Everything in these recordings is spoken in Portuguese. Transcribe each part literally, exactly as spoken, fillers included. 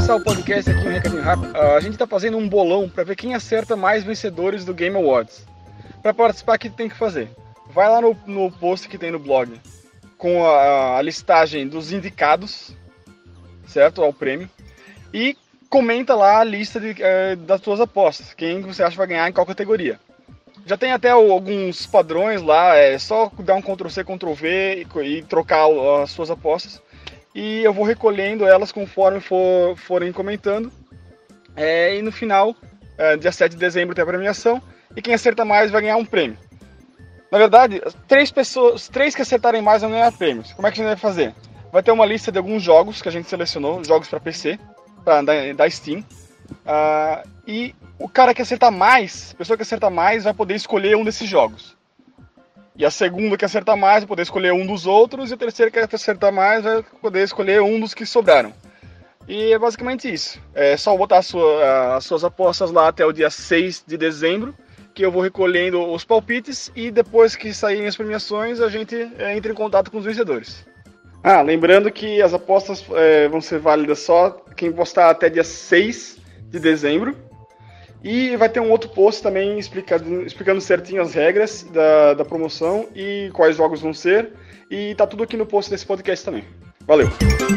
começar o podcast aqui, um recadinho rápido. A gente tá fazendo um bolão para ver quem acerta mais vencedores do Game Awards. Para participar, o que tem que fazer? Vai lá no, no post que tem no blog com a, a listagem dos indicados, certo? Ao prêmio. E comenta lá a lista de, é, das suas apostas. Quem você acha que vai ganhar em qual categoria. Já tem até alguns padrões lá, é só dar um control C, control V e, e trocar as suas apostas. E eu vou recolhendo elas conforme for, forem comentando. É, e no final, é, dia sete de dezembro tem a premiação. E quem acerta mais vai ganhar um prêmio. Na verdade, três pessoas, três que acertarem mais vão ganhar prêmios. Como é que a gente vai fazer? Vai ter uma lista de alguns jogos que a gente selecionou, jogos para P C, pra, da, da Steam. Uh, e o cara que acertar mais, a pessoa que acertar mais vai poder escolher um desses jogos. E a segunda que acertar mais vai poder escolher um dos outros. E a terceira que acertar mais vai poder escolher um dos que sobraram. E é basicamente isso. É só botar a sua, as suas apostas lá até o dia seis de dezembro. Que eu vou recolhendo os palpites e depois que saírem as premiações a gente é, entra em contato com os vencedores. Ah, lembrando que as apostas é, vão ser válidas só quem postar até dia seis de dezembro. E vai ter um outro post também explicando, explicando certinho as regras da, da promoção e quais jogos vão ser. E tá tudo aqui no post desse podcast também. Valeu!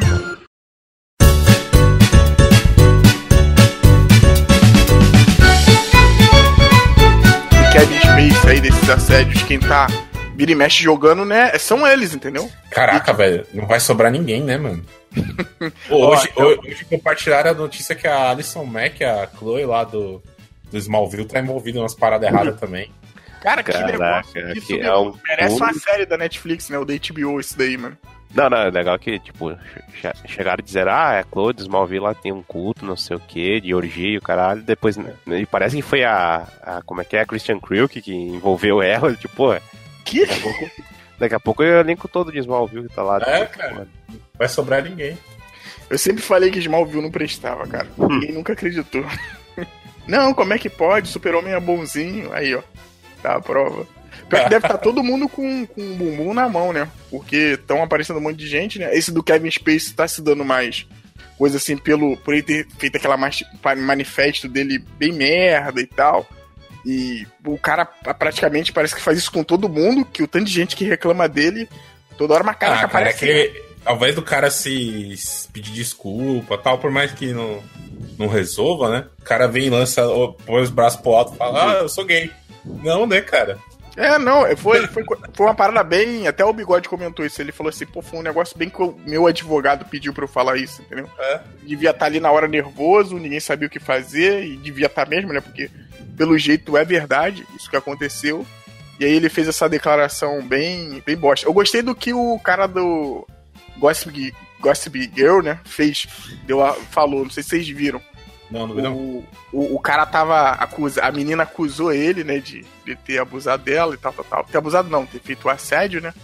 Kevin Space aí desses assédios, quem tá vira e mexe jogando, né? São eles, entendeu? Caraca, e... velho, não vai sobrar ninguém, né, mano? hoje, oh, hoje, hoje compartilharam a notícia que a Alison Mack, a Chloe lá do, do Smallville, tá envolvida em umas paradas erradas uhum. também. Cara, que Caraca, negócio. Isso que é um... merece uma série da Netflix, né? O da H B O, isso daí, mano. Não, não, é legal que, tipo, chegaram a dizer, ah, é Chloe do Smallville, lá tem um culto, não sei o que, de orgia e o caralho, depois, né, e parece que foi a, a, como é que é, a Christian Kruk que envolveu ela, tipo, pô, que? Daqui a pouco, daqui a pouco eu elenco todo de Smallville que tá lá. É, tipo, cara, mano. Vai sobrar ninguém. Eu sempre falei que Smallville não prestava, cara, hum. ninguém nunca acreditou. Não, como é que pode, Super-Homem é bonzinho, aí, ó, tá a prova. Pior que deve estar todo mundo com, com o bumbum na mão, né? Porque estão aparecendo um monte de gente, né? Esse do Kevin Space tá se dando mais coisa assim, pelo, por ele ter feito aquela manifesto dele bem merda e tal. E o cara praticamente parece que faz isso com todo mundo, que o tanto de gente que reclama dele, toda hora uma cara ah, que cara, aparece. É que, ao invés do cara se pedir desculpa e tal, por mais que não, não resolva, né? O cara vem e lança, põe os braços pro alto e fala, ah, eu sou gay. Não, né, cara? É, não, foi, foi, foi uma parada bem... Até o Bigode comentou isso, ele falou assim, pô, foi um negócio bem que o meu advogado pediu pra eu falar isso, entendeu? É. Devia estar ali na hora nervoso, ninguém sabia o que fazer, e devia estar mesmo, né, porque pelo jeito é verdade isso que aconteceu, e aí ele fez essa declaração bem, bem bosta. Eu gostei do que o cara do Gossip, Gossip Girl, né, fez, deu a, falou, não sei se vocês viram. Não, não vi não. O, o, o cara tava acusa, a menina acusou ele, né, de, de ter abusado dela e tal, tal, tal. Ter abusado não, ter feito o assédio, né?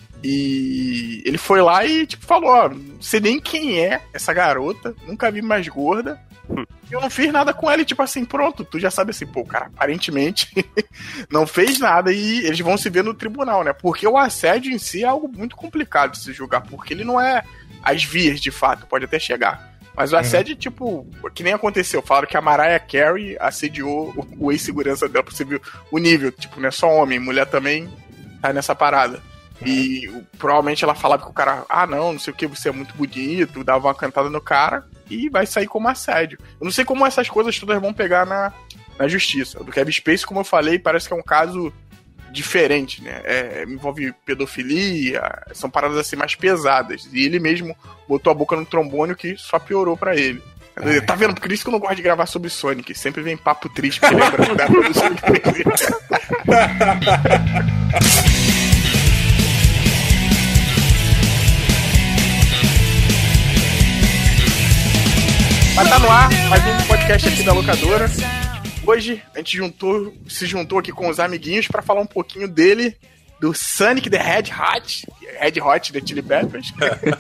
E ele foi lá e, tipo, falou, ó, não sei nem quem é essa garota, nunca vi mais gorda. Eu não fiz nada com ela e, tipo assim, pronto, tu já sabe assim, pô, cara, aparentemente não fez nada e eles vão se ver no tribunal, né? Porque o assédio em si é algo muito complicado de se julgar, porque ele não é às vias, de fato, pode até chegar. Mas o assédio, uhum. tipo, que nem aconteceu. Falaram que a Mariah Carey assediou o, o ex-segurança dela, pra você ver o nível. Tipo, não é só homem, mulher também tá nessa parada. Uhum. E o, provavelmente ela falava que o cara, ah, não, não sei o que, você é muito bonito, dava uma cantada no cara e vai sair como assédio. Eu não sei como essas coisas todas vão pegar na, na justiça. Do Kevin Space, como eu falei, parece que é um caso diferente, né? É, envolve pedofilia, são paradas assim mais pesadas. E ele mesmo botou a boca no trombone, que só piorou pra ele. Ai. Tá vendo? Por isso que eu não gosto de gravar sobre Sonic. Sempre vem papo triste que lembra da do Sonic três D. Mas tá no ar, mais um podcast aqui da locadora. Hoje a gente juntou, se juntou aqui com os amiguinhos pra falar um pouquinho dele, do Sonic the Red Hot, Red Hot the Chili Peppers.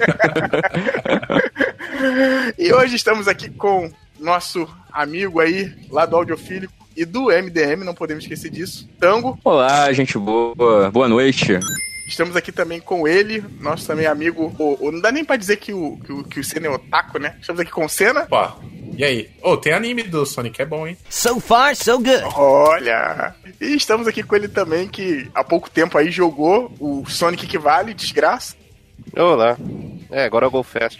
E hoje estamos aqui com nosso amigo aí, lá do Audiofílico e do M D M, não podemos esquecer disso, Tango. Olá, gente boa, boa noite. Estamos aqui também com ele, nosso também amigo. O, o, não dá nem pra dizer que o, que o, que o Senna é otaku, né? Estamos aqui com o Senna. Opa, e aí? Ô, oh, tem anime do Sonic, é bom, hein? So far, so good. Olha! E estamos aqui com ele também, que há pouco tempo aí jogou o Sonic que vale, desgraça. Olá. É, agora é o Go Fast.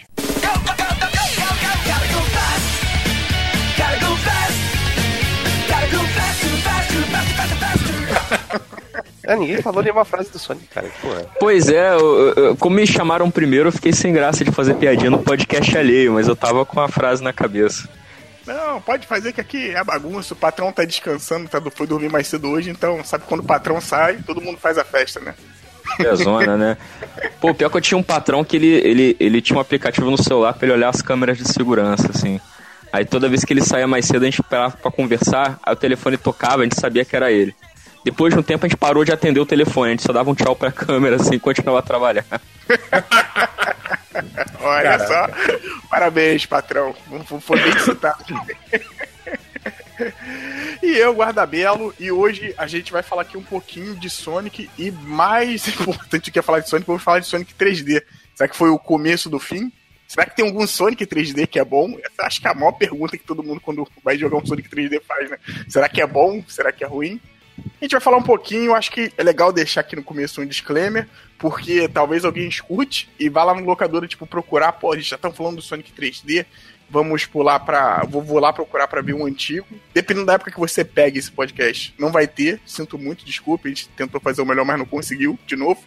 É, ninguém falou nenhuma frase do Sonic, cara. Porra. Pois é, eu, eu, como me chamaram primeiro, eu fiquei sem graça de fazer piadinha no podcast alheio, mas eu tava com a frase na cabeça. Não, pode fazer que aqui é bagunça, o patrão tá descansando, tá, foi dormir mais cedo hoje, então sabe quando o patrão sai, todo mundo faz a festa, né? É zona, né? Pô, pior que eu tinha um patrão que ele, ele, ele tinha um aplicativo no celular pra ele olhar as câmeras de segurança, assim. Aí toda vez que ele saía mais cedo, a gente esperava pra conversar, aí o telefone tocava, a gente sabia que era ele. Depois de um tempo a gente parou de atender o telefone, a gente só dava um tchau pra câmera assim e continuava a trabalhar. Olha Caraca. Só, parabéns, patrão. Foi bem citado. E eu, Guardabelo, e hoje a gente vai falar aqui um pouquinho de Sonic e mais importante do que falar de Sonic, vamos falar de Sonic três D. Será que foi o começo do fim? Será que tem algum Sonic três D que é bom? Essa acho que é a maior pergunta que todo mundo quando vai jogar um Sonic três D faz, né? Será que é bom? Será que é ruim? A gente vai falar um pouquinho, acho que é legal deixar aqui no começo um disclaimer, porque talvez alguém escute e vá lá no locador e tipo, procurar, pô, a gente já estão falando do Sonic três D, vamos pular pra... Vou, vou lá procurar pra ver um antigo. Dependendo da época que você pegue esse podcast, não vai ter, sinto muito, desculpa, a gente tentou fazer o melhor, mas não conseguiu, de novo.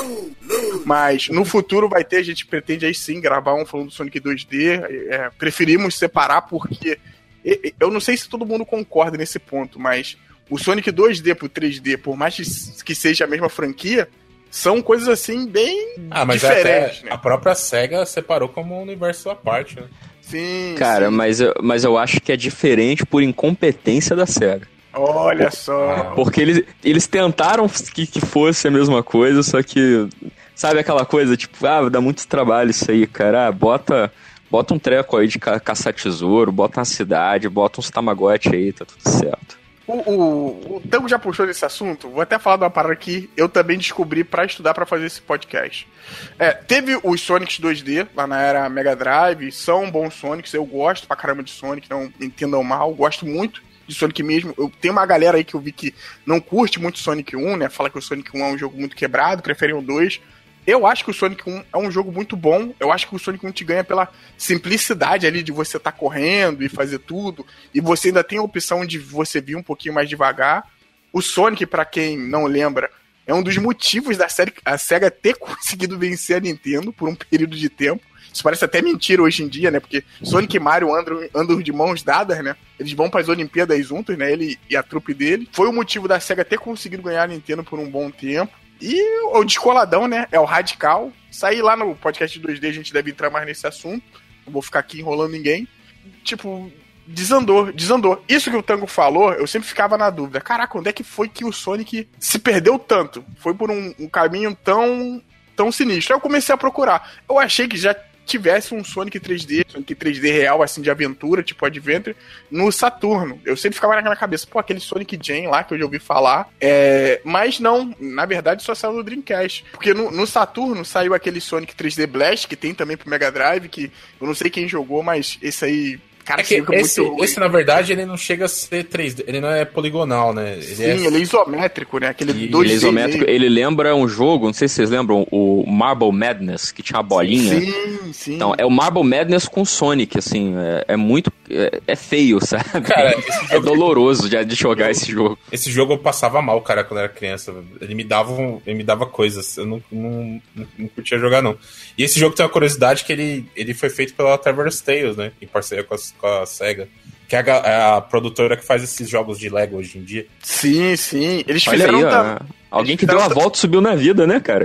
Mas no futuro vai ter, a gente pretende aí sim gravar um falando do Sonic dois D, é, preferimos separar porque... Eu não sei se todo mundo concorda nesse ponto, mas... O Sonic dois D pro três D, por mais que seja a mesma franquia, são coisas assim bem ah, mas diferentes, até né? A própria SEGA separou como um universo à parte, né? Sim, Cara, sim. Mas, eu, mas eu acho que é diferente por incompetência da SEGA. Olha só. Porque eles, eles tentaram que, que fosse a mesma coisa, só que... Sabe aquela coisa, tipo, ah, dá muito trabalho isso aí, cara. Ah, bota, bota um treco aí de ca- caçar tesouro, bota uma cidade, bota uns Tamagotchi aí, tá tudo certo. O, o, o Tango já puxou nesse assunto, vou até falar de uma parada que eu também descobri pra estudar pra fazer esse podcast. É, teve os Sonics dois D lá na era Mega Drive, são bons Sonics, eu gosto pra caramba de Sonic, não entendam mal, gosto muito de Sonic mesmo. Eu tenho uma galera aí que eu vi que não curte muito Sonic um, né, fala que o Sonic um é um jogo muito quebrado, preferem o dois. Eu acho que o Sonic um é um jogo muito bom. Eu acho que o Sonic um te ganha pela simplicidade ali de você estar tá correndo e fazer tudo. E você ainda tem a opção de você vir um pouquinho mais devagar. O Sonic, pra quem não lembra, é um dos motivos da série, a SEGA ter conseguido vencer a Nintendo por um período de tempo. Isso parece até mentira hoje em dia, né? Porque Sonic e Mario andam, andam de mãos dadas, né? Eles vão para as Olimpíadas juntos, né? Ele e a trupe dele. Foi o motivo da SEGA ter conseguido ganhar a Nintendo por um bom tempo. E o descoladão, né? É o radical. Sair lá no podcast dois D, a gente deve entrar mais nesse assunto. Não vou ficar aqui enrolando ninguém. Tipo, desandou, desandou. Isso que o Tango falou, eu sempre ficava na dúvida. Caraca, onde é que foi que o Sonic se perdeu tanto? Foi por um, um caminho tão, tão sinistro. Aí eu comecei a procurar. Eu achei que já tivesse um Sonic três D, Sonic três D real, assim, de aventura, tipo Adventure, no Saturno. Eu sempre ficava na cabeça, pô, aquele Sonic Jam lá que eu já ouvi falar. É... Mas não, na verdade só saiu no Dreamcast. Porque no, no Saturno saiu aquele Sonic três D Blast, que tem também pro Mega Drive, que eu não sei quem jogou, mas esse aí... Cara, é que esse, muito esse, na verdade, ele não chega a ser três D, ele não é poligonal, né? Ele Sim, é... ele é isométrico, né? Aquele E dois D ele é isométrico, ele lembra um jogo, não sei se vocês lembram, o Marble Madness, que tinha uma bolinha. Sim, sim. Então, é o Marble Madness com Sonic, assim, é, é muito... É, é feio, sabe? Cara, esse jogo... É doloroso de, de jogar esse jogo. Esse jogo eu passava mal, cara, quando eu era criança. Ele me dava, um, ele me dava coisas, eu não, não, não, não curtia jogar, não. E esse jogo tem uma curiosidade que ele, ele foi feito pela Traverse Tales, né? Em parceria com a, com a SEGA. Que é a, é a produtora que faz esses jogos de Lego hoje em dia. Sim, sim. Eles Olha fizeram... aí, tam... Alguém que deu a volta e subiu na vida, né, cara?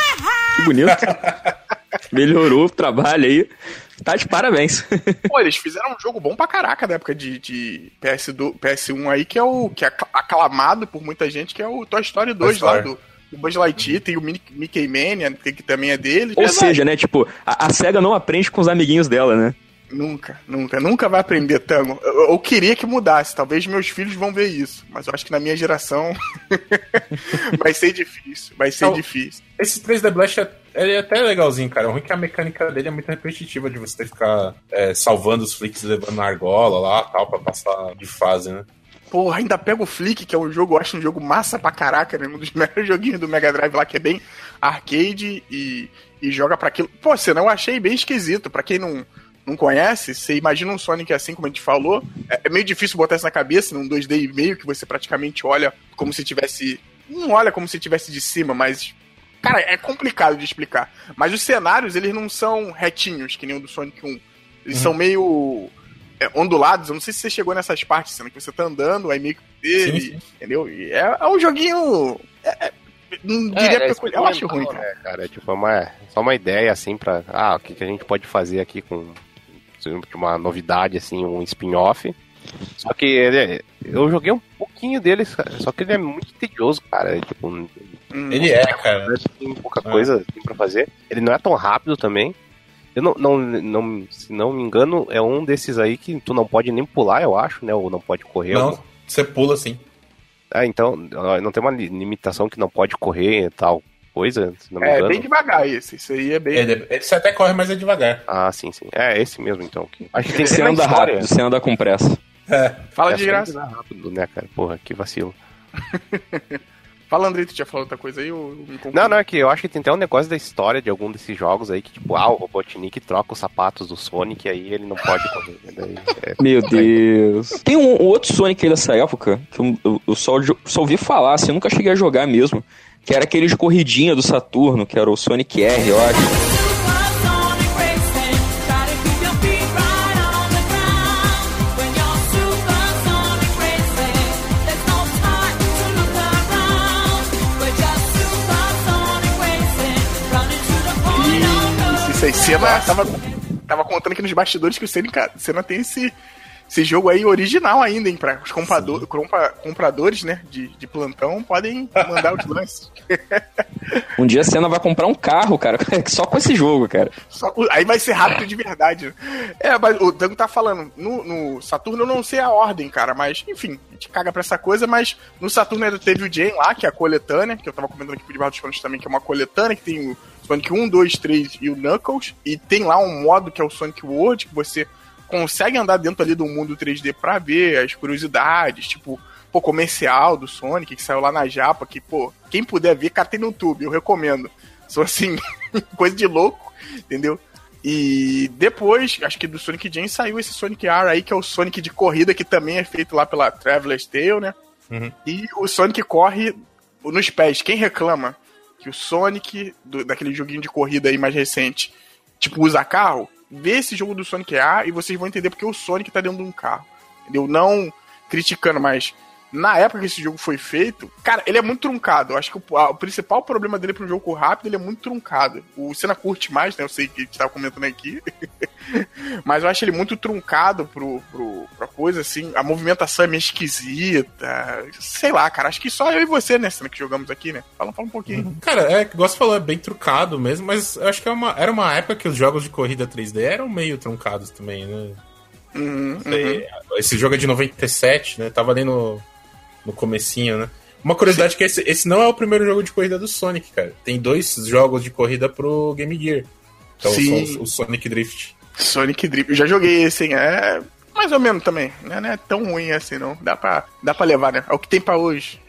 Que bonito. Melhorou o trabalho aí. Tá de parabéns. Pô, eles fizeram um jogo bom pra caraca da época de, de P S dois, P S um aí, que é o que é aclamado por muita gente, que é o Toy Story dois Toy lá Story. do... O Buzz Lightyear, tem o Mickey Mania, que também é dele. Ou é seja, né, tipo, a, a SEGA não aprende com os amiguinhos dela, né? Nunca, nunca, nunca vai aprender tango. Eu, eu queria que mudasse, talvez meus filhos vão ver isso, mas eu acho que na minha geração vai ser difícil, vai ser então, difícil. Esse três D Blast é, ele é até legalzinho, cara. O ruim é que a mecânica dele é muito repetitiva, de você ter que ficar é, salvando os flicks, levando na argola lá, tal, pra passar de fase, né? Porra, ainda pega o Flick, que é um jogo, eu acho um jogo massa pra caraca, né? Um dos melhores joguinhos do Mega Drive lá, que é bem arcade e, e joga pra aquilo. Pô, senão eu achei bem esquisito. Pra quem não, não conhece, você imagina um Sonic assim, como a gente falou. É, é meio difícil botar isso na cabeça, num dois D e meio, que você praticamente olha como se tivesse... Não olha como se tivesse de cima, mas... Cara, é complicado de explicar. Mas os cenários, eles não são retinhos, que nem o do Sonic um. Eles uhum. são meio... É, ondulados, eu não sei se você chegou nessas partes, sendo que você tá andando, aí meio que dele, sim, sim. entendeu? E é, é um joguinho. É, é, não diria é, peculiar, eu acho ruim, cara. É, cara, é tipo uma, só uma ideia assim pra. Ah, o que, que a gente pode fazer aqui com uma novidade, assim, um spin-off. Só que ele, eu joguei um pouquinho dele, só que ele é muito tedioso, cara. É, tipo, hum, ele é, cara. Tem pouca é. coisa assim, pra fazer. Ele não é tão rápido também. Eu não, não, não, se não me engano, é um desses aí que tu não pode nem pular, eu acho, né? Ou não pode correr. Não, ou... você pula sim. Ah, então, não tem uma limitação que não pode correr e tal coisa, se não me é, engano. É, bem devagar esse, isso aí é bem... Ele, ele você até corre, mas é devagar. Ah, sim, sim. É, esse mesmo, então. Que... Acho que tem que você anda história. rápido, você anda com pressa. É. Fala é, de graça. Rápido, né, cara? Porra, que vacilo. Fala, André, tu tinha falado outra coisa aí? Ou não, não, é que eu acho que tem até um negócio da história de algum desses jogos aí que, tipo, ah, o Robotnik troca os sapatos do Sonic e aí ele não pode correr. Daí, é... Meu Deus. Tem um, um outro Sonic aí dessa época que eu, eu, eu só, só ouvi falar, assim, eu nunca cheguei a jogar mesmo, que era aquele de corridinha do Saturno, que era o Sonic R, eu acho. Senna tava, tava contando aqui nos bastidores que o Senna, Senna tem esse, esse jogo aí original ainda, hein? Para os comprador, compra, compradores, né, de, de plantão podem mandar os lances. Um dia a Senna vai comprar um carro, cara, só com esse jogo, cara. Só, aí vai ser rápido de verdade. É, mas o Dango tá falando, no, no Saturno eu não sei a ordem, cara, mas enfim, a gente caga pra essa coisa, mas no Saturno ainda teve o Jane lá, que é a coletânea, que eu tava comentando aqui por debaixo dos panos também, que é uma coletânea, que tem o Sonic um, dois, três e o Knuckles, e tem lá um modo que é o Sonic World, que você consegue andar dentro ali do mundo três D pra ver as curiosidades, tipo, pô, comercial do Sonic, que saiu lá na Japa, que, pô, quem puder ver, cara, tem no YouTube, eu recomendo. Só assim, coisa de louco, entendeu? E depois, acho que do Sonic Jam saiu esse Sonic R aí, que é o Sonic de corrida, que também é feito lá pela Traveler's Tale, né? Uhum. E o Sonic corre nos pés. Quem reclama que o Sonic, do, daquele joguinho de corrida aí mais recente, tipo, usa carro, vê esse jogo do Sonic A e vocês vão entender porque o Sonic tá dentro de um carro. Entendeu? Não criticando, mas na época que esse jogo foi feito, cara, ele é muito truncado. Eu acho que o, a, o principal problema dele para um jogo rápido, ele é muito truncado. O Senna curte mais, né? Eu sei que a gente tava comentando aqui. Mas eu acho ele muito truncado pro, pro, pra coisa, assim. A movimentação é meio esquisita. Sei lá, cara. Acho que só eu e você, né, Senna, que jogamos aqui, né? Fala, fala um pouquinho. Cara, é que gosto de falar, é bem truncado mesmo, mas eu acho que é uma, era uma época que os jogos de corrida três D eram meio truncados também, né? Uhum, Sei, uhum. Esse jogo é de noventa e sete, né? Tava ali no, no comecinho, né? Uma curiosidade Sim. que esse, esse não é o primeiro jogo de corrida do Sonic, cara. Tem dois jogos de corrida pro Game Gear. Então, o, o Sonic Drift. Sonic Drift. Eu já joguei esse, hein? É mais ou menos também. Não é tão ruim assim, não. Dá pra, dá pra levar, né? É o que tem pra hoje.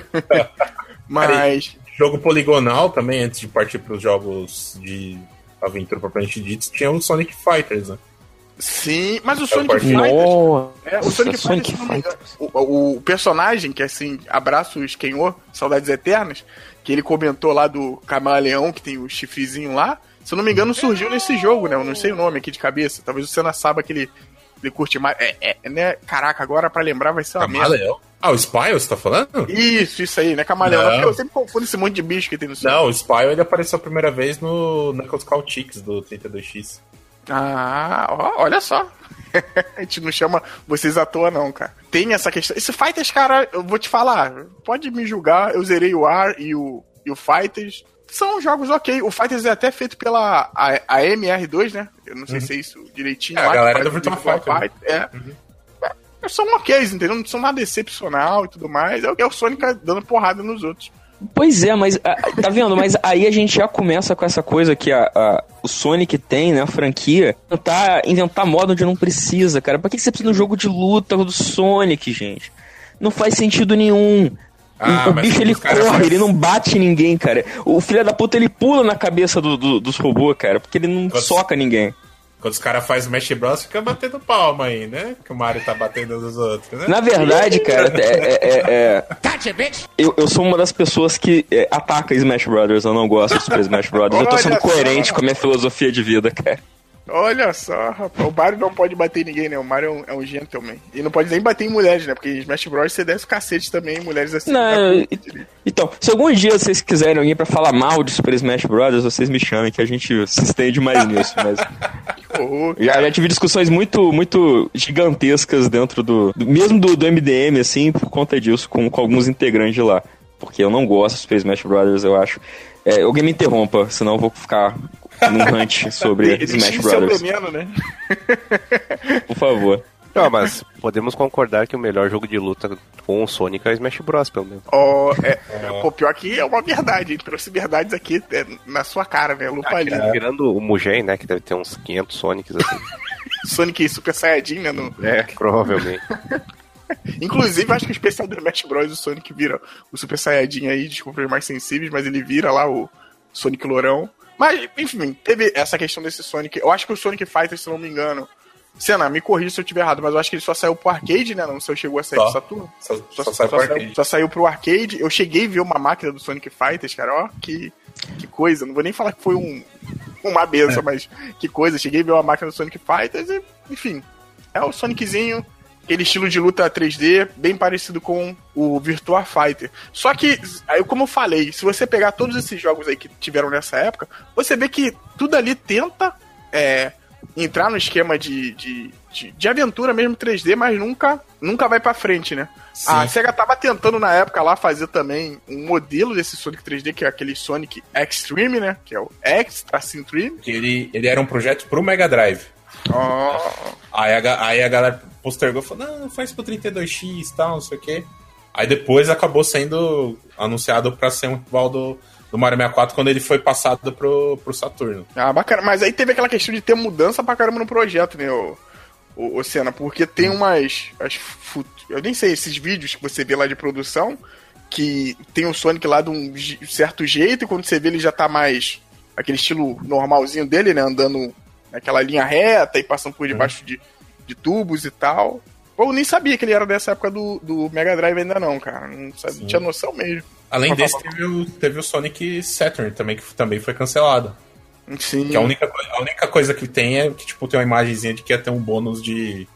Mas... Cara, jogo poligonal também, antes de partir pros jogos de aventura propriamente ditos, tinha o Sonic Fighters, né? Sim, mas o Sonic Fighters... É, o Sonic Sonic Fighters, o, o personagem que, assim, abraça o Kenô, Saudades Eternas, que ele comentou lá do Camaleão, que tem o chifrezinho lá, se eu não me engano, surgiu nesse jogo, né? Eu não sei o nome aqui de cabeça. Talvez o Senna saiba que ele, ele curte mais. É, é, né? Caraca, agora pra lembrar vai ser uma Camaleão? Merda. Ah, o Spyro, você tá falando? Isso, isso aí, né? Camaleão. Não. Não, eu sempre confundo esse monte de bicho que tem no Sonic. Não, o Spyro ele apareceu a primeira vez no Knuckles Chaotix do trinta e dois X. Ah, ó, olha só. A gente não chama vocês à toa, não, cara. Tem essa questão. Esse Fighters, cara, eu vou te falar. Pode me julgar, eu zerei o R e o, e o Fighters. são jogos ok. O Fighters é até feito pela a, a M R dois, né? Eu não sei Uhum. se é isso direitinho. É, lá, a galera que do faz Virtua o Fighter. Fighter. É. Uhum. É, são ok, entendeu? Não são nada excepcional e tudo mais. É o que é o Sonic dando porrada nos outros. Pois é, mas ah, tá vendo? Mas aí a gente já começa com essa coisa que a, a- o Sonic tem, né? A franquia, tentar inventar modo onde não precisa, cara. Pra que que você precisa de um jogo de luta do Sonic, gente? Não faz sentido nenhum. Ah, o mas bicho ele os caras corre, faz- ele não bate em ninguém, cara. O filho da puta ele pula na cabeça do- do- dos robôs, cara, porque ele não Quando- soca ninguém. Quando os caras fazem Smash Bros, fica batendo palma aí, né? Que o Mario tá batendo nos outros, né? Na verdade, cara, é, é- é- é- eu, eu sou uma das pessoas que é, ataca Smash Brothers, eu não gosto de Super Smash Brothers. Eu tô sendo Olha só. coerente com a minha filosofia de vida, cara. Olha só, rapaz. O Mario não pode bater em ninguém, né? O Mario é um, é um gentleman. E não pode nem bater em mulheres, né? Porque em Smash Bros você desce o cacete também em mulheres assim. Não, tá? e- então, se algum dia vocês quiserem alguém pra falar mal de Super Smash Brothers, vocês me chamem que a gente se estende mais nisso, mas Que horror. já, já tive discussões muito, muito gigantescas dentro do, do- mesmo do, do M D M, assim, por conta disso, com, com alguns integrantes de lá, porque eu não gosto de Super Smash Brothers, eu acho. É, alguém me interrompa, senão eu vou ficar num rant sobre Ele Smash tinha seu Brothers, veneno, né? por favor. Não, mas podemos concordar que o melhor jogo de luta com o Sonic é o Smash Bros, pelo menos. Ó, é, pô, pior que é uma verdade. Trouxe verdades aqui é, na sua cara, velho. Lupa ali. Tirando o Mugen, né, que deve ter uns quinhentos Sonics assim. Sonic Super Saiyajin, né? No... É, provavelmente. Inclusive, acho que o especial do Smash Bros. O Sonic vira o Super Saiyajin aí, desculpa os mais sensíveis, mas ele vira lá o Sonic Lourão. Mas, enfim, teve essa questão desse Sonic. Eu acho que o Sonic Fighter, se não me engano. Senna, me corrija se eu estiver errado, mas eu acho que ele só saiu pro arcade, né? Não sei se chegou a sair Só. pro Saturno. Só, Só, só sai só pro saiu, arcade. só saiu pro arcade. Eu cheguei a ver uma máquina do Sonic Fighters, cara. Ó, que, que coisa. Não vou nem falar que foi um, uma benção, É. mas que coisa. Cheguei a ver uma máquina do Sonic Fighters e, enfim. É o Soniczinho, aquele estilo de luta três D, bem parecido com o Virtua Fighter. Só que, aí como eu falei, se você pegar todos esses jogos aí que tiveram nessa época, você vê que tudo ali tenta é, entrar no esquema de, de, de, de aventura mesmo três D, mas nunca, nunca vai pra frente, né? Sim. A SEGA tava tentando na época lá fazer também um modelo desse Sonic três D, que é aquele Sonic Extreme, né? Que é o Extreme. Que ele, ele era um projeto pro Mega Drive. Oh. Aí a, ga- aí a galera postergou e falou, não, faz pro trinta e dois X e tal, não sei o quê. Aí depois acabou sendo anunciado pra ser um rival do, do Mario sessenta e quatro quando ele foi passado pro, pro Saturno. Ah, bacana. Mas aí teve aquela questão de ter mudança pra caramba no projeto, né, o, o, o Senna? Porque tem umas... As, fut- eu nem sei, esses vídeos que você vê lá de produção, que tem o Sonic lá de um je- certo jeito, e quando você vê ele já tá mais... aquele estilo normalzinho dele, né, andando naquela linha reta e passando por debaixo de, de tubos e tal. Eu nem sabia que ele era dessa época do, do Mega Drive ainda não, cara. Não, sabia, não tinha noção mesmo. Além Mas, desse, mas, teve o, teve o Sonic Saturn também, que também foi cancelado. Sim. Que a única, coi- a única coisa que tem é que, tipo, tem uma imagenzinha de que ia ter um bônus de,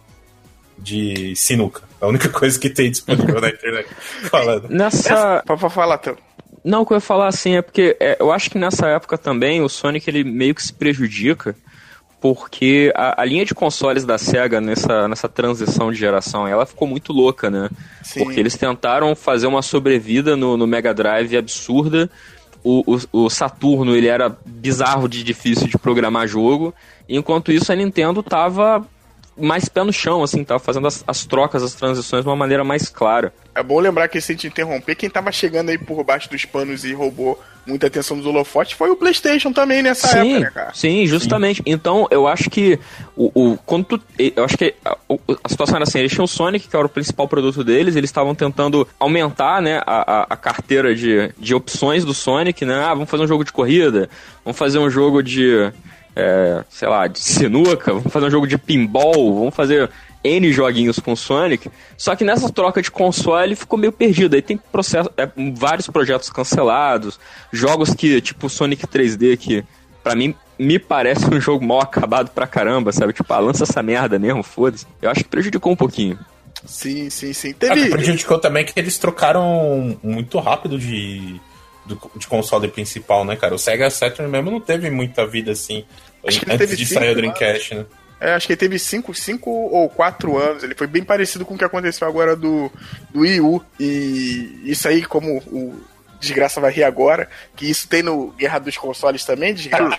de sinuca. A única coisa que tem disponível na internet. Falando. Nessa... Pode falar, Telo. Não, o que eu ia falar assim é porque é, eu acho que nessa época também o Sonic ele meio que se prejudica porque a, a linha de consoles da SEGA nessa, nessa transição de geração ela ficou muito louca, né? Sim. Porque eles tentaram fazer uma sobrevida no, no Mega Drive absurda. O, o, o Saturno ele era bizarro de difícil de programar jogo, enquanto isso a Nintendo tava mais pé no chão, assim, tava fazendo as, as trocas, as transições de uma maneira mais clara. É bom lembrar que, sem te interromper, quem tava chegando aí por baixo dos panos e roubou muita atenção dos holofotes foi o PlayStation também nessa sim, época, né, cara? Sim, justamente. Sim. Então, eu acho que o, o quando tu, eu acho que a, a situação era assim, eles tinham o Sonic, que era o principal produto deles, eles estavam tentando aumentar, né, a, a, a carteira de, de opções do Sonic, né? Ah, vamos fazer um jogo de corrida, vamos fazer um jogo de É, sei lá, de sinuca, vamos fazer um jogo de pinball, vamos fazer N joguinhos com Sonic, só que nessa troca de console ficou meio perdido, aí tem processo, é, vários projetos cancelados, jogos que, tipo Sonic três D, que pra mim me parece um jogo mal acabado pra caramba, sabe, tipo, ah, lança essa merda mesmo, foda-se, eu acho que prejudicou um pouquinho. Sim, sim, sim. Teve... Ah, prejudicou também que eles trocaram muito rápido de... de console principal, né, cara? O Sega Saturn mesmo não teve muita vida assim acho que antes de sair o Dreamcast, né? É, acho que ele teve cinco, cinco ou quatro anos. Ele foi bem parecido com o que aconteceu agora do, do Wii U. E isso aí, como o desgraça vai rir agora, que isso tem no Guerra dos Consoles também, desgraça.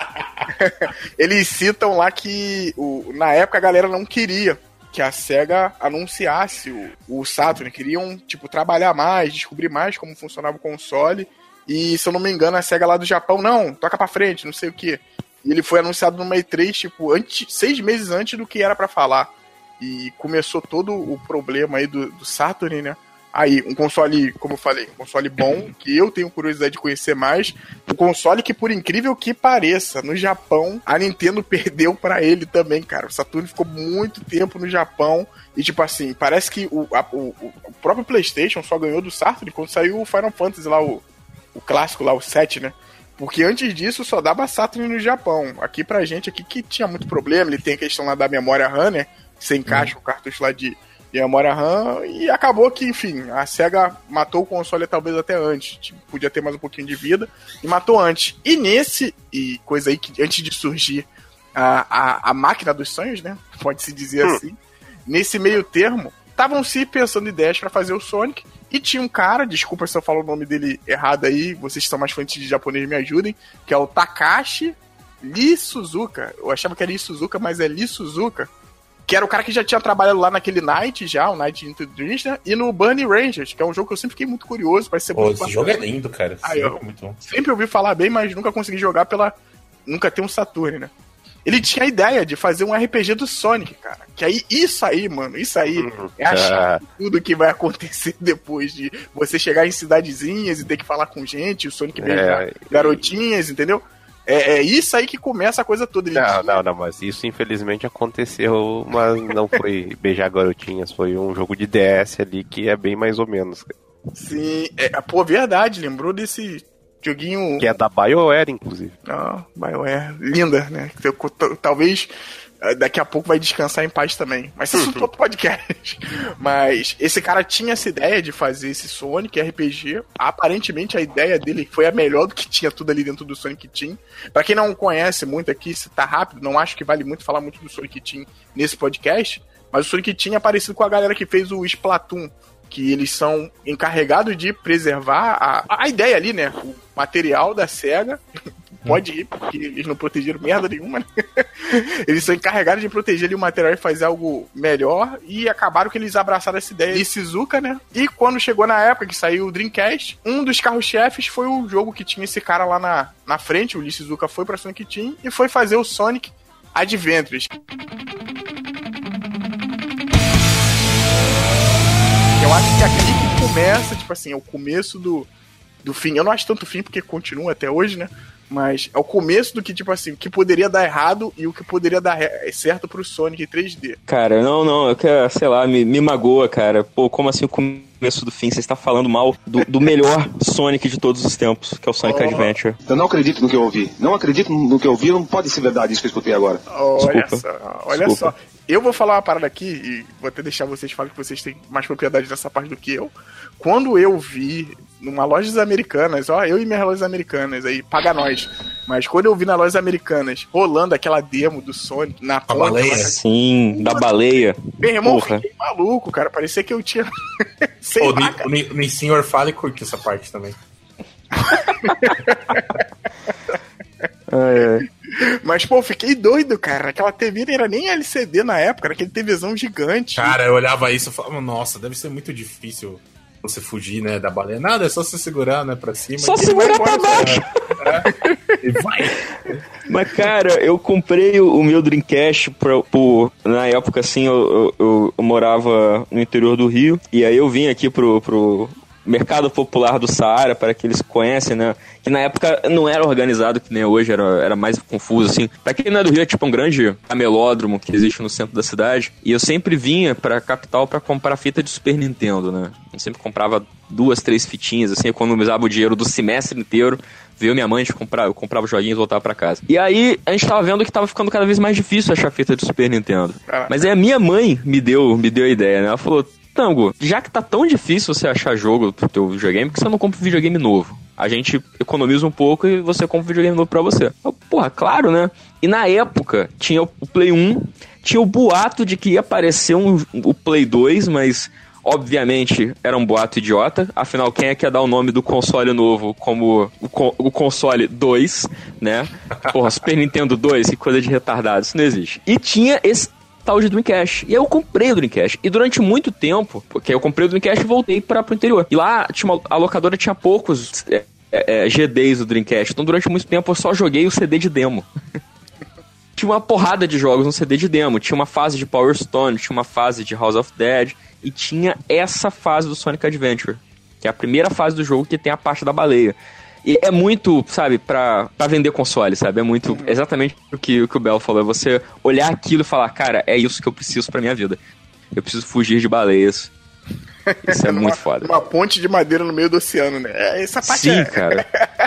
Eles citam lá que o, na época a galera não queria que a SEGA anunciasse o, o Saturn, queriam, tipo, trabalhar mais, descobrir mais como funcionava o console, e se eu não me engano a SEGA lá do Japão, não, toca pra frente, não sei o que. E ele foi anunciado numa E três, tipo, antes, seis meses antes do que era pra falar. E começou todo o problema aí do, do Saturn, né? Aí, um console, como eu falei, um console bom, que eu tenho curiosidade de conhecer mais. Um console que, por incrível que pareça, no Japão, a Nintendo perdeu pra ele também, cara. O Saturn ficou muito tempo no Japão. E, tipo assim, parece que o, a, o, o próprio PlayStation só ganhou do Saturn quando saiu o Final Fantasy lá, o, o clássico lá, o sete, né? Porque antes disso só dava Saturn no Japão. Aqui pra gente, aqui que tinha muito problema, ele tem a questão lá da memória RAM, né? Você encaixa hum. o cartucho lá de... de memória RAM, e acabou que, enfim, a SEGA matou o console talvez até antes, tipo, podia ter mais um pouquinho de vida, e matou antes. E nesse, e coisa aí que antes de surgir a, a, a máquina dos sonhos, né, pode-se dizer hum. assim, nesse meio termo, estavam se pensando ideias para fazer o Sonic, e tinha um cara, desculpa se eu falo o nome dele errado aí, vocês que são mais fãs de japonês me ajudem, que é o Takashi Lee Suzuka. Eu achava que era Lee Suzuka, mas é Lee Suzuka, que era o cara que já tinha trabalhado lá naquele Night já, o Night into the Dreams, né? E no Burning Rangers, que é um jogo que eu sempre fiquei muito curioso, parece ser Pô, muito esse bacana. jogo é lindo, cara. Esse Aí, jogo eu é muito bom. Sempre ouvi falar bem, mas nunca consegui jogar pela... Nunca ter um Saturn, né? Ele tinha a ideia de fazer um R P G do Sonic, cara. Que aí, isso aí, mano, isso aí Uhum. é a chave de tudo que vai acontecer depois de você chegar em cidadezinhas e ter que falar com gente, o Sonic beijar É, garotinhas, entendeu? É, é isso aí que começa a coisa toda. Ele Não, tinha... não, não, mas isso infelizmente aconteceu, mas não foi beijar garotinhas, foi um jogo de D S ali que é bem mais ou menos. Sim, é, pô, verdade, lembrou desse joguinho... Que é da BioWare, inclusive. Ah, BioWare, linda, né? Talvez daqui a pouco vai descansar em paz também. Mas isso é outro podcast. Mas esse cara tinha essa ideia de fazer esse Sonic R P G. Aparentemente a ideia dele foi a melhor do que tinha tudo ali dentro do Sonic Team. Pra quem não conhece muito aqui, se tá rápido, não acho que vale muito falar muito do Sonic Team nesse podcast. Mas o Sonic Team é parecido com a galera que fez o Splatoon, que eles são encarregados de preservar a, a ideia ali, né? O material da SEGA. Pode ir, porque eles não protegeram merda nenhuma, né? Eles são encarregados de proteger ali o material e fazer algo melhor, e acabaram que eles abraçaram essa ideia de Shizuka, né? E quando chegou na época que saiu o Dreamcast, um dos carros-chefes foi o jogo que tinha esse cara lá na, na frente, o Lee Shizuka foi pra Sonic Team e foi fazer o Sonic Adventures. Eu acho que aqui que começa, tipo assim, é o começo do, do fim. Eu não acho tanto fim porque continua até hoje, né? Mas é o começo do que, tipo assim, o que poderia dar errado e o que poderia dar certo pro Sonic três D. Cara, não, não, eu quero, sei lá, me, me magoa, cara. Pô, como assim o começo do fim? Você está falando mal do, do melhor Sonic de todos os tempos, que é o Sonic oh. Adventure. Eu não acredito no que eu ouvi. Não acredito no que eu ouvi, não pode ser verdade isso que eu escutei agora. Olha Desculpa. só, olha Desculpa. só. Eu vou falar uma parada aqui e vou até deixar vocês falarem que vocês têm mais propriedade nessa parte do que eu. Quando eu vi numa lojas americanas, ó, eu e minhas lojas americanas aí, paga nós. Mas quando eu vi nas lojas americanas rolando aquela demo do Sonic na A baleia. Sim, da baleia. Meu irmão, eu Porra. fiquei maluco, cara. Parecia que eu tinha. Sei Pô, lá, o, Ni- o Nissin Orfale curte essa parte também. Ai, ai. Mas, pô, eu fiquei doido, cara. Aquela T V não era nem L C D na época, era aquele TVzão gigante. Cara, eu olhava isso e falava, nossa, deve ser muito difícil você fugir, né, da baleia. Nada, é só você segurar, né, pra cima. Só e segurar vai embora, pra baixo. É, e vai. Mas, cara, eu comprei o, o meu Dreamcast pra, por, na época, assim, eu, eu, eu, eu morava no interior do Rio, e aí eu vim aqui pro, pro Mercado Popular do Saara, para que eles conhecem, né? Que na época não era organizado que nem hoje, era, era mais confuso, assim. Pra quem não é do Rio, é tipo um grande camelódromo que existe no centro da cidade. E eu sempre vinha pra capital pra comprar fita de Super Nintendo, né? Eu sempre comprava duas, três fitinhas, assim, economizava o dinheiro do semestre inteiro. Veio minha mãe, comprava, eu comprava joguinhos e voltava pra casa. E aí, a gente tava vendo que tava ficando cada vez mais difícil achar fita de Super Nintendo. Mas aí a minha mãe me deu, me deu a ideia, né? Ela falou, Tango, já que tá tão difícil você achar jogo pro teu videogame, por que você não compra um videogame novo? A gente economiza um pouco e você compra um videogame novo pra você. Eu, porra, claro, né? E na época, tinha o Play um, tinha o boato de que ia aparecer um, o Play dois, mas Obviamente, era um boato idiota. Afinal, quem é que ia dar o nome do console novo como o, co- o console dois, né? Porra, Super Nintendo dois, que coisa de retardado. Isso não existe. E tinha esse tal de Dreamcast. E aí eu comprei o Dreamcast. E durante muito tempo, porque eu comprei o Dreamcast e voltei para pro interior. E lá, tinha uma, a locadora tinha poucos é, é, G Ds do Dreamcast. Então, durante muito tempo, eu só joguei o C D de demo. Tinha uma porrada de jogos no C D de demo. Tinha uma fase de Power Stone, tinha uma fase de House of Dead... E tinha essa fase do Sonic Adventure, que é a primeira fase do jogo que tem a parte da baleia. E é muito, sabe, pra, pra vender console, sabe? É muito, exatamente o que, o que o Bel falou. É você olhar aquilo e falar, cara, é isso que eu preciso pra minha vida. Eu preciso fugir de baleias. Isso é numa, muito foda. Uma ponte de madeira no meio do oceano, né? Essa parte Sim, é... cara.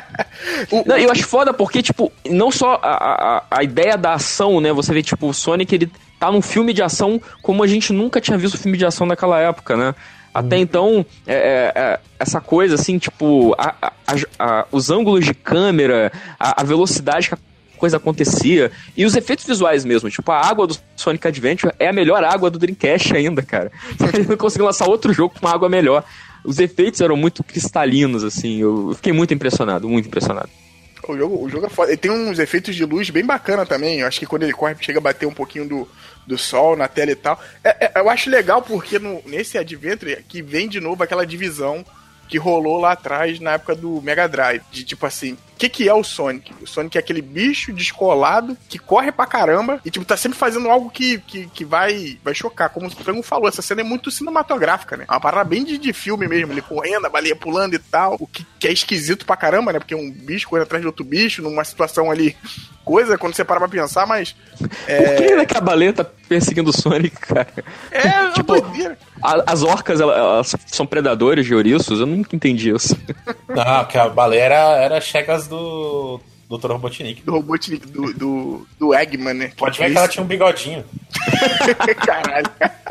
o, Não, eu acho foda porque, tipo, não só a, a, a ideia da ação, né? Você vê, tipo, o Sonic, ele tá num filme de ação como a gente nunca tinha visto filme de ação naquela época, né? Até então, é, é, é, essa coisa, assim, tipo, a, a, a, os ângulos de câmera, a, a velocidade que a coisa acontecia, e os efeitos visuais mesmo, tipo, a água do Sonic Adventure é a melhor água do Dreamcast ainda, cara. Eles não conseguiram lançar outro jogo com uma água melhor. Os efeitos eram muito cristalinos, assim, eu fiquei muito impressionado, muito impressionado. O jogo, o jogo é foda. Ele tem uns efeitos de luz bem bacana também. Eu acho que quando ele corre, chega a bater um pouquinho do, do sol na tela e tal. É, é, eu acho legal porque no, nesse Adventure que vem de novo aquela divisão que rolou lá atrás na época do Mega Drive. De tipo assim, o que, que é o Sonic? O Sonic é aquele bicho descolado que corre pra caramba e tipo, tá sempre fazendo algo que, que, que vai, vai chocar. Como o Frango falou, essa cena é muito cinematográfica, né? É uma parada bem de, de filme mesmo, ele correndo, a baleia pulando e tal. O que, que é esquisito pra caramba, né? Porque um bicho correndo atrás de outro bicho, numa situação ali, coisa, quando você para pra pensar, mas... É... Por que, né, que a baleia tá perseguindo o Sonic, cara? É, tipo, a, as orcas, elas, elas são predadores de ouriços? Eu nunca entendi isso. Não, que a baleia era, era chegas do doutor Robotnik. Do Robotnik, do, do, do Eggman, né? Pode ver que ela tinha um bigodinho. Caralho.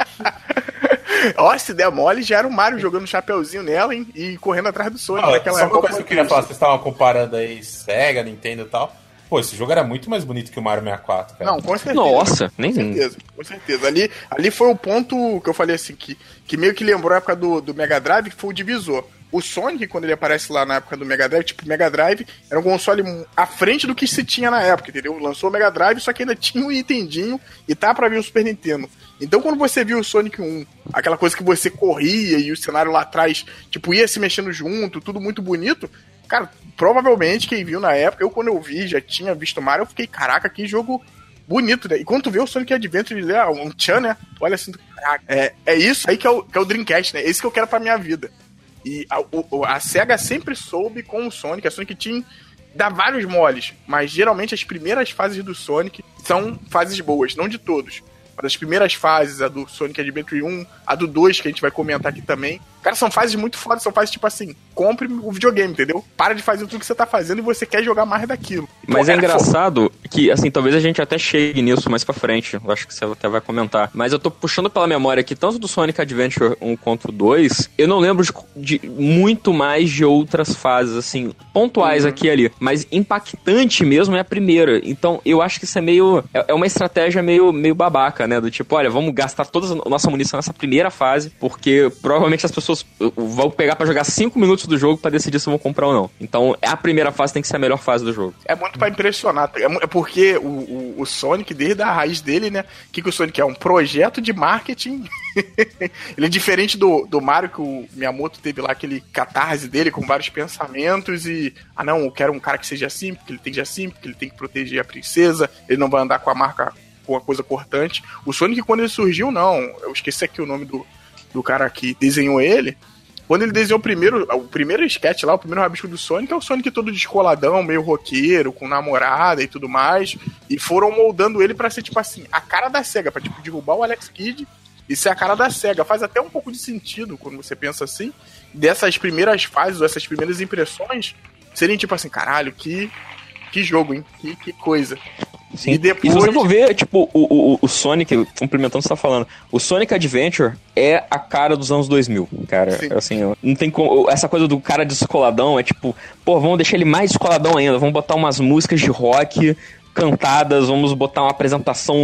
Ó, se der mole, já era o Mario jogando um chapeuzinho nela, hein? E correndo atrás do Sonic. Ah, naquela só uma época. coisa que eu queria falar, vocês estavam comparando aí Sega, Nintendo e tal. Pô, esse jogo era muito mais bonito que o Mario sessenta e quatro, cara. Não, com certeza. Nossa, nem... Com certeza, com certeza. Ali, ali foi o ponto que eu falei assim, que, que meio que lembrou a época do, do Mega Drive, que foi o divisor. O Sonic, quando ele aparece lá na época do Mega Drive, tipo, o Mega Drive era um console à frente do que se tinha na época, entendeu? Lançou o Mega Drive, só que ainda tinha um Nintendinho e tá pra vir o Super Nintendo. Então, quando você viu o Sonic um, aquela coisa que você corria e o cenário lá atrás, tipo, ia se mexendo junto, tudo muito bonito, cara, provavelmente quem viu na época, eu quando eu vi, já tinha visto o Mario, eu fiquei, caraca, que jogo bonito, né? E quando tu vê o Sonic Adventure, ele é um tchan, né? Tu olha assim, caraca, é, é isso aí que é, o, que é o Dreamcast, né? É isso que eu quero pra minha vida. E a, o, a SEGA sempre soube com o Sonic, a Sonic Team dá vários moles, mas geralmente as primeiras fases do Sonic são fases boas, não de todos. Mas as primeiras fases, a do Sonic Adventure um, a do dois, que a gente vai comentar aqui também. Cara, são fases muito fodas, são fases tipo assim, compre o videogame, entendeu? Para de fazer tudo que você tá fazendo e você quer jogar mais daquilo. Mas Pô, é cara, engraçado que, assim, talvez a gente até chegue nisso mais pra frente. Eu acho que você até vai comentar. Mas eu tô puxando pela memória aqui, tanto do Sonic Adventure um quanto o dois, eu não lembro de, de muito mais de outras fases, assim, pontuais uhum. aqui e ali. Mas impactante mesmo é a primeira. Então, eu acho que isso é meio... É, é uma estratégia meio, meio babaca, né? Do tipo, olha, vamos gastar toda a nossa munição nessa primeira fase, porque provavelmente as pessoas vão pegar pra jogar cinco minutos do jogo pra decidir se vão comprar ou não. Então, a primeira fase tem que ser a melhor fase do jogo. É muito pra impressionar. É porque o, o, o Sonic, desde a raiz dele, né? O que, que o Sonic é? Um projeto de marketing. Ele é diferente do, do Mario, que o Miyamoto teve lá aquele catarse dele com vários pensamentos e... Ah, não, eu quero um cara que seja assim, porque ele tem que ser assim, porque ele tem que proteger a princesa, ele não vai andar com a marca... com uma coisa cortante. O Sonic, quando ele surgiu, não. Eu esqueci aqui o nome do, do cara que desenhou ele. Quando ele desenhou o primeiro, o primeiro sketch lá, o primeiro rabisco do Sonic, é o Sonic todo descoladão, meio roqueiro, com namorada e tudo mais. E foram moldando ele pra ser, tipo assim, a cara da SEGA, pra, tipo, derrubar o Alex Kidd e ser a cara da SEGA. Faz até um pouco de sentido, quando você pensa assim, dessas primeiras fases, ou essas primeiras impressões, serem, tipo assim, caralho, que, que jogo, hein? Que, que coisa. Sim. E, depois... e se você for ver, tipo, o, o, o Sonic, complementando o que você tá falando, o Sonic Adventure é a cara dos anos dois mil, cara. Sim. Assim, não tem como... Essa coisa do cara descoladão é tipo, pô, vamos deixar ele mais descoladão ainda, vamos botar umas músicas de rock cantadas, vamos botar uma apresentação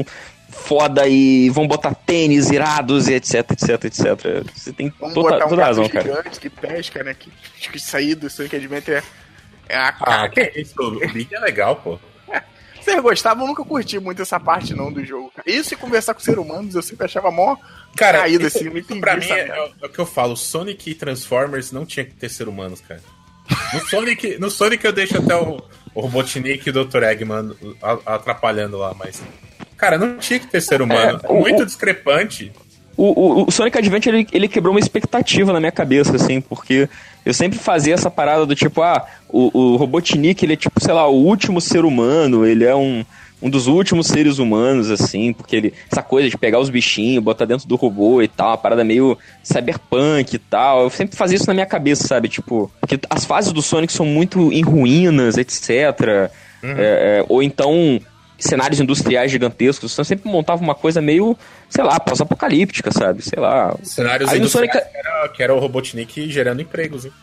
foda e vão botar tênis irados e etc, etc, etcétera. Você tem Vamos toda, botar um toda a razão, gato cara. gigante que pesca, né? Que, que sair do Sonic Adventure é, é a Ah, cara. que isso? O Big é legal, pô. Vocês gostavam? Eu nunca curti muito essa parte não do jogo. Isso e conversar com seres humanos eu sempre achava mó Cara, caído isso, assim, não entendi. pra mim essa é, merda. é o que eu falo. Sonic e Transformers não tinha que ter ser humanos, cara. No Sonic, no Sonic eu deixo até o, o Robotnik e o doutor Eggman a- atrapalhando lá, mas... Cara, não tinha que ter ser humano. É, É, o- muito o- discrepante. O, o, o Sonic Adventure, ele, ele quebrou uma expectativa na minha cabeça, assim, porque eu sempre fazia essa parada do tipo, ah, o, o Robotnik, ele é tipo, sei lá, o último ser humano, ele é um, um dos últimos seres humanos, assim, porque ele, essa coisa de pegar os bichinhos, botar dentro do robô e tal, uma parada meio cyberpunk e tal, eu sempre fazia isso na minha cabeça, sabe, tipo, porque as fases do Sonic são muito em ruínas, etcétera, Uhum. é, é, ou então... cenários industriais gigantescos, então sempre montava uma coisa meio, sei lá, pós-apocalíptica, sabe? Sei lá. Cenários Aí no industriais Sonic- que, era, que era o Robotnik gerando empregos, hein?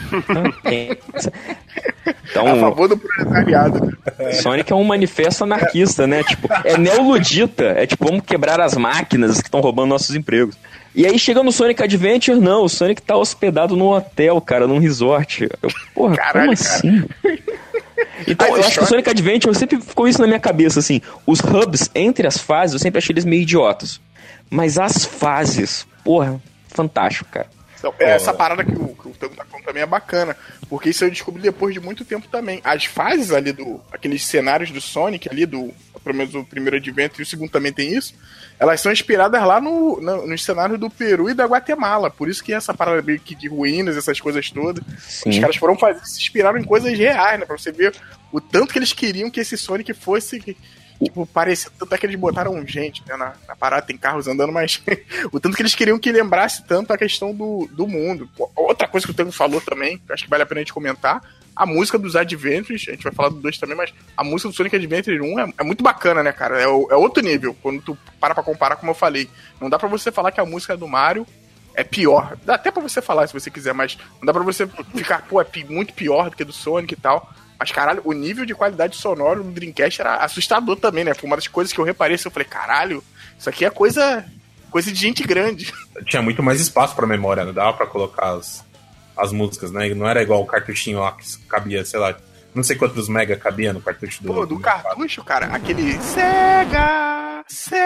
Então, A favor do proletariado. Sonic é um manifesto anarquista, né? Tipo, é neoludita. É tipo, vamos quebrar as máquinas que estão roubando nossos empregos. E aí chega no Sonic Adventure, não, o Sonic tá hospedado num hotel, cara, num resort. Eu, porra, Caralho, como cara. assim? Então, Aí eu você acho que o chora. Sonic Adventure sempre ficou isso na minha cabeça, assim. Os hubs entre as fases, eu sempre achei eles meio idiotas. Mas as fases, porra, fantástico, cara. Então, é, essa parada que o, que o Tango tá falando também é bacana, porque isso eu descobri depois de muito tempo também. As fases ali do... aqueles cenários do Sonic ali, do pelo menos o primeiro Adventure e o segundo também tem isso, elas são inspiradas lá no, no, nos cenários do Peru e da Guatemala. Por isso que essa parada meio que de ruínas, essas coisas todas, Sim. os caras foram fazer, se inspiraram em coisas reais, né? Pra você ver o tanto que eles queriam que esse Sonic fosse... Tipo, parecia tanto é que eles botaram gente, né, na, na parada, tem carros andando, mas o tanto que eles queriam que lembrasse tanto a questão do, do mundo. Outra coisa que o Tango falou também, que eu acho que vale a pena a gente comentar, a música dos Adventures, a gente vai falar do dois também, mas a música do Sonic Adventure um é, é muito bacana, né, cara? É, o- é outro nível, quando tu para pra comparar, como eu falei. Não dá pra você falar que a música do Mario é pior. Dá até pra você falar se você quiser, mas não dá pra você ficar, pô, é pi- muito pior do que do Sonic e tal. Mas, caralho, o nível de qualidade sonora do Dreamcast era assustador também, né? Foi uma das coisas que eu reparei, assim, eu falei, caralho, isso aqui é coisa, coisa de gente grande. Tinha muito mais espaço pra memória, não dava pra colocar as, as músicas, né? Não era igual o cartuchinho lá que cabia, sei lá, não sei quantos mega cabia no cartucho do... Pô, do cartucho, cara, aquele Sega,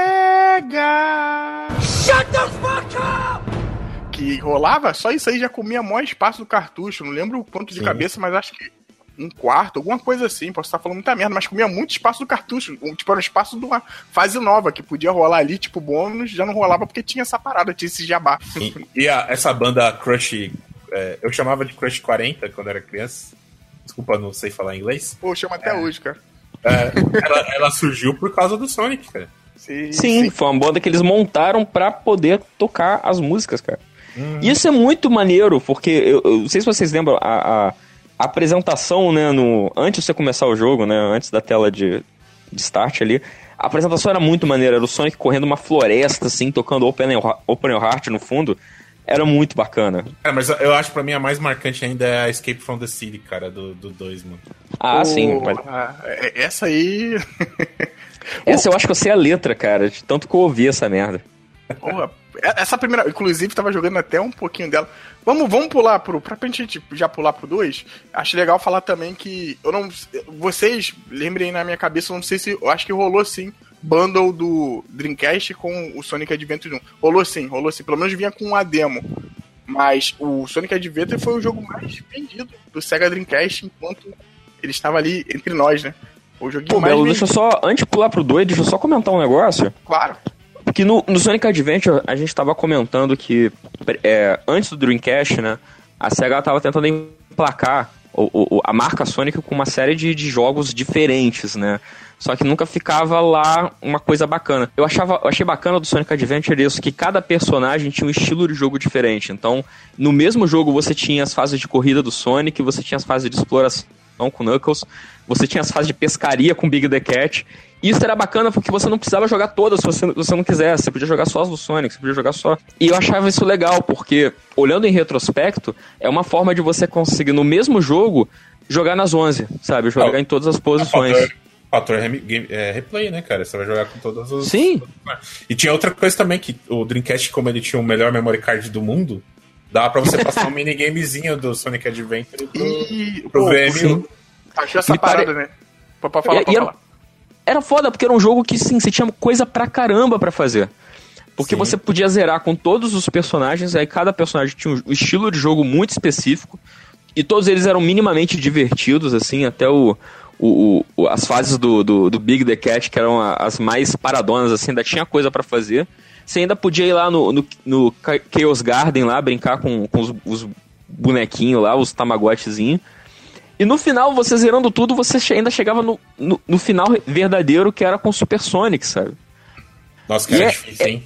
Sega... Shut the fuck up! Que rolava, só isso aí já comia maior espaço do cartucho. Não lembro o quanto de Sim. cabeça, mas acho que um quarto, alguma coisa assim. Posso estar falando muita merda, mas comia muito espaço do cartucho. Um, tipo, era um espaço de uma fase nova que podia rolar ali, tipo, bônus, já não rolava porque tinha essa parada, tinha esse jabá. E, e a- essa banda Crush, é, eu chamava de Crush quarenta quando era criança. Desculpa, não sei falar inglês. Pô, chama até hoje, cara. É, ela, ela surgiu por causa do Sonic, cara. Sim, Sim, foi uma banda que eles montaram pra poder tocar as músicas, cara. E isso é muito maneiro, porque eu, eu não sei se vocês lembram a, a- a apresentação, né, no, antes de você começar o jogo, né, antes da tela de, de start ali, a apresentação era muito maneira, era o Sonic correndo uma floresta, assim, tocando Open Your, Open Your Heart no fundo, era muito bacana. É, mas eu acho pra mim a mais marcante ainda é a Escape from the City, cara, do dois, mano. Ah, Pô, sim, mas ah, é- essa aí... essa eu acho que eu sei a letra, cara, de tanto que eu ouvi essa merda. Porra, essa primeira, inclusive, tava jogando até um pouquinho dela. Vamos, vamos pular pro. Pra gente já pular pro dois. Acho legal falar também que. Eu não. Vocês, lembrem na minha cabeça, eu não sei se. Eu acho que rolou sim. Bundle do Dreamcast com o Sonic Adventure um. Rolou sim, rolou sim. Pelo menos vinha com uma demo. Mas o Sonic Adventure foi o jogo mais vendido do Sega Dreamcast enquanto ele estava ali entre nós, né? O joguinho Pô, mais Belo, vendido. deixa eu só, antes de pular pro dois, deixa eu só comentar um negócio. Claro. Porque no, no Sonic Adventure a gente tava comentando que é, antes do Dreamcast, né, a SEGA tava tentando emplacar o, o, a marca Sonic com uma série de, de jogos diferentes, né? Só que nunca ficava lá uma coisa bacana. Eu, achava, eu achei bacana do Sonic Adventure isso, que cada personagem tinha um estilo de jogo diferente. Então, no mesmo jogo você tinha as fases de corrida do Sonic, você tinha as fases de exploração com Knuckles, você tinha as fases de pescaria com Big the Cat. Isso era bacana porque você não precisava jogar todas se você, se você não quisesse. Você podia jogar só as do Sonic, você podia jogar só... E eu achava isso legal, porque, olhando em retrospecto, é uma forma de você conseguir, no mesmo jogo, jogar nas onze, sabe? Jogar Oh, em todas as posições. fator é, é, replay, né, cara? Você vai jogar com todas as... Sim. E tinha outra coisa também, que o Dreamcast, como ele tinha o melhor memory card do mundo, dava pra você passar um minigamezinho do Sonic Adventure pro, E, pro pô, V M U. sim. Achei essa Me parada, pare- né? Pra, pra falar, E- pra e era- falar. Era foda, porque era um jogo que, sim, você tinha coisa pra caramba pra fazer. Porque Sim. você podia zerar com todos os personagens, aí cada personagem tinha um estilo de jogo muito específico, e todos eles eram minimamente divertidos, assim, até o, o, o- as fases do, do, do Big the Cat, que eram a- as mais paradonas, assim, ainda tinha coisa pra fazer. Você ainda podia ir lá no, no, no Chaos Garden, lá, brincar com, com os, os bonequinhos lá, os tamagotchizinhos. E no final, você zerando tudo, você che- ainda chegava no, no, no final verdadeiro, que era com Super Sonic, sabe? Nossa, que era E é- difícil, hein?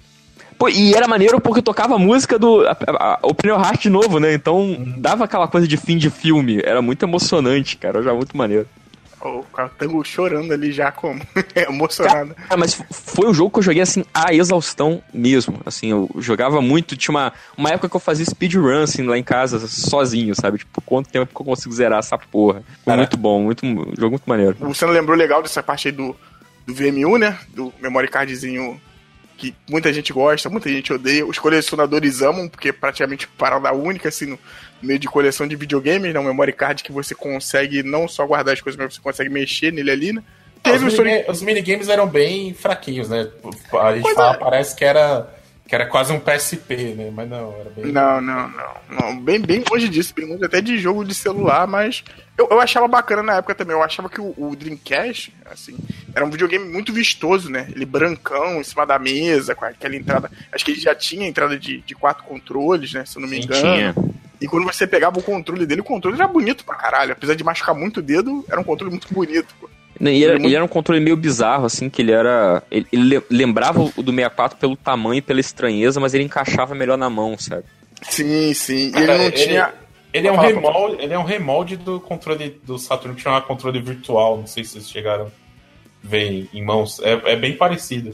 Pô, e era maneiro porque tocava a música do a, a, a Open Your Heart de novo, né? Então dava aquela coisa de fim de filme. Era muito emocionante, cara. Já muito maneiro. O cara tá chorando ali já como. Emocionado. Ah, mas f- foi um jogo que eu joguei assim, a exaustão mesmo. Assim, eu jogava muito. Tinha uma, uma época que eu fazia speedrun, assim, lá em casa, sozinho, sabe? Tipo, quanto tempo que eu consigo zerar essa porra. Foi Caraca. muito bom, muito, um jogo muito maneiro. Você não lembrou legal dessa parte aí do, do V M U, né? Do memory cardzinho que muita gente gosta, muita gente odeia. Os colecionadores amam, porque é praticamente parada única, assim, no meio de coleção de videogames, né? Um memory card que você consegue não só guardar as coisas, mas você consegue mexer nele ali, né? Teve os, o Sonic... minigame- os minigames eram bem fraquinhos, né? A gente Pois fala, é. parece que era, que era quase um P S P, né? Mas não, era bem... Não, não, não, não. Bem, bem longe disso, bem longe até de jogo de celular, mas eu, eu achava bacana na época também. Eu achava que o, o Dreamcast, assim, era um videogame muito vistoso, né? Ele brancão, em cima da mesa, com aquela entrada. Acho que ele já tinha entrada de, de quatro controles, né? Se eu não me Sim, engano. tinha. E quando você pegava o controle dele, o controle era bonito pra caralho. Apesar de machucar muito o dedo, era um controle muito bonito, pô. E era, Ele é muito- ele era um controle meio bizarro, assim, que ele era... Ele, ele le- lembrava o do sessenta e quatro pelo tamanho e pela estranheza, mas ele encaixava melhor na mão, sabe? Sim, sim. E Cara, ele não tinha. Ele é, um Fala, remolde, ele é um remolde do controle do Saturn que chama controle virtual. Não sei se vocês chegaram a ver em, em mãos. É, é bem parecido.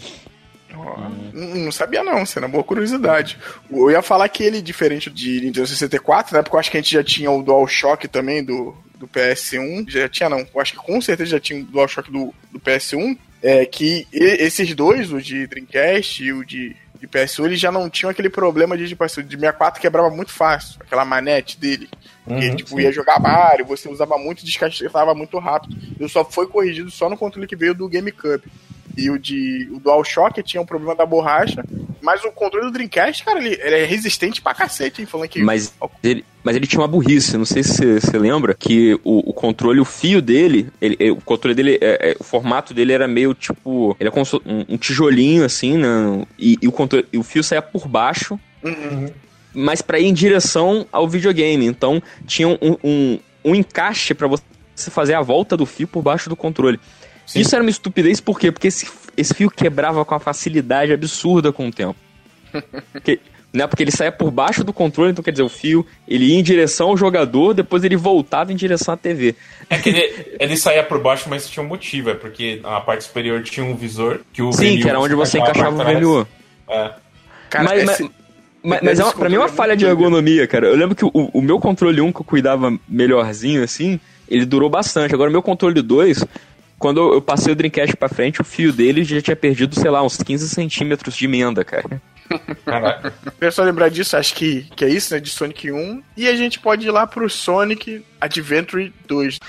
Ó, não, não sabia não, isso era uma boa curiosidade. Eu ia falar que ele, diferente de Nintendo sessenta e quatro, né, porque eu acho que a gente já tinha o DualShock também do, do P S um, já tinha não, eu acho que com certeza já tinha o DualShock do, do P S um, é que e- esses dois, o de Dreamcast e o de, de P S um, eles já não tinham aquele problema de, tipo assim, o de sessenta e quatro quebrava muito fácil, aquela manete dele, porque Uhum, tipo, sim. ia jogar Mario, você usava muito e descastetava muito rápido. Isso só foi corrigido só no controle que veio do GameCube. E o de o DualShock tinha um problema da borracha, mas o controle do Dreamcast, cara, ele, ele é resistente pra cacete, hein? Falando que. Mas ele, mas ele tinha uma burrice, não sei se você você lembra, que o, o controle, o fio dele, ele, ele- o controle dele, é, é, o formato dele era meio tipo, ele é como se fosse um, um tijolinho assim, né? E, e o controle, e o fio saía por baixo, Uhum. mas pra ir em direção ao videogame. Então tinha um, um, um encaixe pra você fazer a volta do fio por baixo do controle. Sim. Isso era uma estupidez, por quê? Porque esse, esse fio quebrava com uma facilidade absurda com o tempo. Porque, né, porque ele saía por baixo do controle, então quer dizer, o fio, ele ia em direção ao jogador, depois ele voltava em direção à T V. É que ele, ele saía por baixo, mas tinha um motivo. É porque a parte superior tinha um visor que o Sim, V M U que era onde você encaixava o pra V M U. trás. É. Cara, mas, esse- mas, mas, mas é uma, pra mim é uma falha de ergonomia, cara. Eu lembro que o, o meu controle um que eu cuidava melhorzinho, assim, ele durou bastante. Agora, o meu controle dois, quando eu, eu passei o Dreamcast pra frente, o fio dele já tinha perdido, sei lá, uns quinze centímetros de emenda, cara. Caraca. Eu só lembrar disso, acho que, que é isso, né? De Sonic um. E a gente pode ir lá pro Sonic Adventure dois.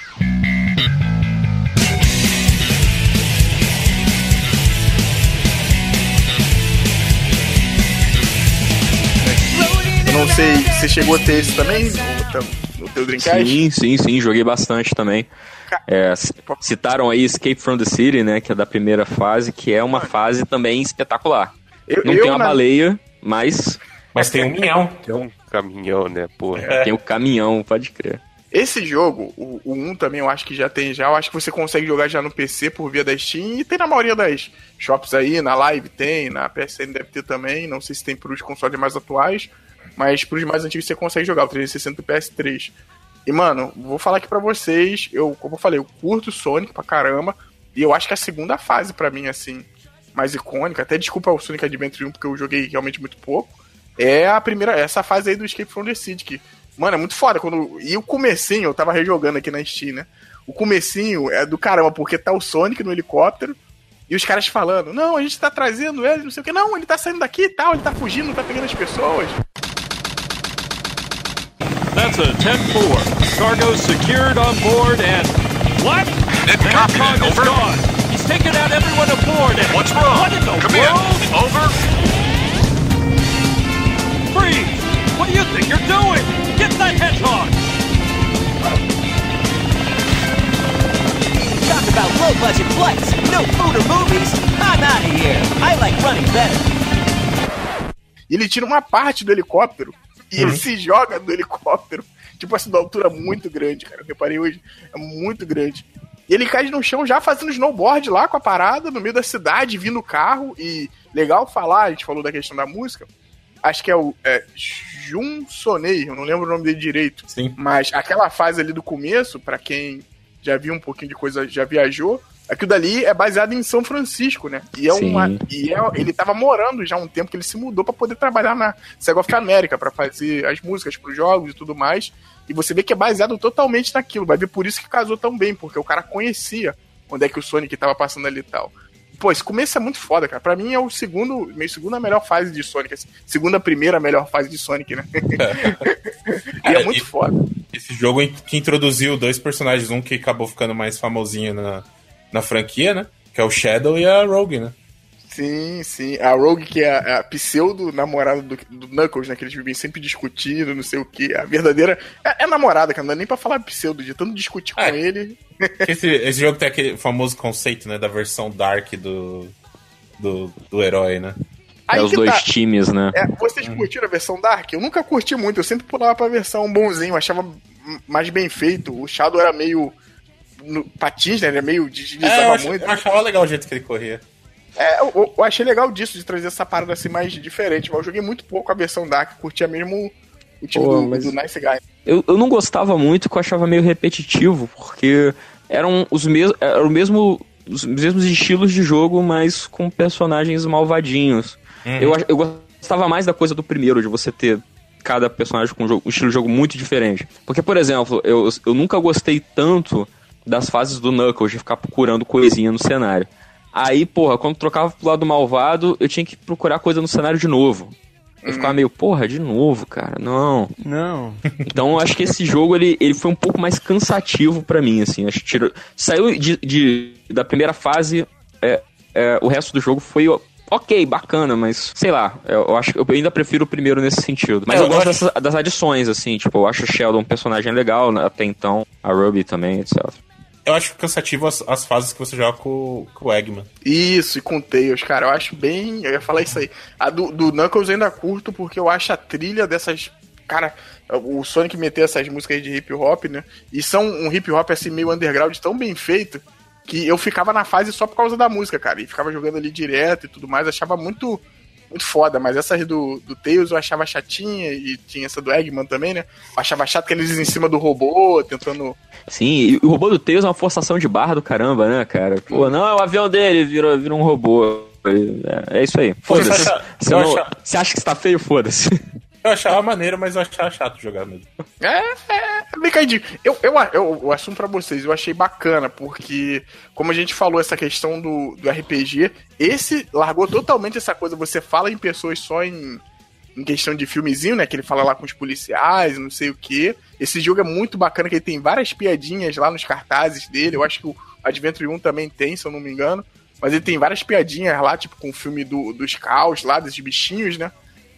Eu não sei se você chegou a ter esse também no teu, no teu Dreamcast. Sim, sim, sim, joguei bastante também. É, c- citaram aí Escape from the City, né, que é da primeira fase, que é uma fase também espetacular. Eu, Não eu, tem uma na- baleia, mas Mas tem um minhão. Tem um caminhão, né, porra. É. tem o caminhão, pode crer. Esse jogo, o, o um também eu acho que já tem já. Eu acho que você consegue jogar já no P C por via da Steam e tem na maioria das shops aí, na Live tem, na P S N deve ter também. Não sei se tem pros consoles mais atuais, mas pros mais antigos você consegue jogar, o trezentos e sessenta e P S três. E, mano, vou falar aqui pra vocês, eu, como eu falei, eu curto Sonic pra caramba, e eu acho que a segunda fase pra mim, assim, mais icônica, até desculpa o Sonic Adventure um, porque eu joguei realmente muito pouco, é a primeira, essa fase aí do Escape from the City, que, mano, é muito foda, quando, e o comecinho, eu tava rejogando aqui na Steam, né, o comecinho é do caramba, porque tá o Sonic no helicóptero e os caras falando, não, a gente tá trazendo ele, não sei o que, não, ele tá saindo daqui e tal, ele tá fugindo, tá pegando as pessoas. That's a ten four. Cargo secured on board and... What? It copied. Over. Gone. He's taken out everyone aboard and... What's wrong? What in the Come world? in. Over. Freeze! What do you think you're doing? Get that hedgehog! Talk about low-budget flights, no food or movies. I'm out of here. I like running better. E ele tira uma parte do helicóptero e ele se joga do helicóptero, tipo assim, de uma altura muito grande, cara. Eu reparei hoje, é muito grande. E ele cai no chão já fazendo snowboard lá com a parada, no meio da cidade, vindo o carro. E legal falar, a gente falou da questão da música, acho que é o é, Jun Sonei, eu não lembro o nome dele direito. Sim. Mas aquela fase ali do começo, pra quem já viu um pouquinho de coisa, já viajou, aquilo dali é baseado em São Francisco, né? E, é uma, e é, ele tava morando já há um tempo que ele se mudou pra poder trabalhar na Sega of America, pra fazer as músicas pros jogos e tudo mais. E você vê que é baseado totalmente naquilo. Vai ver por isso que casou tão bem, porque o cara conhecia onde é que o Sonic tava passando ali e tal. Pô, esse começo é muito foda, cara. Pra mim é o segundo, meio segunda melhor fase de Sonic. Assim. Segunda, primeira melhor fase de Sonic, né? E é muito e, foda. Esse jogo que introduziu dois personagens, um que acabou ficando mais famosinho na, na franquia, né? Que é o Shadow e a Rogue, né? Sim, sim. A Rogue, que é a pseudo-namorada do, do Knuckles, né? Que eles vivem sempre discutindo, não sei o que. A verdadeira... É, é namorada, cara. Não dá nem pra falar pseudo, de tanto discutir com é. ele. Esse, esse jogo tem aquele famoso conceito, né? Da versão Dark do, do, do herói, né? É os dois tá. times, né? É, vocês curtiram a versão Dark? Eu nunca curti muito. Eu sempre pulava pra versão bonzinho. Achava mais bem feito. O Shadow era meio... No, patins, né? Ele é meio deslizava é, eu ach, muito. Eu achava legal o jeito que ele corria. É, eu, eu achei legal disso, de trazer essa parada assim mais diferente, mas eu joguei muito pouco a versão Dark, curtia mesmo o time Pô, do, mas... do Nice Guy. Eu, eu não gostava muito, que eu achava meio repetitivo, porque eram os, mes era o mesmo, os mesmos estilos de jogo, mas com personagens malvadinhos. Uhum. Eu, eu gostava mais da coisa do primeiro, de você ter cada personagem com um, jogo, um estilo de jogo muito diferente. Porque, por exemplo, eu, eu nunca gostei tanto das fases do Knuckles, de ficar procurando coisinha no cenário. Aí, porra, quando trocava pro lado malvado, eu tinha que procurar coisa no cenário de novo. Eu ficava meio, porra, de novo, cara, não. Não. Então, eu acho que esse jogo, ele, ele foi um pouco mais cansativo pra mim, assim. Acho que tirou, saiu de, de, da primeira fase, é, é, o resto do jogo foi ok, bacana, mas, sei lá, eu, eu acho que eu ainda prefiro o primeiro nesse sentido. Mas é, eu, eu gosto acho... dessas, das adições, assim, tipo, eu acho o Sheldon um personagem legal, né, até então, a Ruby também, etcétera. Eu acho cansativo as, as fases que você joga com, com o Eggman. Isso, e com o Tails, cara. Eu acho bem... Eu ia falar isso aí. A do, do Knuckles eu ainda curto, porque eu acho a trilha dessas... Cara, o Sonic meteu essas músicas de hip hop, né? E são um hip hop assim, meio underground, tão bem feito, que eu ficava na fase só por causa da música, cara. E ficava jogando ali direto e tudo mais. Achava muito... muito foda, mas essas do, do Tails eu achava chatinha, e tinha essa do Eggman também, né? Eu achava chato que eles em cima do robô, tentando... Sim, e o robô do Tails é uma forçação de barra do caramba, né, cara? Pô, não, é o avião dele, virou, virou um robô. É, é isso aí. Foda-se. Você acha... acha que está feio? Foda-se. Eu achava maneiro, mas eu achava chato jogar mesmo. É, é, bem caidinho. Eu, eu, eu, eu assumo pra vocês, eu achei bacana, porque, como a gente falou, essa questão do, do R P G, esse largou totalmente essa coisa, você fala em pessoas só em, em questão de filmezinho, né, que ele fala lá com os policiais, não sei o que. Esse jogo é muito bacana, que ele tem várias piadinhas lá nos cartazes dele, eu acho que o Adventure um também tem, se eu não me engano, mas ele tem várias piadinhas lá, tipo com o filme do, dos caos lá, desses bichinhos, né.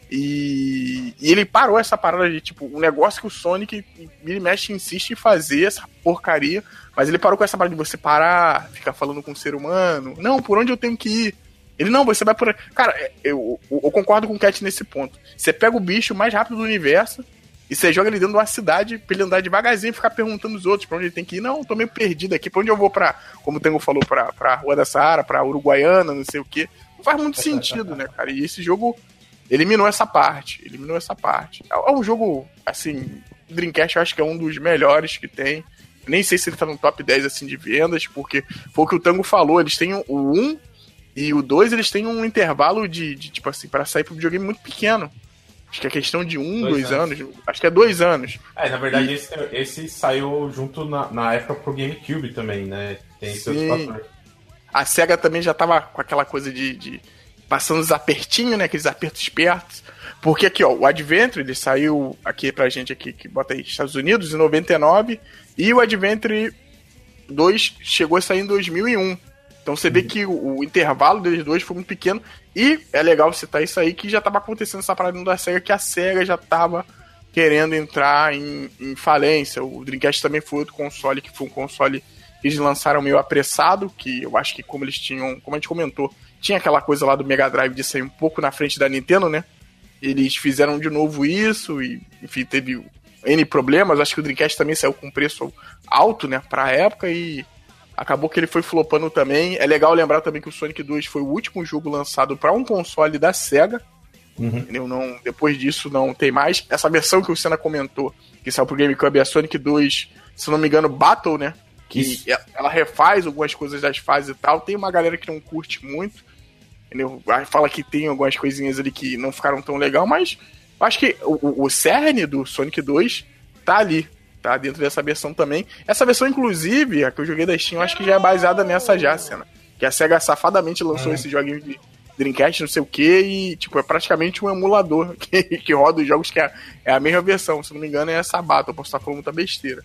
E, e ele parou essa parada de, tipo, um negócio que o Sonic, ele mexe, insiste em fazer, essa porcaria, mas ele parou com essa parada de você parar, ficar falando com o ser humano, não, por onde eu tenho que ir? Ele, não, você vai por aí. Cara, eu, eu, eu concordo com o Cat nesse ponto. Você pega o bicho mais rápido do universo e você joga ele dentro de uma cidade pra ele andar devagarzinho e ficar perguntando os outros pra onde ele tem que ir. Não, eu tô meio perdido aqui, pra onde eu vou pra, como o Tango falou, pra, pra Rua da Saara, pra Uruguaiana, não sei o que. Não faz muito sentido, né, cara? E esse jogo... eliminou essa parte, eliminou essa parte. É um jogo, assim, Dreamcast eu acho que é um dos melhores que tem. Nem sei se ele tá no top dez, assim, de vendas, porque foi o que o Tango falou, eles têm o um e o dois, eles têm um intervalo de, de tipo assim, para sair pro videogame muito pequeno. Acho que é questão de um, Dois dois anos. anos. Acho que é dois anos. É, na verdade, esse, esse saiu junto na, na época pro GameCube também, né? Tem seus fatores. A SEGA também já tava com aquela coisa de, de passando os apertinhos, né? Aqueles apertos espertos. Porque aqui, ó, o Adventure, ele saiu aqui pra gente aqui, que bota aí, Estados Unidos, em noventa e nove. E o Adventure dois chegou a sair em dois mil e um. Então você vê que o, o intervalo deles dois foi muito pequeno. E é legal citar isso aí, que já tava acontecendo essa parada da SEGA, que a SEGA já tava querendo entrar em, em falência. O Dreamcast também foi outro console, que foi um console que eles lançaram meio apressado, que eu acho que como eles tinham, como a gente comentou, tinha aquela coisa lá do Mega Drive de sair um pouco na frente da Nintendo, né? Eles fizeram de novo isso e, enfim, teve N problemas. Acho que o Dreamcast também saiu com preço alto, né, pra época, e acabou que ele foi flopando também. É legal lembrar também que o Sonic dois foi o último jogo lançado para um console da SEGA. Uhum. Entendeu? Não, depois disso não tem mais. Essa versão que o Senna comentou, que saiu pro GameCube, é a Sonic dois, se não me engano, Battle, né? Que Isso. ela refaz algumas coisas das fases e tal. Tem uma galera que não curte muito, entendeu? Fala que tem algumas coisinhas ali que não ficaram tão legal, mas eu acho que o, o cerne do Sonic dois tá ali. Tá dentro dessa versão também. Essa versão, inclusive, a que eu joguei da Steam, eu acho que já é baseada nessa já, cena. Que a SEGA safadamente lançou é. esse joguinho de Dreamcast, não sei o que, e tipo, é praticamente um emulador que, que roda os jogos que é, é a mesma versão. Se não me engano, é essa Battle. Eu posso estar falando muita besteira.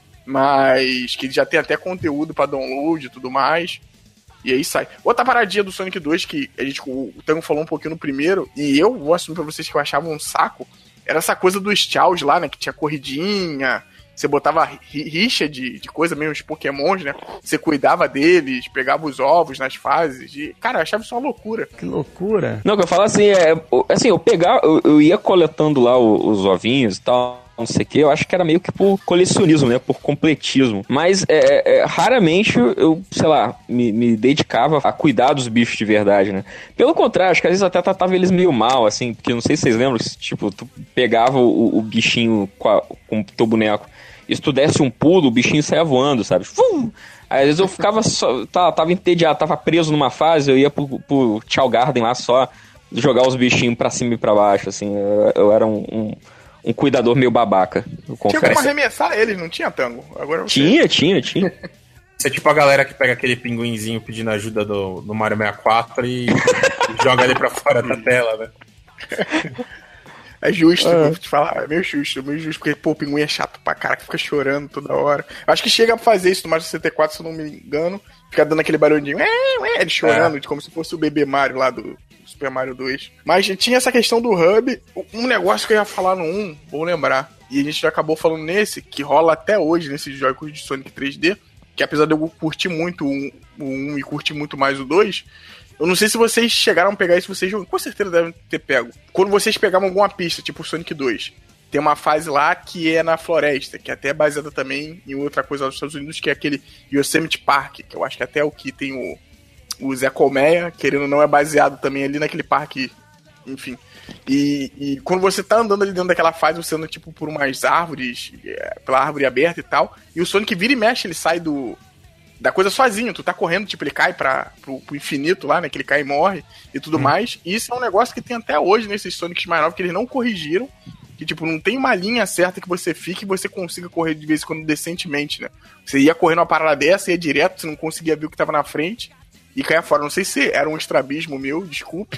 Mas que já tem até conteúdo pra download e tudo mais. E aí sai. Outra paradinha do Sonic dois, que a gente, o Tango falou um pouquinho no primeiro, e eu vou assumir pra vocês que eu achava um saco, era essa coisa dos tchauz lá, né? Que tinha corridinha. Você botava rixa de, de coisa mesmo, os pokémons, né? Você cuidava deles, pegava os ovos nas fases. E, cara, eu achava isso uma loucura. Que loucura. Não, que eu falo assim, é, assim, eu pegava, eu, eu ia coletando lá os, os ovinhos e tal, não sei o que, eu acho que era meio que por colecionismo, né? Por completismo. Mas é, é, raramente eu, sei lá, me, me dedicava a cuidar dos bichos de verdade, né? Pelo contrário, acho que às vezes até tratava eles meio mal, assim, porque não sei se vocês lembram, tipo, tu pegava o, o bichinho com, a, com o teu boneco, e se tu desse um pulo, o bichinho saia voando, sabe? Fum! Aí, às vezes eu ficava só, tava, tava entediado, tava preso numa fase, eu ia pro, pro Tchau Garden lá só jogar os bichinhos pra cima e pra baixo, assim, eu, eu era um, um, um cuidador meio babaca, eu confesso. Tinha como arremessar eles, não tinha, Tango? Agora você... Tinha, tinha, tinha. Isso é tipo a galera que pega aquele pinguinzinho pedindo ajuda do, do Mario sessenta e quatro e, e joga ele pra fora da tela, né? É justo, ah. vou te falar, é meio justo, é meio justo, porque, pô, o pinguim é chato pra cara, que fica chorando toda hora. Eu acho que chega a fazer isso no Mario sessenta e quatro, se eu não me engano, fica dando aquele barulhinho, é, é, ele chorando, é. como se fosse o bebê Mario lá do Super Mario dois. Mas tinha essa questão do hub, um negócio que eu ia falar no um, vou lembrar, e a gente já acabou falando nesse, que rola até hoje nesses jogos de Sonic três D, que apesar de eu curtir muito o um e curtir muito mais o dois, eu não sei se vocês chegaram a pegar isso, vocês com certeza devem ter pego. Quando vocês pegavam alguma pista, tipo o Sonic dois, tem uma fase lá que é na floresta, que até é baseada também em outra coisa lá dos Estados Unidos, que é aquele Yosemite Park, que eu acho que até é o que tem o, o Zé Colmeia, querendo ou não, é baseado também ali naquele parque, enfim. E, e quando você tá andando ali dentro daquela fase, você anda tipo por umas árvores, pela árvore aberta e tal, e o Sonic vira e mexe, ele sai do... da coisa sozinho, tu tá correndo, tipo, ele cai pra, pro, pro infinito lá, né, que ele cai e morre e tudo hum. mais, e isso é um negócio que tem até hoje nesses Sonics mais novos, que eles não corrigiram, que, tipo, não tem uma linha certa que você fique e você consiga correr de vez em quando decentemente, né, você ia correndo uma parada dessa, ia direto, você não conseguia ver o que tava na frente, e caia fora, não sei se era um estrabismo meu, desculpe,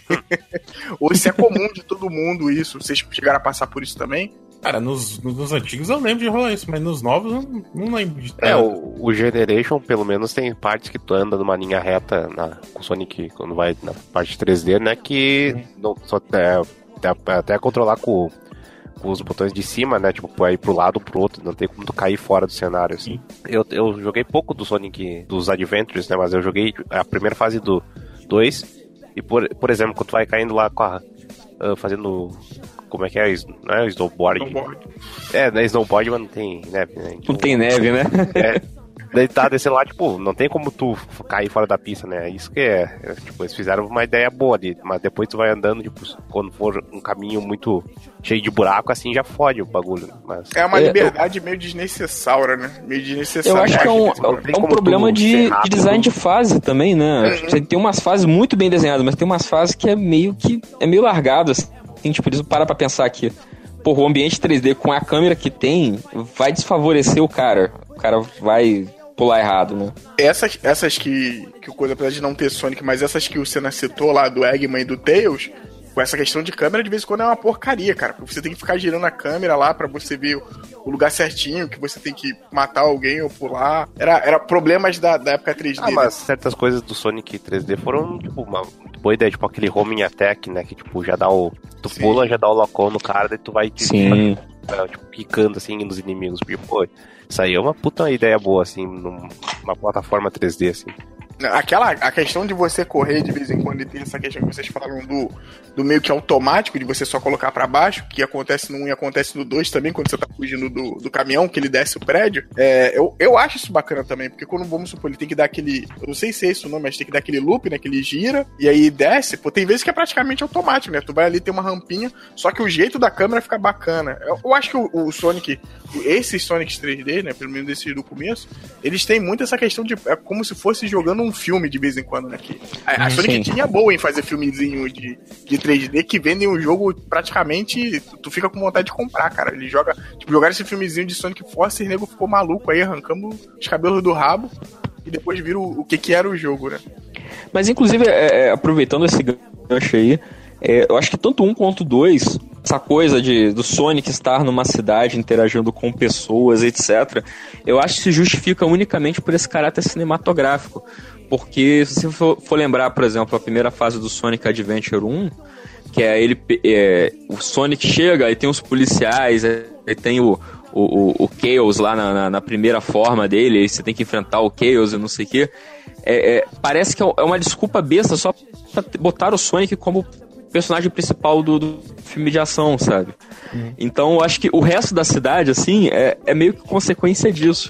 ou se é comum de todo mundo isso, vocês chegaram a passar por isso também? Cara, nos, nos antigos eu lembro de rolar isso, mas nos novos eu não, não lembro de É, o, o Generation, pelo menos, tem partes que tu anda numa linha reta na, com o Sonic, quando vai na parte três D, né? Que uhum. não, só é, até, até controlar com, com os botões de cima, né? Tipo, pra ir pro lado ou pro outro, não tem como tu cair fora do cenário, assim. Eu, eu joguei pouco do Sonic, dos Adventures, né? Mas eu joguei a primeira fase do dois, e por, por exemplo, quando tu vai caindo lá com a, uh, fazendo... Como é que é? Não é snowboard? snowboard. É, não é snowboard, mas não tem neve, né? Então, não tem neve, né? É. Daí tá descendo lá, tipo, não tem como tu cair fora da pista, né? Isso que é, é tipo, eles fizeram uma ideia boa ali, mas depois tu vai andando, tipo, quando for um caminho muito cheio de buraco, assim, já fode o bagulho. Mas... É uma liberdade é, eu... meio desnecessária, né? Meio desnecessária. Eu acho que é um, é um problema de, de design de fase também, né? Uhum. Você tem umas fases muito bem desenhadas, mas tem umas fases que é meio que, é meio largado, assim. assim, tipo, eles param pra pensar que, porra, o ambiente três D com a câmera que tem vai desfavorecer o cara. O cara vai pular errado, né? Essas, essas que, que o coisa, apesar de não ter Sonic, mas essas que o Senna citou lá, do Eggman e do Tails, com essa questão de câmera, de vez em quando é uma porcaria, cara. Porque você tem que ficar girando a câmera lá pra você ver o, o lugar certinho, que você tem que matar alguém ou pular. Era, era problemas da, da época três D. Ah, mas certas coisas do Sonic três D foram, tipo, uma boa ideia, tipo aquele homing attack, né? Que, tipo, já dá o... Tu Sim. pula, já dá o lock-on no cara, daí tu vai... Tipo, Sim. Vai, tipo, picando, assim, nos inimigos. Porque, pô, isso aí é uma puta ideia boa, assim, numa plataforma três D, assim. Aquela, a questão de você correr de vez em quando e tem essa questão que vocês falaram do, do meio que automático, de você só colocar pra baixo, que acontece no um e acontece no dois também, quando você tá fugindo do, do caminhão, que ele desce o prédio. É, eu, eu acho isso bacana também, porque quando, vamos supor, ele tem que dar aquele, eu não sei se é isso o nome, mas tem que dar aquele loop, né, que ele gira, e aí desce, pô, tem vezes que é praticamente automático, né, tu vai ali, tem uma rampinha, só que o jeito da câmera fica bacana. Eu, eu acho que o, o Sonic, esses Sonics três D, né, pelo menos esses do começo, eles têm muito essa questão de, é como se fosse jogando um filme de vez em quando, né? Que a, a Sonic tinha boa em fazer filmezinho de, de três D que vendem o jogo praticamente, tu, tu fica com vontade de comprar, cara. Ele joga, tipo, jogaram esse filmezinho de Sonic Force e o nego ficou maluco aí, arrancamos os cabelos do rabo e depois viram o, o que que era o jogo, né? Mas, inclusive, é, é, aproveitando esse gancho aí, é, eu acho que tanto um quanto dois, essa coisa de, do Sonic estar numa cidade interagindo com pessoas, etcétera, eu acho que se justifica unicamente por esse caráter cinematográfico. Porque se você for, for lembrar, por exemplo, a primeira fase do Sonic Adventure um, que é ele, é, o Sonic chega, aí tem os policiais, aí tem o, o, o Chaos lá na, na, na primeira forma dele, aí você tem que enfrentar o Chaos e não sei o quê. É, é, parece que é uma desculpa besta só pra botar o Sonic como personagem principal do, do filme de ação, sabe? Uhum. Então eu acho que o resto da cidade, assim, é, é meio que consequência disso.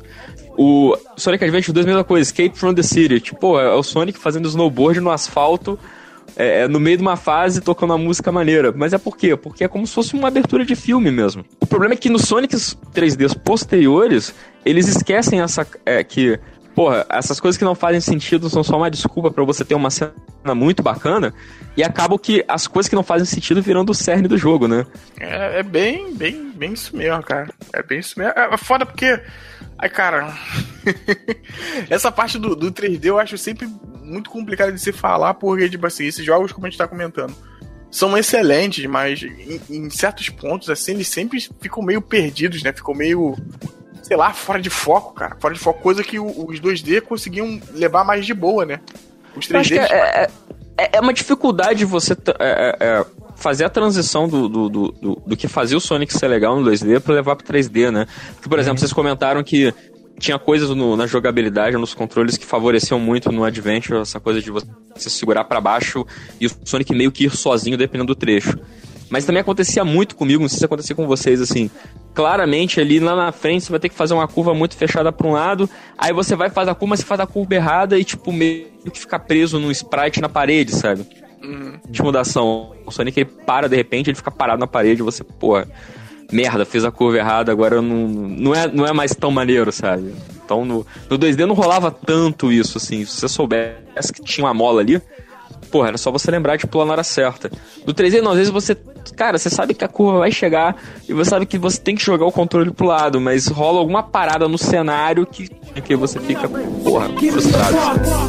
O Sonic Adventure dois, mesma coisa, Escape from the City. Tipo, é o Sonic fazendo snowboard no asfalto, é, é, no meio de uma fase, tocando uma música maneira. Mas é por quê? Porque é como se fosse uma abertura de filme mesmo. O problema é que nos Sonics três D posteriores, eles esquecem essa... É, que, porra, essas coisas que não fazem sentido são só uma desculpa pra você ter uma cena muito bacana, e acabam que as coisas que não fazem sentido virando o cerne do jogo, né? É, é bem, bem, bem isso mesmo, cara. É bem isso mesmo. É foda porque... Ai, cara, essa parte do, do três D eu acho sempre muito complicado de se falar, porque, tipo assim, esses jogos, como a gente tá comentando, são excelentes, mas em, em certos pontos, assim, eles sempre ficam meio perdidos, né? Ficam meio, sei lá, fora de foco, cara. Fora de foco, coisa que o, os dois D conseguiam levar mais de boa, né? Os três D... Eu acho que é, é, é uma dificuldade você... É, é, fazer a transição do, do, do, do, do que fazia o Sonic ser legal no dois D pra levar pro três D, né? Porque, por exemplo, uhum. vocês comentaram que tinha coisas no, na jogabilidade, nos controles que favoreciam muito no Adventure, essa coisa de você segurar pra baixo e o Sonic meio que ir sozinho dependendo do trecho. Mas também acontecia muito comigo, não sei se acontecia com vocês, assim, claramente ali lá na frente você vai ter que fazer uma curva muito fechada pra um lado, aí você vai fazer a curva, mas você faz a curva errada e tipo, meio que fica preso num sprite na parede, sabe? Uhum. De mudação. O Sonic ele para de repente, ele fica parado na parede e você, pô, merda, fiz a curva errada, agora não, não, é, não é mais tão maneiro, sabe? Então no, no dois D não rolava tanto isso, assim. Se você soubesse que tinha uma mola ali, porra, era só você lembrar de pular na hora certa. No três D não, às vezes você, cara, você sabe que a curva vai chegar e você sabe que você tem que jogar o controle pro lado, mas rola alguma parada no cenário que, que você fica, porra, frustrado.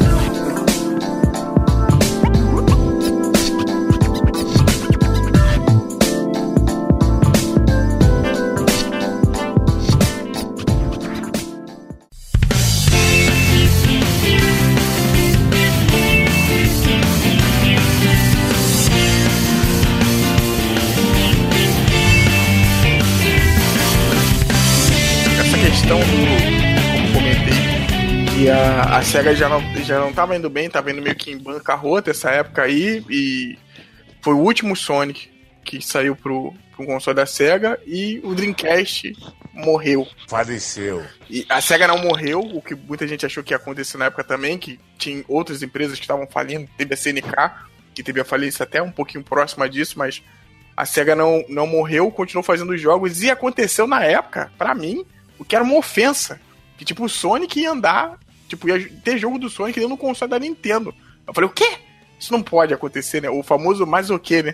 A, a SEGA já não, já não tava indo bem, tava indo meio que em bancarrota essa época aí, e foi o último Sonic que saiu pro, pro console da SEGA, e o Dreamcast morreu. Faleceu. E a SEGA não morreu, o que muita gente achou que ia acontecer na época também, que tinha outras empresas que estavam falindo, teve a C N K, que teve a falência até um pouquinho próxima disso, mas a SEGA não, não morreu, continuou fazendo jogos, e aconteceu na época, pra mim, o que era uma ofensa, que tipo, o Sonic ia andar, tipo, ia ter jogo do Sonic dentro do console da Nintendo. Eu falei, o quê? Isso não pode acontecer, né? O famoso mais o quê, né?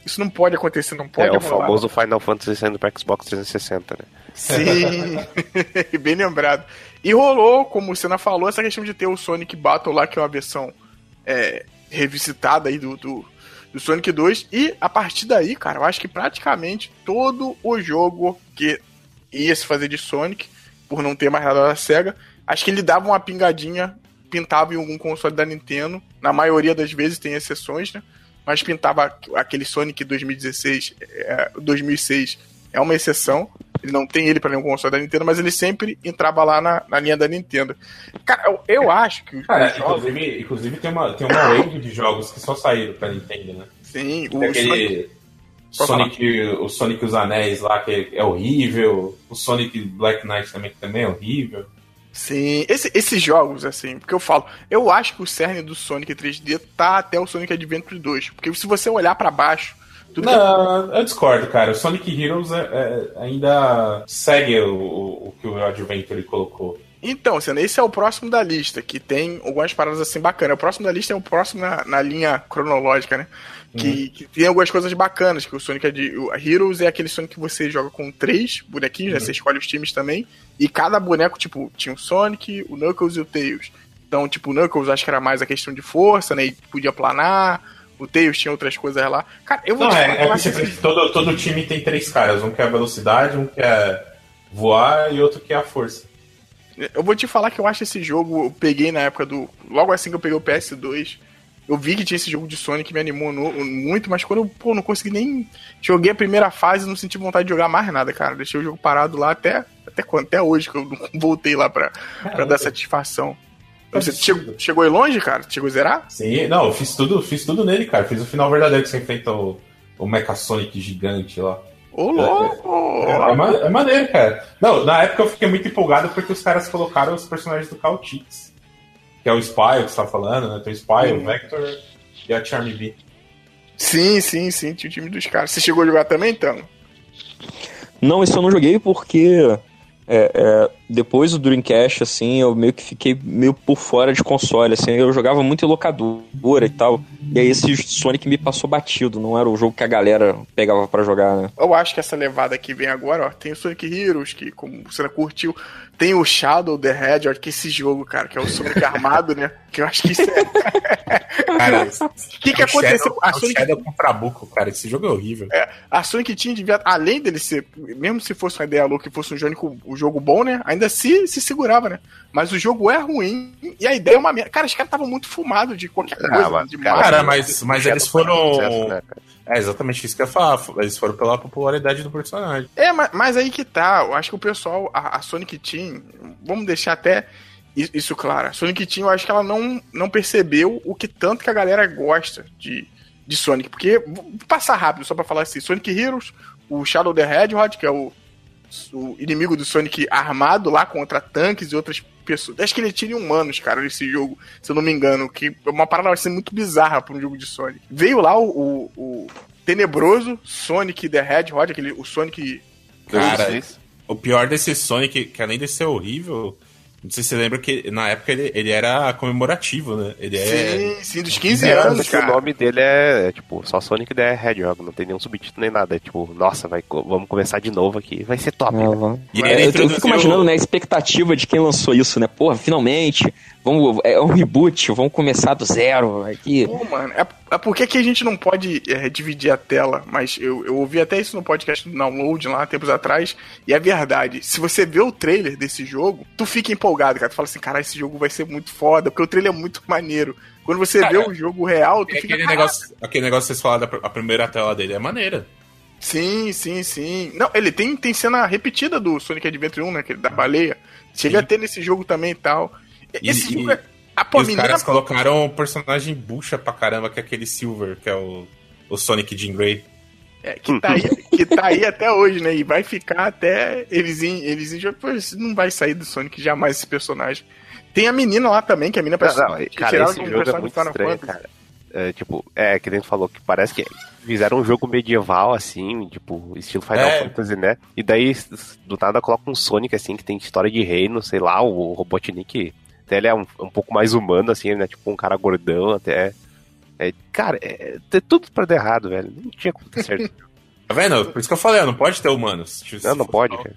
Isso não pode acontecer, não pode É o rolar. famoso Final Fantasy saindo pra Xbox trezentos e sessenta, né? Sim, bem lembrado. E rolou, como o Senna falou, essa questão de ter o Sonic Battle lá, que é uma versão é, revisitada aí do, do, do Sonic dois. E a partir daí, cara, eu acho que praticamente todo o jogo que ia se fazer de Sonic, por não ter mais nada da SEGA, acho que ele dava uma pingadinha, pintava em algum console da Nintendo. Na maioria das vezes tem exceções, né? Mas pintava aquele Sonic dois mil e dezesseis, é, dois mil e seis é uma exceção. Ele não tem ele para nenhum console da Nintendo, mas ele sempre entrava lá na, na linha da Nintendo. Cara, eu, eu acho que... Cara, inclusive, inclusive tem uma, tem uma wave de jogos que só saíram pra Nintendo, né? Sim, o aquele Sonic, Sonic o Sonic os Anéis lá, que é horrível. O Sonic Black Knight também, que também é horrível. Sim, esse, esses jogos, assim, porque eu falo, eu acho que o cerne do Sonic três D tá até o Sonic Adventure dois, porque se você olhar pra baixo... Tudo não, que... eu discordo, cara. O Sonic Heroes é, é, ainda segue o, o, o que o Adventure colocou. Então, Senna, esse é o próximo da lista, que tem algumas paradas assim bacanas. O próximo da lista é o próximo na, na linha cronológica, né? Que, uhum. que tem algumas coisas bacanas, que o Sonic o Heroes é aquele Sonic que você joga com três bonequinhos, uhum. né? Você escolhe os times também, e cada boneco, tipo, tinha o Sonic, o Knuckles e o Tails. Então, tipo, o Knuckles acho que era mais a questão de força, né? E podia planar, o Tails tinha outras coisas lá. Cara, eu vou Não, te é, falar, é eu acho que todo, todo time tem três caras, um que é a velocidade, um que é voar e outro que é a força. Eu vou te falar que eu acho esse jogo, eu peguei na época do... Logo assim que eu peguei o P S dois, eu vi que tinha esse jogo de Sonic que me animou no, muito, mas quando eu, pô, não consegui nem... Joguei a primeira fase e não senti vontade de jogar mais nada, cara. Deixei o jogo parado lá até, até, quando, até hoje, que eu não voltei lá pra, pra dar satisfação. Você chegou, chegou aí longe, cara? Chegou a zerar? Sim, não, eu fiz tudo, fiz tudo nele, cara. Fiz o final verdadeiro que você enfrenta o, o Mecha Sonic gigante lá. Ô, louco! É, é, é, é maneiro, cara. Não, na época eu fiquei muito empolgado porque os caras colocaram os personagens do Caltix. Que é o Spy, que você tá falando, né? Tem o Spy, hum. o Vector e a Charmy B. Sim, sim, sim. Tinha o time dos caras. Você chegou a jogar também, então? Não, isso eu não joguei porque... É, é, depois do Dreamcast, assim, eu meio que fiquei meio por fora de console, assim, eu jogava muito em locadora e tal, e aí esse Sonic me passou batido, não era o jogo que a galera pegava pra jogar, né? Eu acho que essa levada que vem agora, ó, tem o Sonic Heroes, que como você curtiu, tem o Shadow the Hedgehog, que é esse jogo, cara, que é o Sonic armado, né, que eu acho que isso é... Cara, o que que é aconteceu? Shadow, a Sonic... Shadow com Trabuco, cara, esse jogo é horrível. É, a Sonic Team devia, além dele ser, mesmo se fosse uma ideia louca, que fosse um jogo, um jogo bom, né, ainda se, se segurava, né, mas o jogo é ruim e a ideia é uma merda. Cara, os caras estavam muito fumados de qualquer coisa. Ah, mas, de cara, cara, mas, mas eles foram... Sucesso, né, cara? É exatamente isso que eu ia falar. Eles foram pela popularidade do personagem. É, mas, mas aí que tá. Eu acho que o pessoal, a, a Sonic Team, vamos deixar até isso claro. A Sonic Team, eu acho que ela não, não percebeu o que tanto que a galera gosta de, de Sonic. Porque, vou passar rápido só pra falar assim: Sonic Heroes, o Shadow the Hedgehog, que é o, o inimigo do Sonic armado lá contra tanques e outras pessoas. Acho que ele tira humanos, cara, nesse jogo, se eu não me engano. Que é uma parada assim, muito bizarra pra um jogo de Sonic. Veio lá o, o, o tenebroso Sonic the Hedgehog, aquele, o Sonic... Cara, o pior desse Sonic, que além de ser horrível... Não sei se você lembra que na época ele, ele era comemorativo, né? Ele sim, é... sim, dos quinze anos, cara. O nome dele é, é, tipo, só Sonic the Hedgehog, não tem nenhum subtítulo nem nada. É tipo, nossa, vai, vamos começar de novo aqui, vai ser top. Né? E ele é, introduziu... Eu fico imaginando, né, a expectativa de quem lançou isso, né? Porra, finalmente, vamos, é um reboot, vamos começar do zero aqui. Pô, mano, é, é porque que a gente não pode é, dividir a tela, mas eu, eu ouvi até isso no podcast do Download lá, tempos atrás, e é verdade. Se você vê o trailer desse jogo, tu fica empolgado, cara. Tu fala assim, cara, esse jogo vai ser muito foda, porque o trailer é muito maneiro. Quando você cara, vê o jogo real, tu é fica... Aquele negócio, aquele negócio que vocês falaram, da, a primeira tela dele é maneira. Sim, sim, sim. Não, ele tem, tem cena repetida do Sonic Adventure um, né, que é da baleia. Chega sim. a ter nesse jogo também e tal. Esse e, jogo é... A e os menina... caras colocaram um personagem bucha pra caramba, que é aquele Silver, que é o, o Sonic Jean Grey. É, que tá, aí, que tá aí até hoje, né? E vai ficar até eles eles depois não vai sair do Sonic jamais esse personagem. Tem a menina lá também, que a menina parece não, não, cara, esse um jogo é muito estranho, cara. É, tipo, é, que nem tu falou, que parece que fizeram um jogo medieval, assim, tipo, estilo Final é. Fantasy, né? E daí, do nada, coloca um Sonic, assim, que tem história de reino, sei lá, o Robotnik, até ele é um, um pouco mais humano, assim, né? Tipo, um cara gordão, até... É, cara, é, é tudo pra dar errado, velho. Não tinha como ter certo. Tá vendo? Por isso que eu falei, não pode ter humanos. Não, não pode, cara.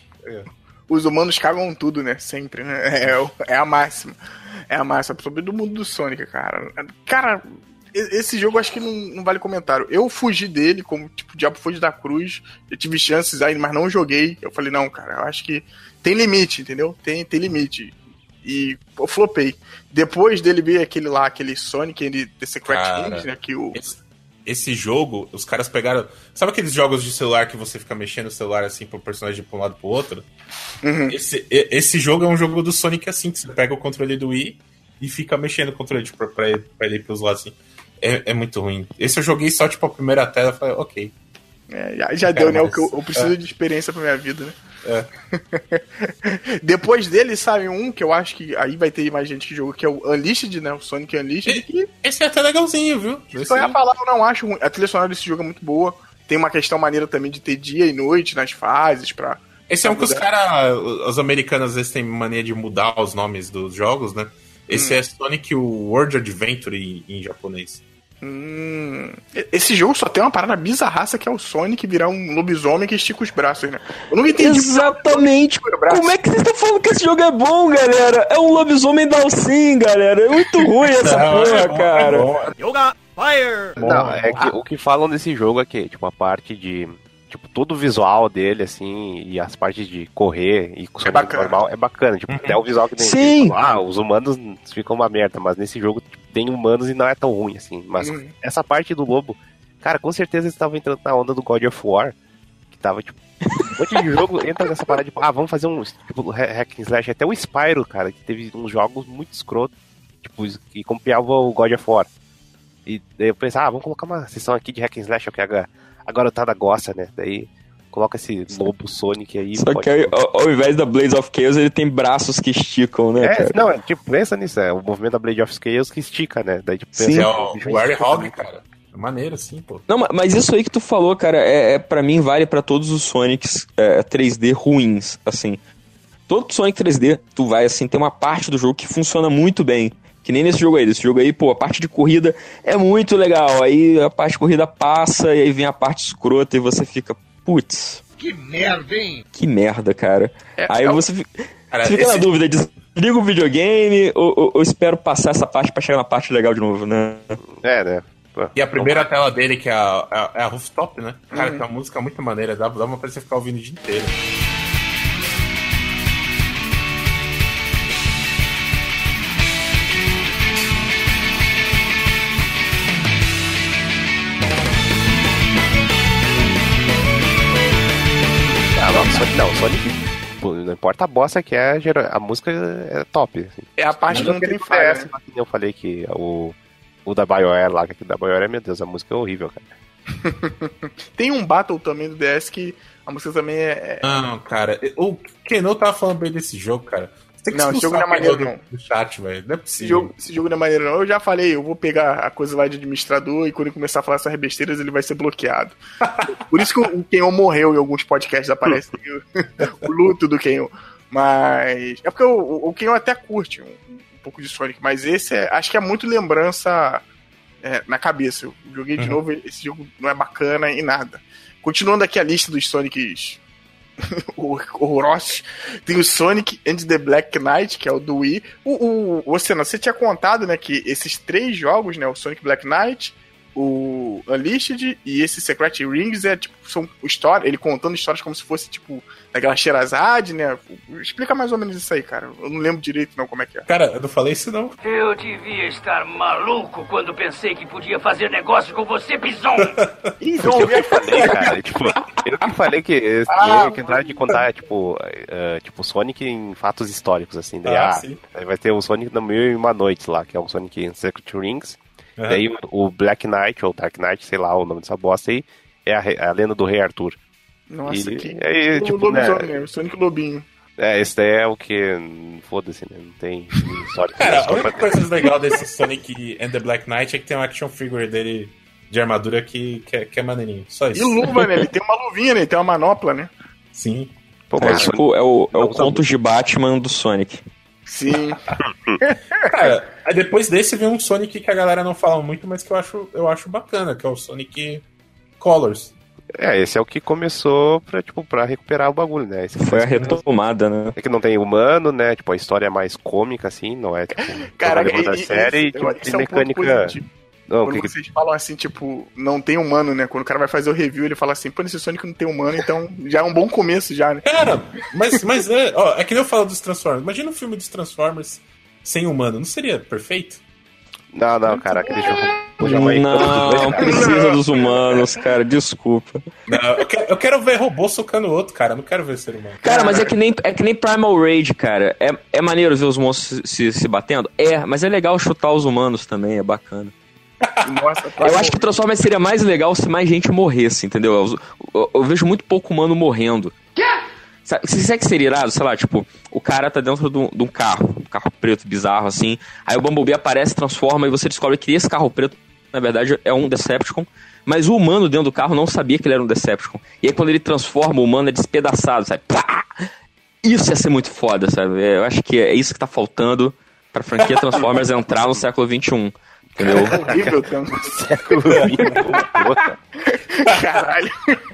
Os humanos cagam tudo, né? Sempre, né? É, é a máxima. É a máxima. Sobre do mundo do Sonic, cara. Cara, esse jogo eu acho que não, não vale comentário. Eu fugi dele, como tipo, o Diabo Foge da Cruz. Eu tive chances aí, mas não joguei. Eu falei, não, cara, eu acho que tem limite, entendeu? Tem, tem limite. E eu flopei. Depois dele ver aquele lá, aquele Sonic and the Secret Rings, né? Que o... Esse, esse jogo, os caras pegaram... Sabe aqueles jogos de celular que você fica mexendo o celular assim pro personagem pra um lado pro outro? Uhum. Esse, esse jogo é um jogo do Sonic assim, que você pega o controle do Wii e fica mexendo o controle tipo, pra, pra, pra ele ir pros lados assim. É, é muito ruim. Esse eu joguei só tipo a primeira tela e falei, ok. É, já já deu, né? O que eu, eu preciso é. de experiência pra minha vida, né? É. Depois dele, sabe, um que eu acho que aí vai ter mais gente que jogou, que é o Unleashed, né? O Sonic Unleashed. Que... Esse é até legalzinho, viu? Esse eu ia falar, eu não acho ruim. A trilha sonora desse jogo é muito boa. Tem uma questão maneira também de ter dia e noite nas fases pra... Esse é um que os caras, os americanos às vezes têm mania de mudar os nomes dos jogos, né? Esse hum. é Sonic World Adventure em, em japonês. Hum, esse jogo só tem uma parada bizarraça que é o Sonic virar um lobisomem que estica os braços, né? Eu nunca entendi. Exatamente! Como é que vocês estão falando que esse jogo é bom, galera? É um lobisomem Dalsin, galera. É muito ruim essa não, porra, é bom, cara. É Yoga Fire! Não, é que o que falam desse jogo é que, tipo, a parte de... Tipo, todo o visual dele, assim, e as partes de correr e com o Sonic é normal é bacana. Tipo, até o visual que tem. Sim! Tipo, ah, os humanos ficam uma merda, mas nesse jogo tipo, tem humanos e não é tão ruim, assim. Mas uhum. essa parte do lobo, cara, com certeza eles estavam entrando na onda do God of War, que tava, tipo, um monte de jogo entra nessa parada, tipo, ah, vamos fazer um, tipo, hack and slash. Até o Spyro, cara, que teve uns jogos muito escrotos, tipo, que copiava o God of War. E daí eu pensei, ah, vamos colocar uma sessão aqui de hack and slash, que a a garotada gosta, né? Daí coloca esse lobo Sonic aí. Só que aí, ao, ao invés da Blade of Chaos, ele tem braços que esticam, né? É, cara? Não, é, tipo, pensa nisso, é o movimento da Blade of Chaos que estica, né? Daí, tipo, pensa, Sim, é o Warthog, cara. É maneiro, assim, pô. Não, mas isso aí que tu falou, cara, é, é pra mim vale pra todos os Sonics é, três D ruins, assim. Todo Sonic três D, tu vai, assim, tem uma parte do jogo que funciona muito bem. Que nem nesse jogo aí. Nesse jogo aí, pô, a parte de corrida é muito legal. Aí a parte de corrida passa e aí vem a parte escrota e você fica, putz. Que merda, hein? Que merda, cara. É, aí é você fica, cara, você fica esse... na dúvida, desliga o videogame ou, ou, ou espero passar essa parte pra chegar na parte legal de novo, né? É, né? Pô, e a primeira não... tela dele, que é a, a, é a Rooftop, né? Cara, uhum. tem uma música muito maneira. Dá, dá uma pra você ficar ouvindo o dia inteiro. Sonic, não, Sonic, não importa a bosta que é, a música é top. Assim. É a parte que não tem falha, né? Eu falei que o, o da BioWare lá, que da BioWare, meu Deus, a música é horrível, cara. Tem um Battle também do D S que a música também é... Não, cara, o Keno tava falando bem desse jogo, cara. Tem que não, esse jogo não é maneiro, não. Do chat, velho. Não é possível. Esse jogo, esse jogo não é maneiro, não. Eu já falei, eu vou pegar a coisa lá de administrador e quando ele começar a falar essas besteiras, ele vai ser bloqueado. Por isso que o Kenyon morreu em alguns podcasts, aparece o luto do Kenyon. Mas... É porque o, o Kenyon até curte um, um pouco de Sonic, mas esse é, acho que é muito lembrança é, na cabeça. Eu joguei de uhum. novo, esse jogo não é bacana em nada. Continuando aqui a lista dos Sonics... horrorosos. Tem o Sonic and the Black Knight, que é o do Wii. O, o, o Senna, você tinha contado, né, que esses três jogos, né, o Sonic Black Knight, o Unleashed e esse Secret Rings é tipo, são histórias, ele contando histórias como se fosse tipo daquela Sherazade, né? Explica mais ou menos isso aí, cara. Eu não lembro direito não como é que é. Cara, eu não falei isso não. Eu devia estar maluco quando pensei que podia fazer negócio com você, Bison. Então, eu que falei, cara, tipo, eu que falei que esse ah, que entrar de contar tipo, uh, tipo Sonic em fatos históricos assim, daí ah, ah, vai ter o Sonic no Mil e Uma Noites lá, que é o Sonic em Secret Rings. Uhum. Daí o Black Knight, ou Dark Knight, sei lá o nome dessa bosta aí, é a, a lenda do Rei Arthur. Nossa, e, que... É, o tipo, lobisomem, né, né? O Sonic Lobinho. É, esse daí é o que... Foda-se, né? Não tem história. Cara, a única coisa legal desse Sonic and the Black Knight é que tem uma action figure dele de armadura que, que, é, que é maneirinho. Só isso. E luva, né? Ele tem uma luvinha, né? Ele tem uma manopla, né? Sim. Pô, mas é, tipo, é o, é o conto de Batman do Sonic. Sim. Cara, Aí depois desse veio um Sonic que a galera não fala muito, mas que eu acho, eu acho bacana, que é o Sonic Colors. É, esse é o que começou pra, tipo, pra recuperar o bagulho, né? Esse Foi a retomada, né? É que não tem humano, né? Tipo, a história é mais cômica, assim, não é, tipo, Caraca, toda da e- e- série, e, esse- tipo, esse tem é um ponto mecânica... positivo. Não, Quando que que... vocês falam assim, tipo, não tem humano, né? Quando o cara vai fazer o review, ele fala assim, pô, nesse Sonic não tem humano, então já é um bom começo já, né? Cara, mas, mas é, ó, é que nem eu falo dos Transformers. Imagina um filme dos Transformers sem humano, não seria perfeito? Não, não, cara, aquele jogo... jamais- Não, precisa dos humanos, cara, desculpa. Não, eu, quero, eu quero ver robô socando o outro, cara. Eu não quero ver ser humano. Cara, mas é que nem, é que nem Primal Rage, cara. É, é maneiro ver os monstros se, se batendo? É, mas é legal chutar os humanos também, é bacana. Nossa, Eu acho que Transformers seria mais legal se mais gente morresse, entendeu? Eu, eu- eu vejo muito pouco humano morrendo. Sabe, se é que seria irado, sei lá, tipo, o cara tá dentro de um, de um carro, um carro preto bizarro, assim, aí o Bumblebee aparece, transforma, e você descobre que esse carro preto, na verdade, é um Decepticon, mas o humano dentro do carro não sabia que ele era um Decepticon. E aí quando ele transforma, o humano é despedaçado, sabe? Pá! Isso ia ser muito foda, sabe? Eu acho que é isso que tá faltando pra franquia Transformers entrar no século vinte e um. Entendeu? é horrível, tanto. Século vinte, puta. Caralho.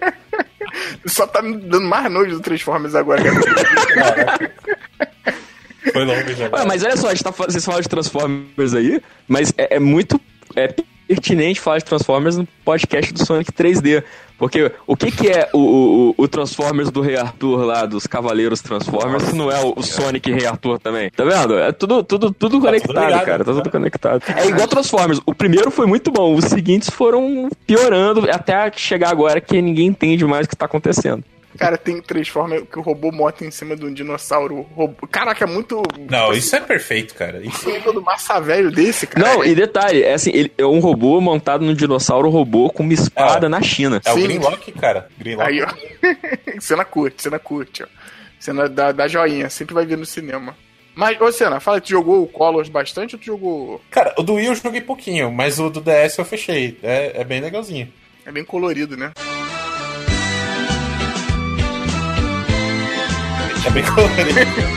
Só tá me dando mais nojo do Transformers agora, cara. Foi longe já. Ué, mas olha só, a gente tá, fa- vocês falam de Transformers aí, mas é, é muito é pertinente falar de Transformers no podcast do Sonic três D. Porque o que que é o, o, o Transformers do Rei Arthur lá, dos Cavaleiros Transformers, se não é o, o Sonic Rei Arthur também? Tá vendo? É tudo, tudo, tudo conectado, ligado, cara. Tá né? tudo conectado. É igual Transformers. O primeiro foi muito bom, os seguintes foram piorando até chegar agora que ninguém entende mais o que tá acontecendo. Cara, tem Transformer que o robô mota em cima de um dinossauro. Robô... Caraca, é muito. Não, isso é perfeito, cara. Isso Tem todo massa velho desse, cara. Não, e detalhe, é assim, ele é um robô montado num dinossauro robô com uma espada É. na China. é o Sim. Greenlock, cara. Greenlock. Aí, ó. Cena curte, cena curte, ó. Cena da, da joinha, sempre vai ver no cinema. Mas, ô Senna, fala, tu jogou o Colors bastante ou tu jogou. Cara, o do Wii eu joguei pouquinho, mas o do D S eu fechei. É, é bem legalzinho. É bem colorido, né? É bem colorido.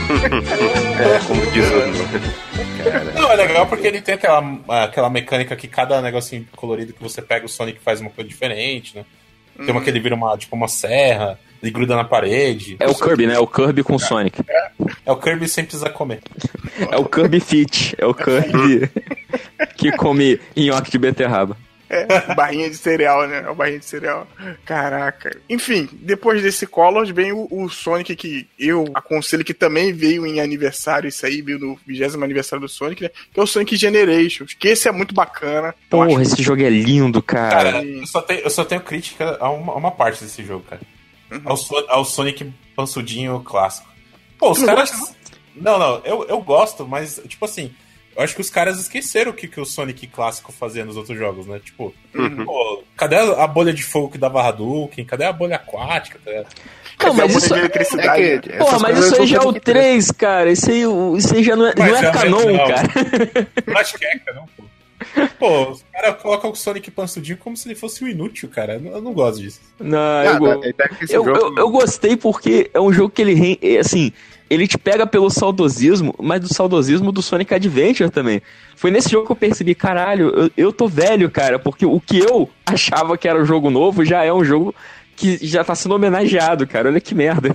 É, como diz o... Cara, Não, é legal porque ele tem aquela, aquela mecânica que cada negocinho colorido que você pega, o Sonic faz uma coisa diferente, né? Tem uma que ele vira uma, tipo, uma serra, ele gruda na parede. É o Kirby, né? É o Kirby com o Sonic. É o Kirby sem precisar comer. É o Kirby Fit. É o Kirby que come nhoque de beterraba. É, barrinha de cereal, né? É o barrinha de cereal. Caraca. Enfim, depois desse Colors vem o, o Sonic que eu aconselho que também veio em aniversário, isso aí veio no vigésimo aniversário do Sonic, né? Que é o Sonic Generations, que esse é muito bacana. Eu Porra, acho- esse jogo é lindo, cara. Cara, eu só tenho, eu só tenho crítica a uma, a uma parte desse jogo, cara. Uhum. Ao, So- ao Sonic pansudinho clássico. Pô, os Tu não caras... gosta, Não, não, eu, eu gosto, mas, tipo assim... Eu acho que os caras esqueceram o que, que o Sonic clássico fazia nos outros jogos, né? Tipo, Uhum. pô, cadê a bolha de fogo que dava Hadouken? Cadê a bolha aquática? Tá ligado? Não, mas Cadê a isso... bolha de eletricidade, é né? que- Porra, essas mas coisas isso aí já é são o Sonic três. três, cara. Isso aí, o- isso aí já não é, Mas não é já- canon, não. cara. Não acho que é, cara, não, pô. Pô, os caras colocam o Sonic pansudinho como se ele fosse o inútil, cara. Eu não, eu não gosto disso. Não, Ah, eu, go- tá- tá que esse eu, jogo- eu, eu gostei porque é um jogo que ele, re- é, assim, ele te pega pelo saudosismo, mas do saudosismo do Sonic Adventure também. Foi nesse jogo que eu percebi, caralho, eu, eu tô velho, cara, porque o que eu achava que era um jogo novo já é um jogo que já tá sendo homenageado, cara. Olha que merda.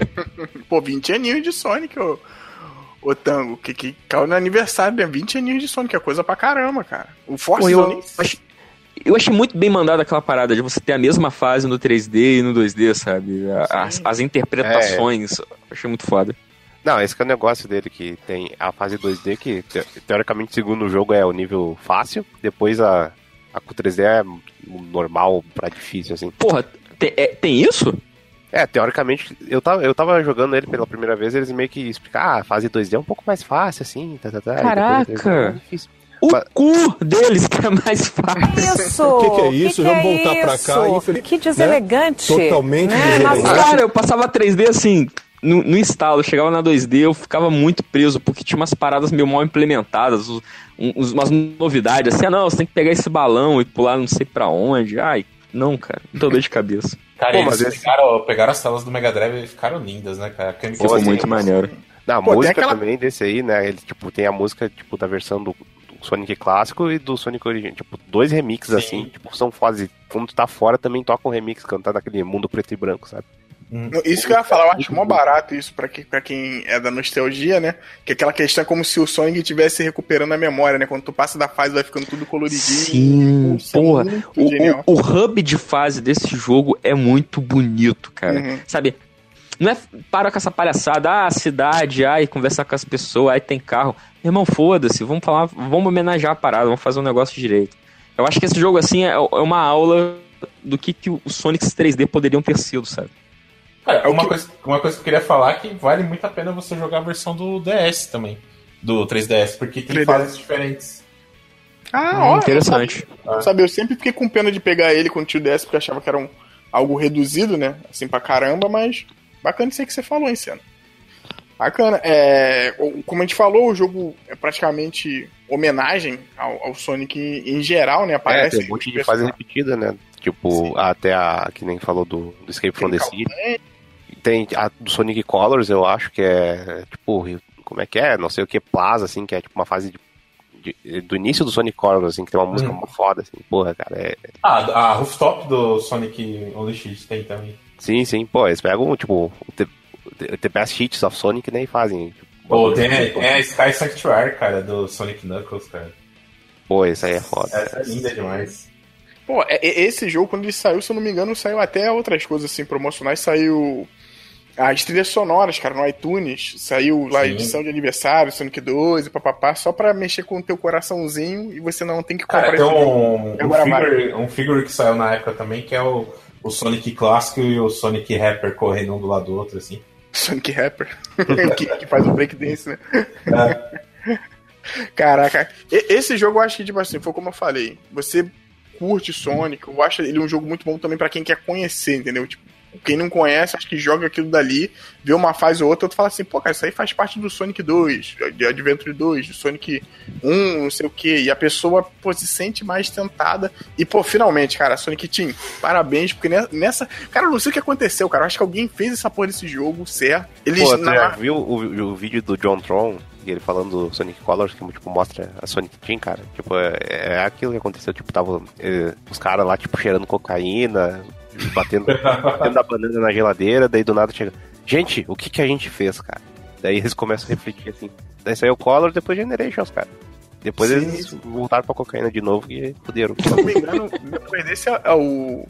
Pô, vinte aninhos de Sonic, ô, ô Tango, que, que caiu no aniversário, né? vinte aninhos de Sonic, é coisa pra caramba, cara. O Force Pô, eu, Sonic. achei, eu achei muito bem mandado aquela parada de você ter a mesma fase no três D e no dois D, sabe? A- As, as interpretações. Achei muito foda. Não, esse que é o negócio dele, que tem a fase dois D, que te- teoricamente, segundo o jogo, é o nível fácil, depois a, a com três D é normal pra difícil, assim. Porra, tem, é- tem isso? É, teoricamente, eu tava, eu tava jogando ele pela primeira vez, eles meio que explicaram, ah, a fase dois D é um pouco mais fácil, assim, tá, tá, tá. e depois a três D é mais difícil. O Mas- cu deles que é mais fácil. Isso! O que que é isso? Que Vamos que é voltar pra cá, isso? infeliz- Que deselegante. Totalmente né? deselegante. Mas, Cara, eu passava três D assim, no, no instalo, chegava na dois D, eu ficava muito preso, porque tinha umas paradas meio mal implementadas, uns- uns- umas novidades, assim, ah não, você tem que pegar esse balão e pular não sei pra onde. Ai, não, cara, muita dor de cabeça. Cara, Pô, eles mas esse- pegaram, pegaram as telas do Mega Drive e ficaram lindas, né, cara? A Chemical Ficou Brothers- muito maneiro. Na Pô, tem música aquela- também desse aí, né? Ele, tipo, tem a música, tipo, da versão do, do Sonic clássico e do Sonic original. Tipo, dois remixes, Sim. assim, tipo, são fodas. E quando tu tá fora, também toca um remix, cantando naquele mundo preto e branco, sabe? Isso que eu ia falar, eu acho mó barato isso pra, que, pra quem é da nostalgia, né? Que aquela questão é como se o Sonic estivesse recuperando a memória, né? Quando tu passa da fase vai ficando tudo coloridinho. Sim, Isso é porra. muito O, genial. o, o hub de fase desse jogo é muito bonito, cara. Uhum. Sabe? Não é para com essa palhaçada, ah, cidade, ai, conversar com as pessoas, aí tem carro. Irmão, foda-se, vamos falar, vamos homenagear a parada, vamos fazer um negócio direito. Eu acho que esse jogo, assim, é, é uma aula do que, que os Sonics três D poderiam ter sido, sabe? Cara, uma, coisa, uma coisa que eu queria falar é que vale muito a pena você jogar a versão do D S também. Do três D S, porque tem três D S. fases diferentes. Ah, Hum, ó, interessante. eu sabia, eu sempre fiquei com pena de pegar ele quando tinha o D S, porque eu achava que era um, algo reduzido, né? Assim, pra caramba, mas bacana isso aí que você falou, hein, Senna? Bacana. É, o- como a gente falou, o jogo é praticamente homenagem ao, ao Sonic em, em geral, né? É, Aparece tem um monte de fase repetida, né? Tipo, até a que nem falou do, do Escape from the City. Tem a do Sonic Colors, eu acho que é, tipo, como é que é? Não sei o que, Plaza, assim, que é tipo uma fase de, de- do início do Sonic Colors, assim, que tem uma música Hum. muito foda, assim, porra, cara, é... Ah, a rooftop do Sonic Unleashed tem também. Sim, sim, pô, eles pegam, tipo, o The, the- the Best Hits of Sonic, né, e fazem... Tipo, Pô, bagulho tem, muito- tem a Sky Sanctuary, cara, do Sonic Knuckles, cara. Pô, isso aí é foda. Essa é linda demais. Pô, é- é- esse jogo, quando ele saiu, se eu não me engano, saiu até outras coisas assim promocionais. Saiu as trilhas sonoras, cara, no iTunes. Saiu lá a Sim. edição de aniversário, Sonic dois e papapá, só pra mexer com o teu coraçãozinho e você não tem que comprar Cara, tem esse jogo. um, um, Agora vai. figure, um figure que saiu na época também, que é o, o Sonic clássico e o Sonic Rapper correndo um do lado do outro, assim. Sonic Rapper, que, que faz o breakdance, né? É. Caraca, e- esse jogo eu acho que, tipo assim, foi como eu falei, você curte Sonic, eu acho ele um jogo muito bom também pra quem quer conhecer, entendeu? Tipo, quem não conhece, acho que joga aquilo dali, vê uma fase ou outra, tu fala assim, pô, cara, isso aí faz parte do Sonic dois, de Adventure dois, do Sonic um, não sei o que, e a pessoa, pô, se sente mais tentada, e, pô, finalmente, cara, Sonic Team, parabéns, porque ne- nessa, cara, eu não sei o que aconteceu, cara, eu acho que alguém fez essa porra desse jogo, certo? Eles, Pô, tu na- já viu o, o vídeo do John Tron, ele falando do Sonic Colors, que tipo, mostra a Sonic Team, cara? Tipo, é, é aquilo que aconteceu, tipo, tava é, os caras lá, tipo, cheirando cocaína, batendo, batendo a banana na geladeira, daí do nada chega, gente, o que que a gente fez, cara? Daí eles começam a refletir assim, daí saiu o Colors, depois Generations, cara. Depois Sim. eles voltaram pra cocaína de novo e fuderam. se eu não me engano, depois desse é, é o...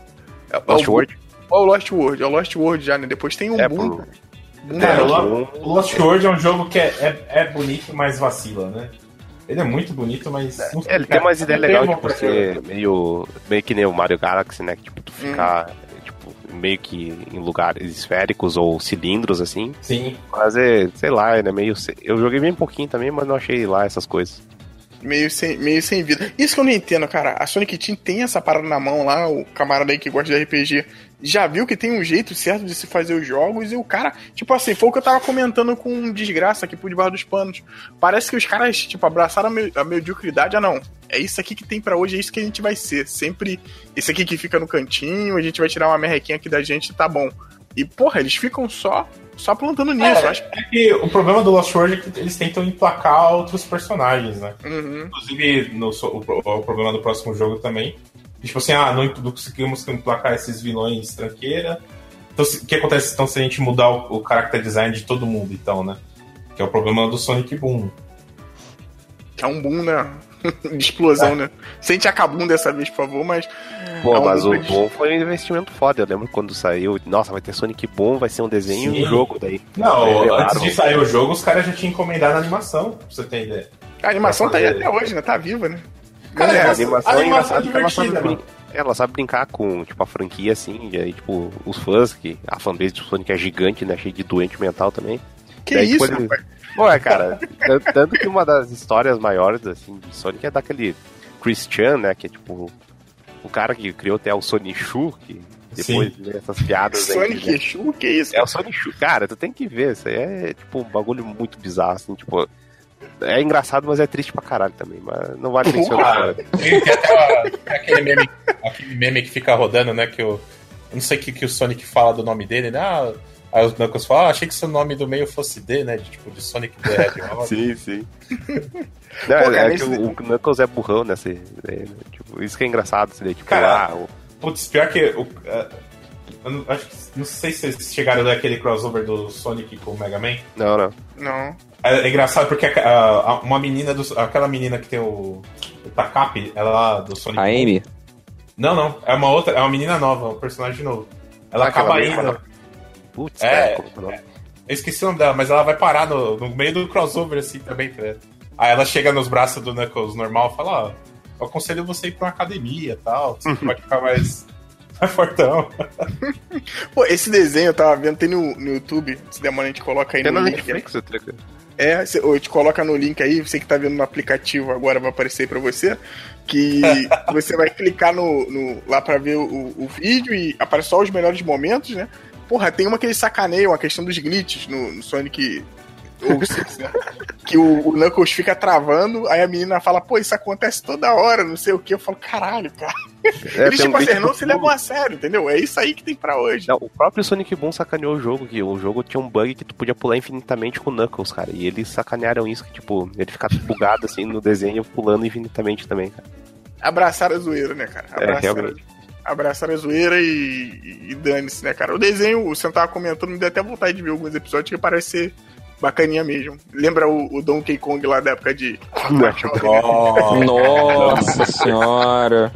É, é Lost o, World? É o Lost World, é o Lost World já, né? Depois tem um É, boom. pro- boom Cara, o da- Lo- o Lost World é um jogo que é, é, é bonito, mas vacila, né? Ele é muito bonito, mas... não sei, É, ele tem cara, umas ideias não legais, tem tipo, uma ser meio, meio que nem o Mario Galaxy, né? Que, tipo, tu ficar, tipo, meio que em lugares esféricos ou cilindros, assim. Sim. Mas é, sei lá, ele é meio... se- Eu joguei bem pouquinho também, mas não achei lá essas coisas. Meio sem, meio sem vida. Isso que eu não entendo, cara. A Sonic Team tem essa parada na mão lá, o camarada aí que gosta de R P G já viu que tem um jeito certo de se fazer os jogos e o cara, tipo assim, foi o que eu tava comentando com um desgraça aqui por debaixo dos panos. Parece que os caras, tipo, abraçaram a, me a mediocridade. Ah, não. É isso aqui que tem pra hoje, é isso que a gente vai ser. Sempre esse aqui que fica no cantinho, a gente vai tirar uma merrequinha aqui da gente, tá bom. E, porra, eles ficam só, só plantando nisso. eu acho que... É que o problema do Lost World é que eles tentam emplacar outros personagens, né? Uhum. Inclusive, no, o, o problema do próximo jogo também. Tipo assim, ah, não, não conseguimos emplacar esses vilões tranqueira. Então, se- o que acontece então se a gente mudar o, o character design de todo mundo, então, né? Que é o problema do Sonic Boom. Que é um boom, né? De explosão, né? Sente a cabum dessa vez, por favor, mas. Pô, é um mas o boom de- Boom foi um investimento foda. Eu lembro quando saiu, nossa, vai ter Sonic Boom, vai ser um desenho e Sim. um jogo daí. Não, Aí antes levaram- de sair o jogo, os caras já tinham encomendado a animação, pra você ter ideia. A animação tá aí fazer- até hoje, né? Tá viva, né? Cara, Mas é, a A animação, a é animação é engraçada porque ela sabe, divertida, brin- mano. ela sabe brincar com, tipo, a franquia, assim, e aí, tipo, os fãs, que a fanbase do Sonic é gigante, né, cheio de doente mental também. Que Daí, isso, tipo, ele- rapaz? Ué, cara, tan- tanto que uma das histórias maiores, assim, de Sonic é daquele Chris Chan, né, que é, tipo, o cara que criou até o Sonichu, que depois Sim. vê essas piadas aí. Sonic né? Exu? Que isso? É o Sonichu, cara, tu tem que ver, isso aí é, tipo, um bagulho muito bizarro, assim, tipo... É engraçado, mas é triste pra caralho também, mas não vale mencionar. Ah, tem, tem até uma- aquele, meme, aquele meme que fica rodando, né? Que o, eu não sei o que, que o Sonic fala do nome dele, né? Ah, Aí os Knuckles falam, ah, achei que seu nome do meio fosse D, né? De, tipo, de Sonic the Hedgehog. Sim, sim. Não, Pô, cara, é esse- que o, o Knuckles é burrão nessa ideia, né? Tipo, isso que é engraçado, assim, né? Tipo, Cara, ah, o- Putz, pior que. O, é, eu não, acho que, não sei se vocês chegaram daquele crossover do Sonic com o Mega Man. não, não. Não. É, é engraçado porque a- a- uma menina do. Aquela menina que tem o. O Takapi, ela do Sonic. A Amy? Não, não. É uma outra. É uma menina nova, um personagem novo. Ela Ah, acaba aquela indo. mesma. Putz, É, cara, como que é o nome? Eu esqueci o nome dela, mas ela vai parar no, no meio do crossover assim também, tá ligado? Aí ela chega nos braços do Knuckles normal e fala, ó, eu aconselho você ir pra uma academia e tal, você pode ficar mais, mais fortão. Pô, esse desenho eu tava vendo, tem no, no YouTube, se demora a gente coloca aí Tem no na link. Netflix, eu treco. É, cê- ou te coloca no link aí, você que tá vendo no aplicativo agora vai aparecer aí pra você, que você vai clicar no, no- lá pra ver o, o vídeo e aparece só os melhores momentos, né? Porra, tem uma que eles sacaneiam, a questão dos glitches no, no Sonic ou Six, né? Que o, o Knuckles fica travando, aí a menina fala, pô, isso acontece toda hora, não sei o que. Eu falo, caralho, cara. É, Eles, tem tipo um assim, glitch não do se levam a sério, entendeu? É isso aí que tem pra hoje. Não, o próprio Sonic Boom sacaneou o jogo, que o jogo tinha um bug que tu podia pular infinitamente com o Knuckles, cara. E eles sacanearam isso, que tipo, ele fica bugado assim no desenho, pulando infinitamente também, cara. Abraçaram a zoeira, né, cara? É, Abraçaram, realmente. abraçaram a zoeira e, e, e dane-se, né, cara? O desenho, você tava comentando, me deu até vontade de ver alguns episódios que parece ser bacaninha mesmo. Lembra o, o Donkey Kong lá da época de... Oh, Nossa senhora.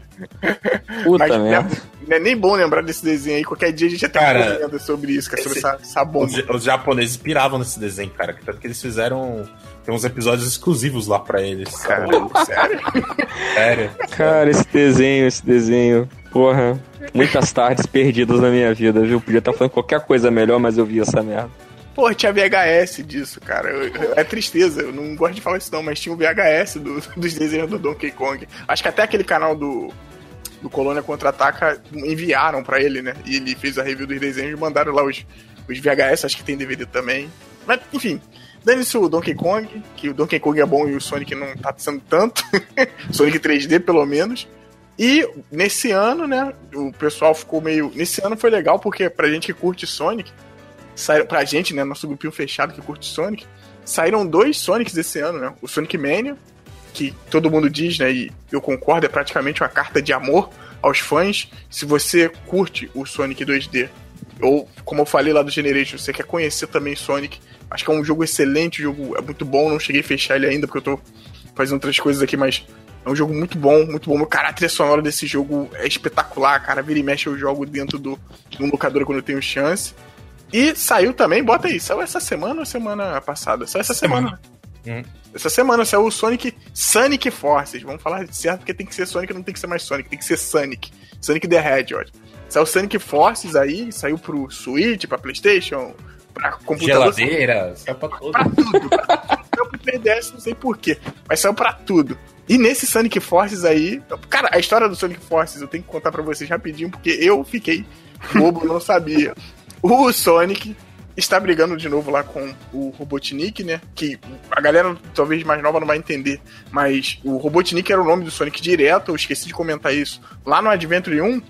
Puta Mas merda. não é nem bom lembrar desse desenho aí. Qualquer dia a gente até Cara, comenta sobre isso, cara, sobre esse- essa, essa bomba. os, os japoneses piravam nesse desenho, cara, que tanto que eles fizeram tem uns episódios exclusivos lá pra eles. Cara, Sério? Sério. Cara, esse desenho, esse desenho. Porra. Muitas tardes perdidas na minha vida, viu? Podia estar falando qualquer coisa melhor, mas eu vi essa merda. Pô, tinha V H S disso, cara. Eu- eu- é tristeza, eu não gosto de falar isso não, mas tinha um V H S do- dos desenhos do Donkey Kong. Acho que até aquele canal do, do Colônia Contra-Ataca enviaram pra ele, né? E ele fez a review dos desenhos e mandaram lá os, os V H S, acho que tem D V D também. Mas, enfim, dane-se o Donkey Kong, que o Donkey Kong é bom e o Sonic não tá sendo tanto. Sonic três D, pelo menos. E nesse ano, né, o pessoal ficou meio... Nesse ano foi legal porque pra gente que curte Sonic, saíram, pra gente, né, nosso grupinho fechado que curte Sonic, saíram dois Sonics esse ano, né? O Sonic Mania, que todo mundo diz, né, e eu concordo, é praticamente uma carta de amor aos fãs. Se você curte o Sonic dois D, ou, como eu falei lá do Generation, você quer conhecer também Sonic, acho que é um jogo excelente, o jogo é muito bom, não cheguei a fechar ele ainda, porque eu tô fazendo outras coisas aqui, mas é um jogo muito bom, muito bom. Meu cara, a trilha sonora desse jogo é espetacular, cara, vira e mexe eu jogo dentro do, de um locador quando eu tenho chance. E saiu também, bota aí, saiu essa semana ou semana passada? Saiu essa semana. Hum. Essa semana saiu o Sonic Sonic Forces. Vamos falar certo porque tem que ser Sonic, não tem que ser mais Sonic, tem que ser Sonic. Sonic the Hedgehog. Saiu o Sonic Forces aí, saiu pro Switch, pra PlayStation, pra computador. Geladeira, sai pra tudo. Pra tudo. Saiu pro três D S, não sei porquê, mas saiu pra tudo. E nesse Sonic Forces aí, cara, a história do Sonic Forces eu tenho que contar pra vocês rapidinho, porque eu fiquei bobo, eu não sabia. O Sonic está brigando de novo lá com o Robotnik, né? Que a galera talvez mais nova não vai entender, mas o Robotnik era o nome do Sonic direto, eu esqueci de comentar isso. Lá no Adventure um,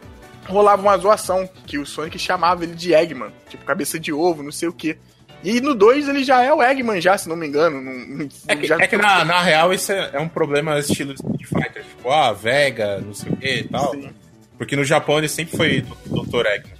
rolava uma zoação, que o Sonic chamava ele de Eggman, tipo cabeça de ovo, não sei o quê. E no dois ele já é o Eggman, já, se não me engano. Não, não, É que, já... é que na, na real isso é, é um problema estilo Street Fighter, tipo, ah, Vega, não sei o que e tal. Sim. Porque no Japão ele sempre foi doutor Eggman.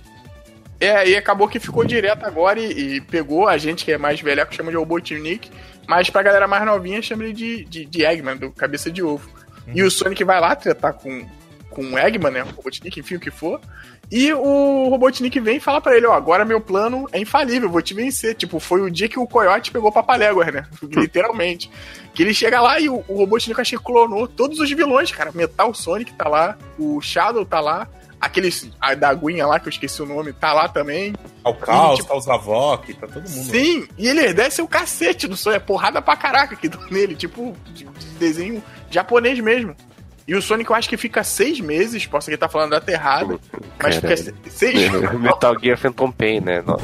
É, e acabou que ficou direto agora e, e pegou a gente que é mais velha, que chama de Robotnik, mas pra galera mais novinha chama ele de, de, de Eggman, do cabeça de ovo. Uhum. E o Sonic vai lá tratar com, com o Eggman, né, o Robotnik, enfim, o que for, e o Robotnik vem e fala pra ele, ó, agora meu plano é infalível, vou te vencer. Tipo, foi o dia que o Coyote pegou Papaléguas, né, literalmente. Que ele chega lá e o, o Robotnik, eu achei que clonou todos os vilões, cara. Metal Sonic tá lá, o Shadow tá lá, aquele a da aguinha lá, que eu esqueci o nome, tá lá também. Tá o Caos, tipo, tá o Zavok, tá todo mundo. Sim, e ele desce o cacete do Sonic, é porrada pra caraca aqui nele, tipo de, de desenho japonês mesmo. E o Sonic eu acho que fica seis meses, posso aqui estar falando até errado, mas fica seis... Metal Gear Phantom Pain, né? Nove,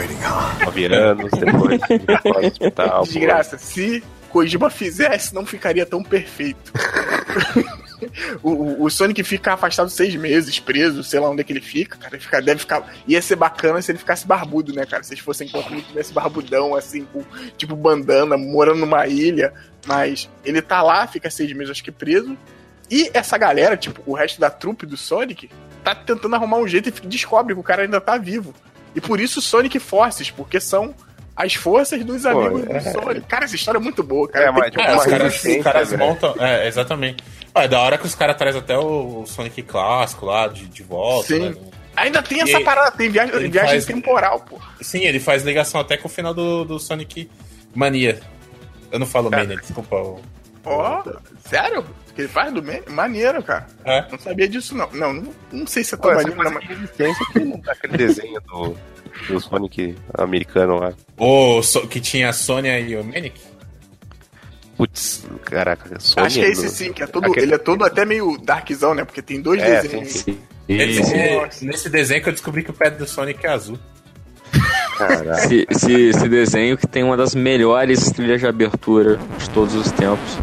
nove anos depois de hospital. Desgraça, se Kojima fizesse, não ficaria tão perfeito. o, o, o Sonic fica afastado seis meses, preso, sei lá onde é que ele fica, cara. Ele fica, deve ficar. Ia ser bacana se ele ficasse barbudo, né, cara? Se eles fossem enquanto ele tivesse barbudão, assim, com, tipo bandana, morando numa ilha. Mas ele tá lá, fica seis meses, acho que preso. E essa galera, tipo, o resto da trupe do Sonic, tá tentando arrumar um jeito e descobre que o cara ainda tá vivo. E por isso Sonic Forces, porque são as forças dos Pô, amigos é... do Sonic. Cara, essa história é muito boa, cara. É, mas, Tem- É, os Uma caras, resistência, os caras velho. montam. É, exatamente. Ah, é da hora que os caras trazem até o Sonic clássico lá de, de volta. Sim. Né? Ainda tem E essa ele- parada, tem viagem, ele viagem faz- temporal, pô. Sim, ele faz ligação até com o final do, do Sonic Mania. Eu não falo Mania, desculpa. o- Ó, sério? Que ele faz do meio? Maneiro, cara. É. Não sabia disso, não. Não, não, não sei se é Pô, tão essa maneiro, não, coisa mas... de resistência que não tá aquele desenho do, do Sonic americano lá. O So- que tinha a Sônia e o Manic? Putz, caraca, Sonic. Acho que é esse sim, que é todo, Aquele- ele é todo até meio darkzão, né? Porque tem dois É, desenhos. sim, sim. Ele- Isso, ele- nesse desenho que eu descobri que o pé do Sonic é azul. caraca. Esse, esse, esse desenho que tem uma das melhores trilhas de abertura de todos os tempos.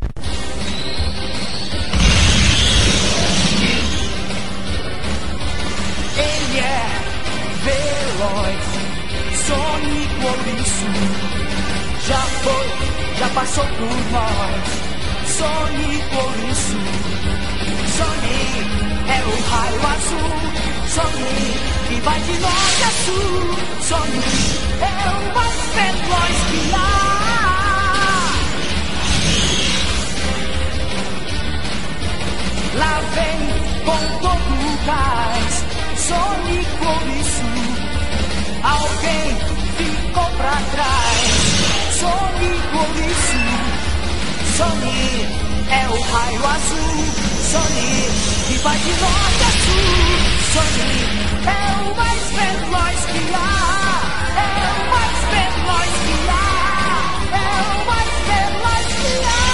Ele é veloz, Sonic Ouriço. Já foi, já passou por nós. Sonic Ouriço. Sonic é o raio azul. Sonic que vai de norte a sul. Sonic é o mais veloz que há. Lá vem com todo o gás, Sonic Ouriço. Alguém ficou pra trás, Sonic Ouriço. Sonic é o raio azul, Sonic que vai de norte a sul. Sonic é o mais veloz que há, é o mais veloz que há, é o mais veloz que há.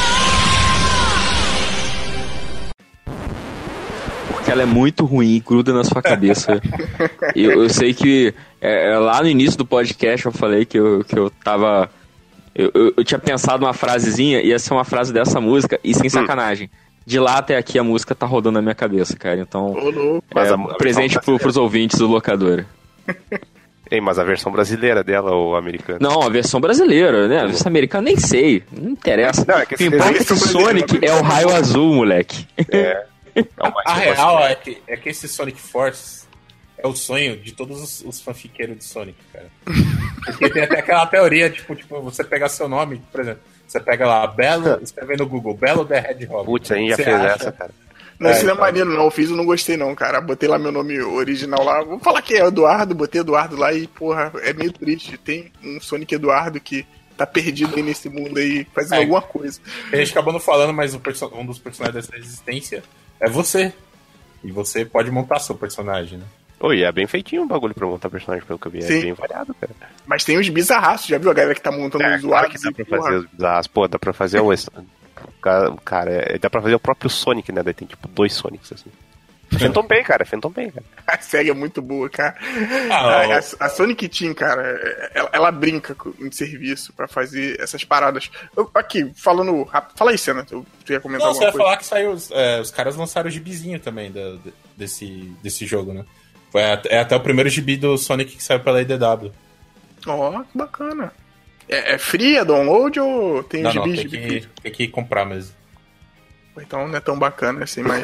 Porque ela é muito ruim e gruda na sua cabeça. E eu, eu sei que é, é, lá no início do podcast eu falei que eu, que eu tava. Eu, eu, eu tinha pensado uma frasezinha, ia ser uma frase dessa música, e sem sacanagem. De lá até aqui a música tá rodando na minha cabeça, cara. Então, Ô, louco. é, Mas a- a presente versão pro, pros ouvintes do locadora. Ei, mas a versão brasileira dela, ou americana? Não, a versão brasileira, né? A versão americana nem sei. Não interessa. Não, é que o que esse importa é desenho que é brasileiro, Sonic é o raio azul, moleque. É. É o mais A negócio real que- é que, é que esse Sonic Force é o sonho de todos os, os fanfiqueiros de Sonic, cara. Porque tem até aquela teoria, tipo, tipo, você pegar seu nome, por exemplo, você pega lá, Belo, escreve no Google, Belo the Hedgehog. Putz, a gente já Você fez acha- essa, cara. Não, É, esse não é então. maneiro, não. Eu fiz e não gostei, não, cara. Botei lá meu nome original lá. Vou falar que é Eduardo, botei Eduardo lá e, porra, é meio triste. Tem um Sonic Eduardo que tá perdido aí nesse mundo aí, fazendo É. alguma coisa. A gente acabou não falando, mas o perso- um dos personagens dessa resistência é você. E você pode montar seu personagem, né? Oi, é bem feitinho o bagulho pra montar personagem, pelo que eu vi. É Sim. bem variado, cara. Mas tem os bizarraços, já viu a galera que tá montando É, os claro usuários? que dá pra e, porra, fazer os bizarros. Pô, dá pra fazer o... Cara, cara, é- dá pra fazer o próprio Sonic, né? Daí tem tipo dois Sonics, assim. Phantom Pain, cara. Phantom Pain, cara. A série é muito boa, cara. Ah, a, a- a Sonic Team, cara, ela, ela brinca com- em serviço pra fazer essas paradas. Eu- aqui, falando rápido. Fala aí, Senna. Tu, tu ia comentar Não, você alguma ia coisa? falar que saiu. É, os caras lançaram o gibizinho também da- de- desse, desse jogo, né? Foi at- é até o primeiro gibi do Sonic que saiu pela I D W. Ó, que bacana. É, é free, é download ou tem Não, não, gibi? tem gibi? que, tem que comprar mesmo. Então não é tão bacana assim, mas.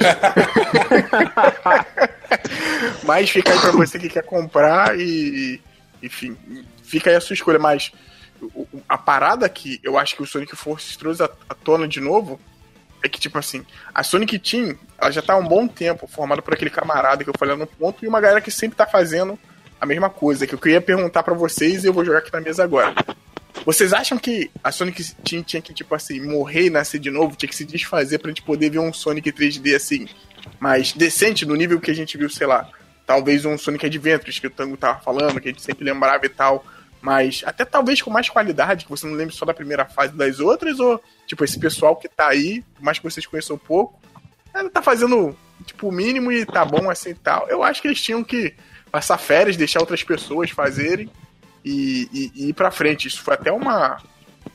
Mas fica aí pra você que quer comprar e. Enfim, fica aí a sua escolha. Mas o- o- a parada que eu acho que o Sonic Forces trouxe à à tona de novo é que, tipo assim, a Sonic Team, ela já tá há um bom tempo formada por aquele camarada que eu falei no ponto e uma galera que sempre tá fazendo a mesma coisa. Que eu queria perguntar pra vocês e eu vou jogar aqui na mesa agora. Vocês acham que a Sonic Team tinha que, tipo assim, morrer e nascer de novo? Tinha que se desfazer pra gente poder ver um Sonic três D, assim, mais decente, no nível que a gente viu, sei lá, talvez um Sonic Adventures, que o Tango tava falando, que a gente sempre lembrava e tal, mas até talvez com mais qualidade, que você não lembre só da primeira fase das outras, ou, tipo, esse pessoal que tá aí, por mais que vocês conheçam um pouco, ela tá fazendo, tipo, o mínimo e tá bom assim e tal. Eu acho que eles tinham que passar férias, deixar outras pessoas fazerem, E, e, e ir pra frente. Isso foi até uma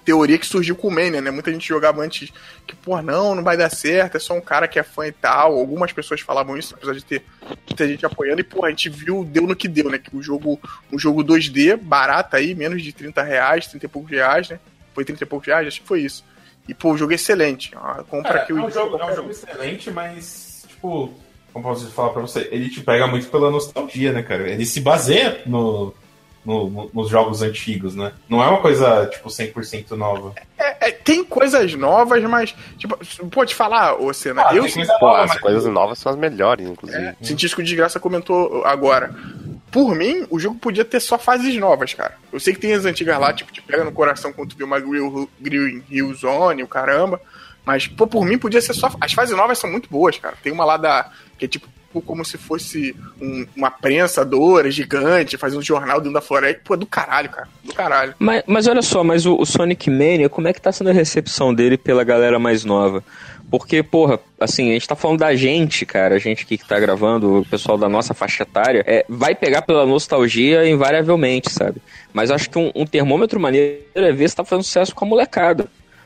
teoria que surgiu com o Mania, né? Muita gente jogava antes que, pô, não, não vai dar certo, é só um cara que é fã e tal. Algumas pessoas falavam isso, apesar de ter muita gente apoiando. E, pô, a gente viu, deu no que deu, né? Que o jogo, um jogo dois D, barato aí, menos de trinta reais, trinta e poucos reais, né? Foi trinta e poucos reais, acho que foi isso. E, pô, o jogo é excelente. Compra é, aqui o é um jogo, é um jogo excelente, mas, tipo, como posso falar pra você, ele te pega muito pela nostalgia, né, cara? Ele se baseia no... No, no, nos jogos antigos, né? Não é uma coisa, tipo, cem por cento nova. É, é, tem coisas novas, mas, tipo, pode te falar, ô Senna, ah, eu... Coisa Pô, nova, as mas... coisas novas são as melhores, inclusive. É, Científico de Graça comentou agora. Por mim, o jogo podia ter só fases novas, cara. Eu sei que tem as antigas lá, tipo, te pega no coração quando tu vê uma Grill, Grill Hill Zone, o caramba. Mas, pô, por mim podia ser só... As fases novas são muito boas, cara. Tem uma lá da... que é tipo como se fosse um, uma prensadora gigante, fazendo um jornal dentro da floresta. Pô, é do caralho, cara. Do caralho. Mas, mas olha só, mas o, o Sonic Mania, como é que tá sendo a recepção dele pela galera mais nova? Porque, porra, assim, a gente tá falando da gente, cara, a gente aqui que tá gravando, o pessoal da nossa faixa etária, é, vai pegar pela nostalgia invariavelmente, sabe? Mas acho que um, um termômetro maneiro é ver se tá fazendo sucesso com a molecada.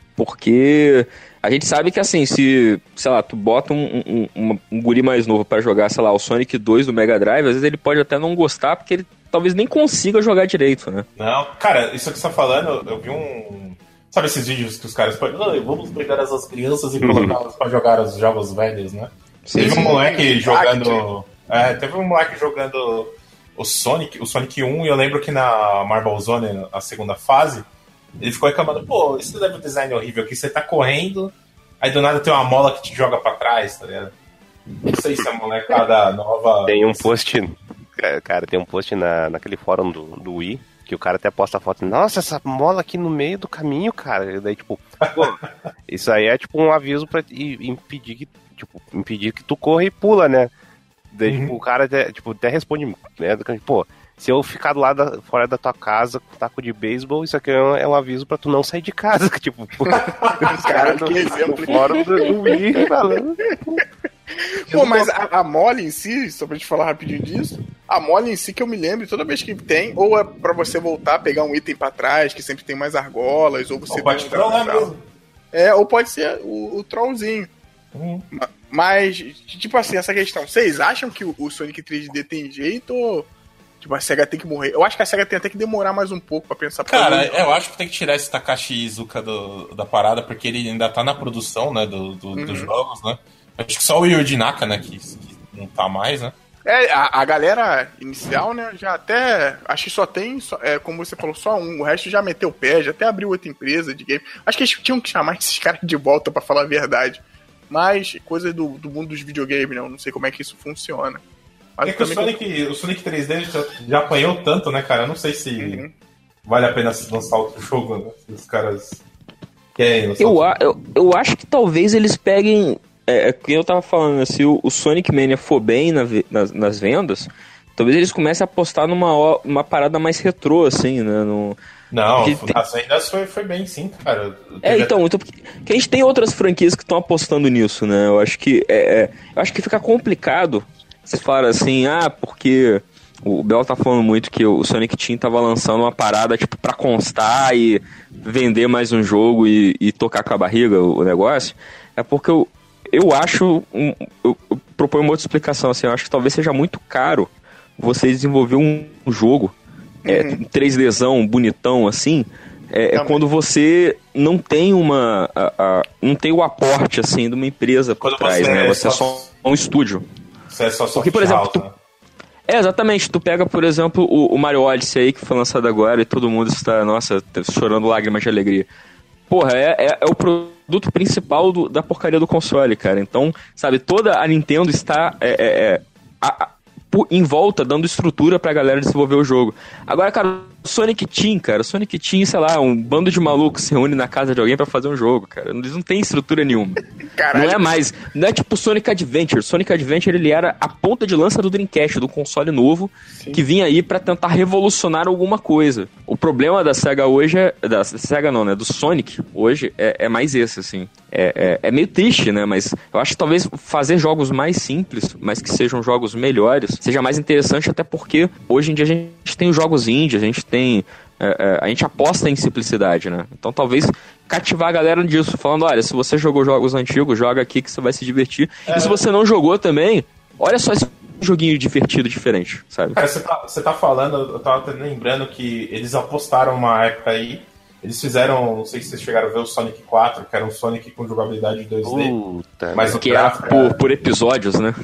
Porque a gente sabe que, assim, se, sei lá, tu bota um, um, um, um guri mais novo pra jogar, sei lá, o Sonic dois do Mega Drive, às vezes ele pode até não gostar, porque ele talvez nem consiga jogar direito, né? Não, cara, isso que você tá falando, eu vi um... Sabe esses vídeos que os caras podem... Ah, vamos pegar essas crianças e colocá-las pra jogar os jogos velhos, né? Sim, teve um moleque jogando... É, teve um moleque jogando o Sonic, o Sonic um, e eu lembro que na Marble Zone, a segunda fase, ele ficou reclamando, pô, isso deve um design horrível aqui, você tá correndo, aí do nada tem uma mola que te joga pra trás, tá ligado? Não sei se é molecada nova... Tem um post, cara, tem um post na, naquele fórum do, do Wii, que o cara até posta a foto, nossa, essa mola aqui no meio do caminho, cara, e daí, tipo, pô, isso aí é tipo um aviso pra impedir que, tipo, impedir que tu corra e pula, né? Daí, uhum. tipo, o cara até, tipo, até responde, né, pô... Se eu ficar do lado da, fora da tua casa com taco de beisebol, isso aqui é um, é um aviso pra tu não sair de casa. Tipo, os caras no, no fórum do, do Wii falando. Pô, mas a, a mole em si, só pra te falar rapidinho disso, a mole em si que eu me lembro, toda vez que tem, ou é pra você voltar, pegar um item pra trás, que sempre tem mais argolas, ou você... Ou pode trollar mesmo. É, ou pode ser o, o trollzinho. Uhum. Mas, tipo assim, essa questão, vocês acham que o, o Sonic três D tem jeito ou... Tipo, a SEGA tem que morrer. Eu acho que a SEGA tem até que demorar mais um pouco pra pensar... Cara, pra eu acho que tem que tirar esse Takashi Iizuka do, da parada, porque ele ainda tá na produção, né, do, do, uhum. dos jogos, né? Acho que só o Yuji Naka, né, que, que não tá mais, né? É, a, a galera inicial, né, já até... Acho que só tem, só, é, como você falou, só um. O resto já meteu o pé, já até abriu outra empresa de game. Acho que eles tinham que chamar esses caras de volta, pra falar a verdade. Mas, coisa do, do mundo dos videogames, né? Eu não sei como é que isso funciona. Mas é que o Sonic, que... o Sonic três D já, já apanhou tanto, né, cara? Eu não sei se uhum. vale a pena lançar outro jogo, né? Se os caras querem lançar eu, a, eu, eu acho que talvez eles peguem... É, é que eu tava falando, né, se o, o Sonic Mania for bem na, nas, nas vendas, talvez eles comecem a apostar numa uma parada mais retrô, assim, né? No, não, as vendas foi, foi bem sim, cara. É, então, então que a gente tem outras franquias que estão apostando nisso, né? Eu acho que, é, é, eu acho que fica complicado. Você fala assim, ah, porque o Bel tá falando muito que o Sonic Team tava lançando uma parada, tipo, pra constar e vender mais um jogo e, e tocar com a barriga o, o negócio. É porque eu, eu acho, um, eu, eu proponho uma outra explicação, assim, eu acho que talvez seja muito caro você desenvolver um, um jogo, uhum. é, três-Dzão, bonitão, assim, é, é quando você não tem uma, a, a, não tem o aporte, assim, de uma empresa por quando trás, você né? É você só... é só um estúdio. É só Porque, por exemplo, tu... é, exatamente, tu pega, por exemplo, o, o Mario Odyssey aí, que foi lançado agora, e todo mundo está, nossa, chorando lágrimas de alegria. Porra, é, é, é o produto principal do, da porcaria do console, cara. Então, sabe, toda a Nintendo está é, é, é, a, a, em volta, dando estrutura pra galera desenvolver o jogo. Agora, cara, Sonic Team, cara, Sonic Team, sei lá, um bando de malucos se reúne na casa de alguém pra fazer um jogo, cara. Eles não têm estrutura nenhuma. Caralho. Não é mais, não é tipo Sonic Adventure. Sonic Adventure, ele era a ponta de lança do Dreamcast, do console novo, sim, que vinha aí pra tentar revolucionar alguma coisa. O problema da SEGA hoje é, da SEGA não, né, do Sonic hoje é, é mais esse, assim. É, é, é meio triste, né, mas eu acho que talvez fazer jogos mais simples, mas que sejam jogos melhores, seja mais interessante, até porque hoje em dia a gente tem os jogos indie, a gente tem É, é, a gente aposta em simplicidade, né? Então talvez cativar a galera disso, falando, olha, se você jogou jogos antigos, joga aqui que você vai se divertir. É. E se você não jogou também, olha só esse joguinho divertido, diferente, sabe? Cara, você tá, você tá falando, eu tava lembrando que eles apostaram uma época aí, eles fizeram, não sei se vocês chegaram a ver o Sonic quatro, que era um Sonic com jogabilidade dois D. Puta, mas o que era por, por episódios, né?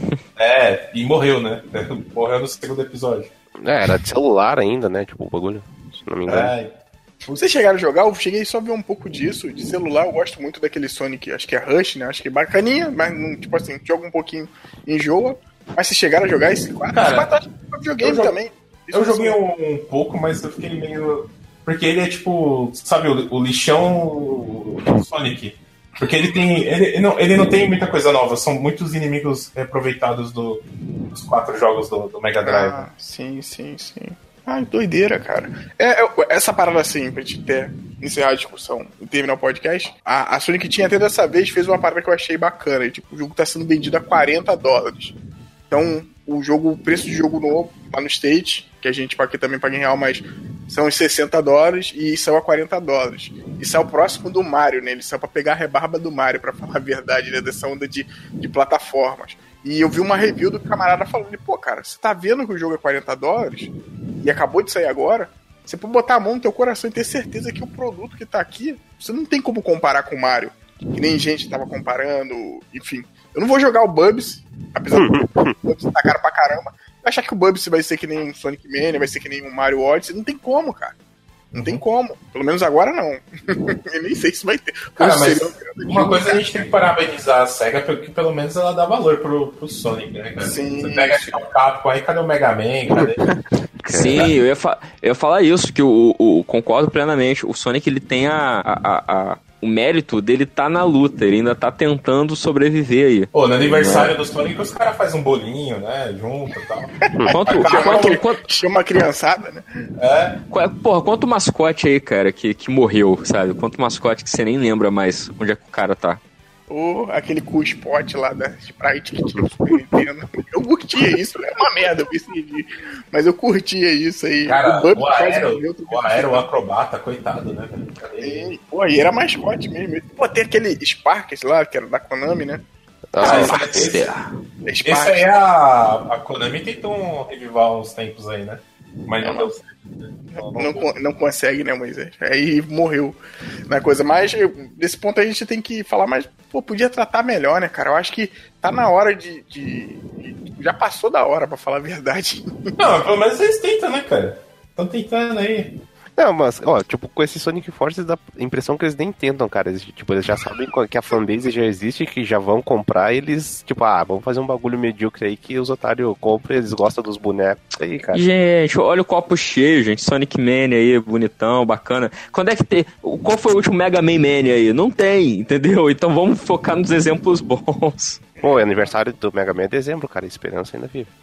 É, e morreu, né? Morreu no segundo episódio. É, era de celular ainda, né? Tipo, o bagulho. Se não me engano. É. Vocês chegaram a jogar? Eu cheguei só a ver um pouco disso. De celular, eu gosto muito daquele Sonic, acho que é Rush, né? Acho que é bacaninha, mas tipo assim, joga um pouquinho, enjoa. Mas vocês chegaram a jogar esse quatro? Cara, esse quatro eu videogame eu também. Eu joguei um, um pouco, mas eu fiquei meio... Porque ele é tipo, sabe, o, o lixão do Sonic. Porque ele tem. Ele não, ele não tem muita coisa nova, são muitos inimigos aproveitados do, dos quatro jogos do, do Mega Drive. Ah, sim, sim, sim. Ai, doideira, cara. É, é, essa parada assim, pra gente ter, encerrar a discussão e terminar o podcast, a, a Sonic tinha até dessa vez fez uma parada que eu achei bacana. E, tipo, o jogo tá sendo vendido a quarenta dólares. Então, o jogo, o preço de jogo novo, lá no State, que a gente aqui também paga em real, mas são uns sessenta dólares e saiu a quarenta dólares. E saiu o próximo do Mario, né? Ele saiu pra pegar a rebarba do Mario, pra falar a verdade, né? Dessa onda de, de plataformas. E eu vi uma review do camarada falando, pô, cara, você tá vendo que o jogo é quarenta dólares e acabou de sair agora? Você pode botar a mão no teu coração e ter certeza que o produto que tá aqui, você não tem como comparar com o Mario. Que nem gente tava comparando, enfim. Eu não vou jogar o Bubsy, apesar do Bubsy tá caro pra caramba. Eu achar que o Bubsy vai ser que nem um Sonic Mania, vai ser que nem um Mario Odyssey, não tem como, cara. Não tem como. Pelo menos agora não. Eu nem sei se vai ter. Cara, mas uma coisa a gente tem que parabenizar a SEGA, porque pelo menos ela dá valor pro, pro Sonic, né, cara? Sim. Você pega o Capcom aí, cadê o Mega Man? Cadê... Sim, eu ia, fa- eu ia falar isso, que o, o, concordo plenamente. O Sonic, ele tem a... a, a, a... o mérito dele tá na luta, ele ainda tá tentando sobreviver aí. Pô, no aniversário é. do Sonic os caras fazem um bolinho, né, junto e tal. Quanto, chama, quanto, quanto, chama a criançada, né? É. Porra, quanto mascote aí, cara, que, que morreu, sabe? Quanto mascote que você nem lembra mais onde é que o cara tá. Ou oh, aquele cool spot lá da Sprite que tinha no Super Nintendo. Eu curtia isso, é uma merda, eu decidi. Mas eu curtia isso aí. Cara, o, o Aero, o, Aero o acrobata, coitado, né? E, pô, e era mascote mesmo. Pô, tem aquele Sparks lá, que era da Konami, né? Ah, ah esse, esse, esse aí é a, a Konami tentou revivar uns tempos aí, né? Mas não deu certo. Não, não, não consegue, né, Moisés? Aí morreu na coisa. Mas nesse ponto a gente tem que falar mais. Pô, podia tratar melhor, né, cara? Eu acho que tá na hora de. de, de já passou da hora, pra falar a verdade. Não, pelo menos eles tentam, né, cara? Estão tentando aí. Não, mas, ó, tipo, com esse Sonic Forces dá a impressão que eles nem tentam, cara. Eles, tipo, eles já sabem que a fanbase já existe, que já vão comprar, e eles, tipo, ah, vamos fazer um bagulho medíocre aí que os otários compram, eles gostam dos bonecos aí, cara. Gente, olha o copo cheio, gente. Sonic Mania aí, bonitão, bacana. Quando é que tem... Qual foi o último Mega Man Mania aí? Não tem, entendeu? Então vamos focar nos exemplos bons. Pô, é aniversário do Mega Man é dezembro, cara. A esperança ainda vive.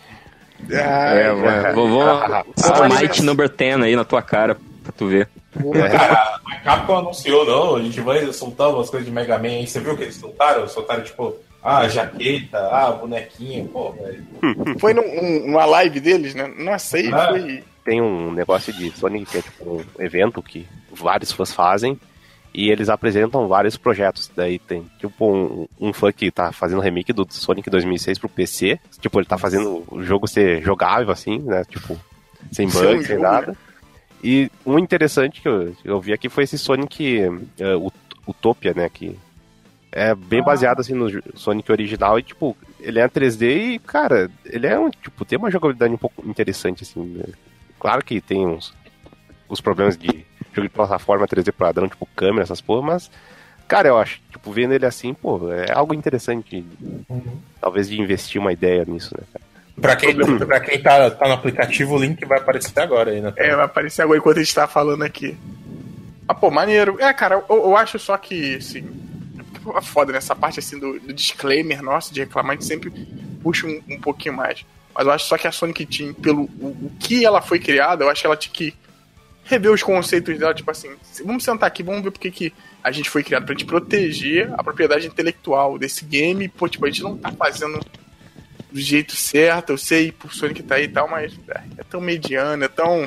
Ah, é, mano. Vou... Almighty Number dez aí na tua cara. Pra tu ver. Cara, a Capcom anunciou, não, a gente vai soltar umas coisas de Mega Man aí. Você viu que eles soltaram? Soltaram, tipo, ah, jaqueta, ah, bonequinho, pô, velho. Foi num, numa live deles, né? Nossa, aí ah. foi... Tem um negócio de Sonic, que é tipo um evento que vários fãs fazem, e eles apresentam vários projetos. Daí tem, tipo, um, um fã que tá fazendo remake do Sonic dois mil e seis pro P C. Tipo, ele tá fazendo o jogo ser jogável, assim, né? Tipo, sem bugs, sem nada. Né? E um interessante que eu, eu vi aqui foi esse Sonic uh, Utopia, né, que é bem ah. baseado assim no Sonic original e, tipo, ele é três D e, cara, ele é um, tipo, tem uma jogabilidade um pouco interessante, assim, né? Claro que tem uns os problemas de jogo de plataforma três D padrão, tipo câmera, essas porra, mas, cara, eu acho, tipo, vendo ele assim, pô, é algo interessante, uhum. talvez de investir uma ideia nisso, né, cara. Pra quem, pra quem tá, tá no aplicativo, o link vai aparecer agora aí, né? É, vai aparecer agora enquanto a gente tá falando aqui. Ah, pô, maneiro. É, cara, eu, eu acho só que, assim, é foda nessa parte, assim, do, do disclaimer nosso de reclamar, a gente sempre puxa um, um pouquinho mais. Mas eu acho só que a Sonic Team, pelo o, o que ela foi criada, eu acho que ela tinha que rever os conceitos dela, tipo assim, vamos sentar aqui, vamos ver porque que a gente foi criado pra gente proteger a propriedade intelectual desse game, pô, tipo, a gente não tá fazendo do jeito certo, eu sei por Sonic tá aí e tal, mas é, é tão mediano, é tão...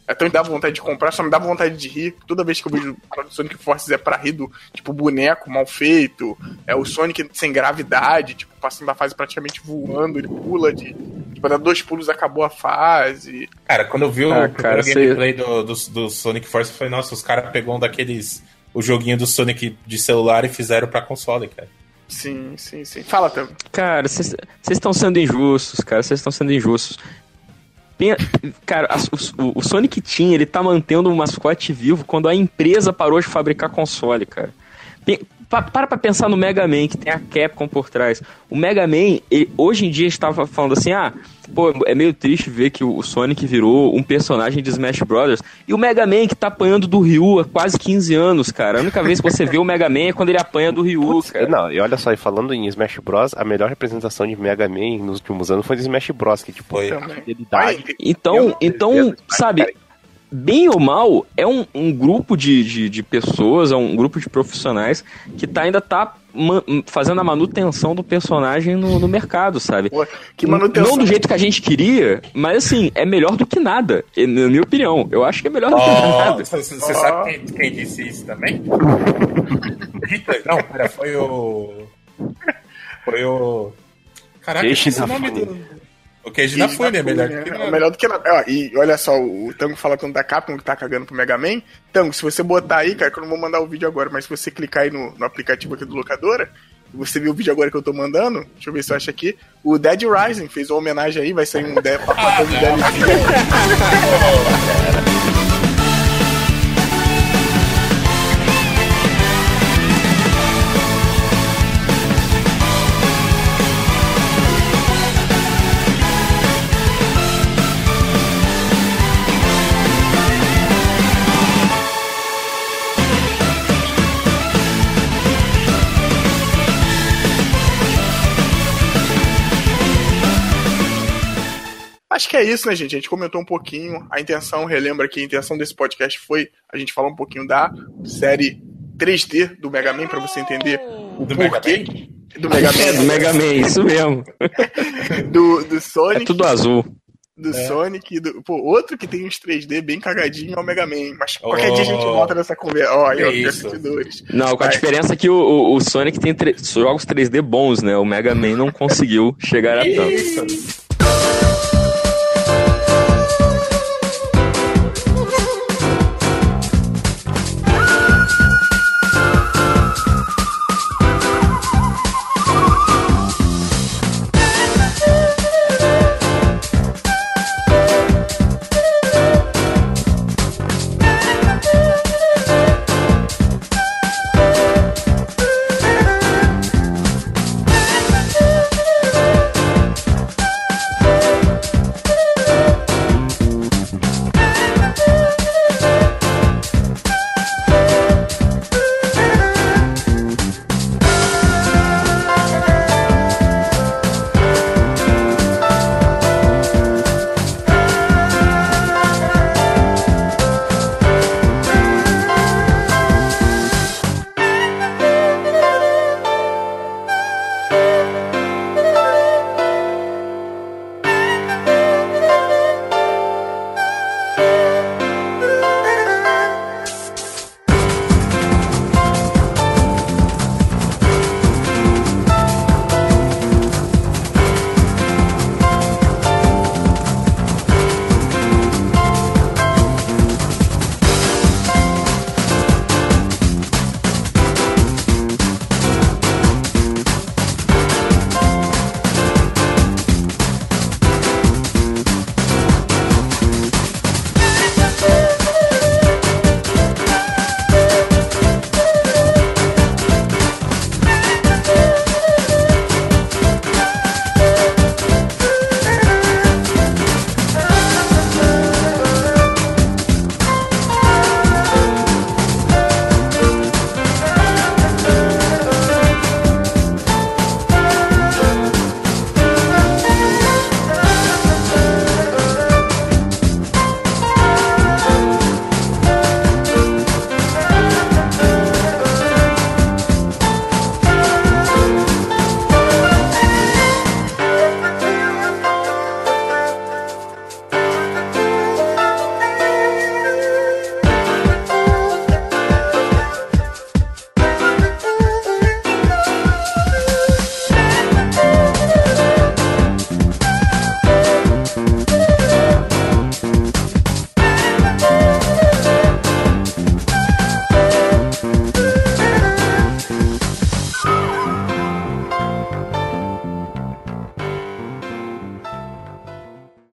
Até me dá vontade de comprar, só me dá vontade de rir. Toda vez que eu vejo o Sonic Forces é pra rir do, tipo, boneco mal feito, é o Sonic sem gravidade, tipo, passando da fase praticamente voando, ele pula de... Tipo, dá dois pulos, acabou a fase. Cara, quando eu vi o Ah, primeiro cara, gameplay do, do, do Sonic Force, eu falei, nossa, os caras pegou um daqueles... O joguinho do Sonic de celular e fizeram pra console, cara. Sim, sim, sim. Fala, Tam. Cara, vocês estão sendo injustos, cara. Vocês estão sendo injustos. Pen- Cara, a- o, o Sonic Team, ele tá mantendo o mascote vivo quando a empresa parou de fabricar console, cara. Pe- pa- Para pra pensar no Mega Man, que tem a Capcom por trás. O Mega Man, ele- hoje em dia, estava falando assim, ah, pô, é meio triste ver que o o Sonic virou um personagem de Smash Brothers. E o Mega Man, que tá apanhando do Ryu há quase quinze anos, cara. A única vez que você vê o Mega Man é quando ele apanha do Ryu, Putz, cara. não, e olha só, e falando em Smash Bros, a melhor representação de Mega Man nos últimos anos foi de Smash Bros, que tipo, Foi. a fidelidade. Então, então, sabe, bem ou mal, é um, um grupo de, de, de pessoas, é um grupo de profissionais que tá, ainda tá ma- fazendo a manutenção do personagem no, no mercado, sabe? Pô, que manutenção. Não do jeito que a gente queria, mas assim, é melhor do que nada, e- na minha opinião. Eu acho que é melhor do que nada. Você sabe quem, quem disse isso também? Hitler? Não, pera, foi o... Foi o... Caraca, Keiji esse é o nome Inafune. do... O Keiji Inafune é melhor do que É nada. melhor do que nada. Ó, e olha só, o Tango fala tanto da Capcom que tá cagando pro Mega Man. Tango, se você botar aí, cara, que eu não vou mandar o vídeo agora, mas se você clicar aí no, no aplicativo aqui do Locadora, e você viu o vídeo agora que eu tô mandando, deixa eu ver se eu acho aqui, o Dead Rising fez uma homenagem aí, vai sair um de, papatão de D L C. Acho que é isso, né, gente? A gente comentou um pouquinho. A intenção, relembra que a intenção desse podcast foi a gente falar um pouquinho da série três D do Mega Man, pra você entender o Do Mega porquê. Man? Do Mega Man. É, do Mega Man, isso mesmo. do, do Sonic. É tudo azul. Do Sonic. Do... Pô, outro que tem uns três D bem cagadinho é o Mega Man. Mas qualquer dia a gente volta nessa conversa. Ó, aí, ó, bastidores. Não, com a Vai. diferença que o, o, o Sonic tem tre- jogos três D bons, né? O Mega Man não conseguiu chegar a tanto. Isso.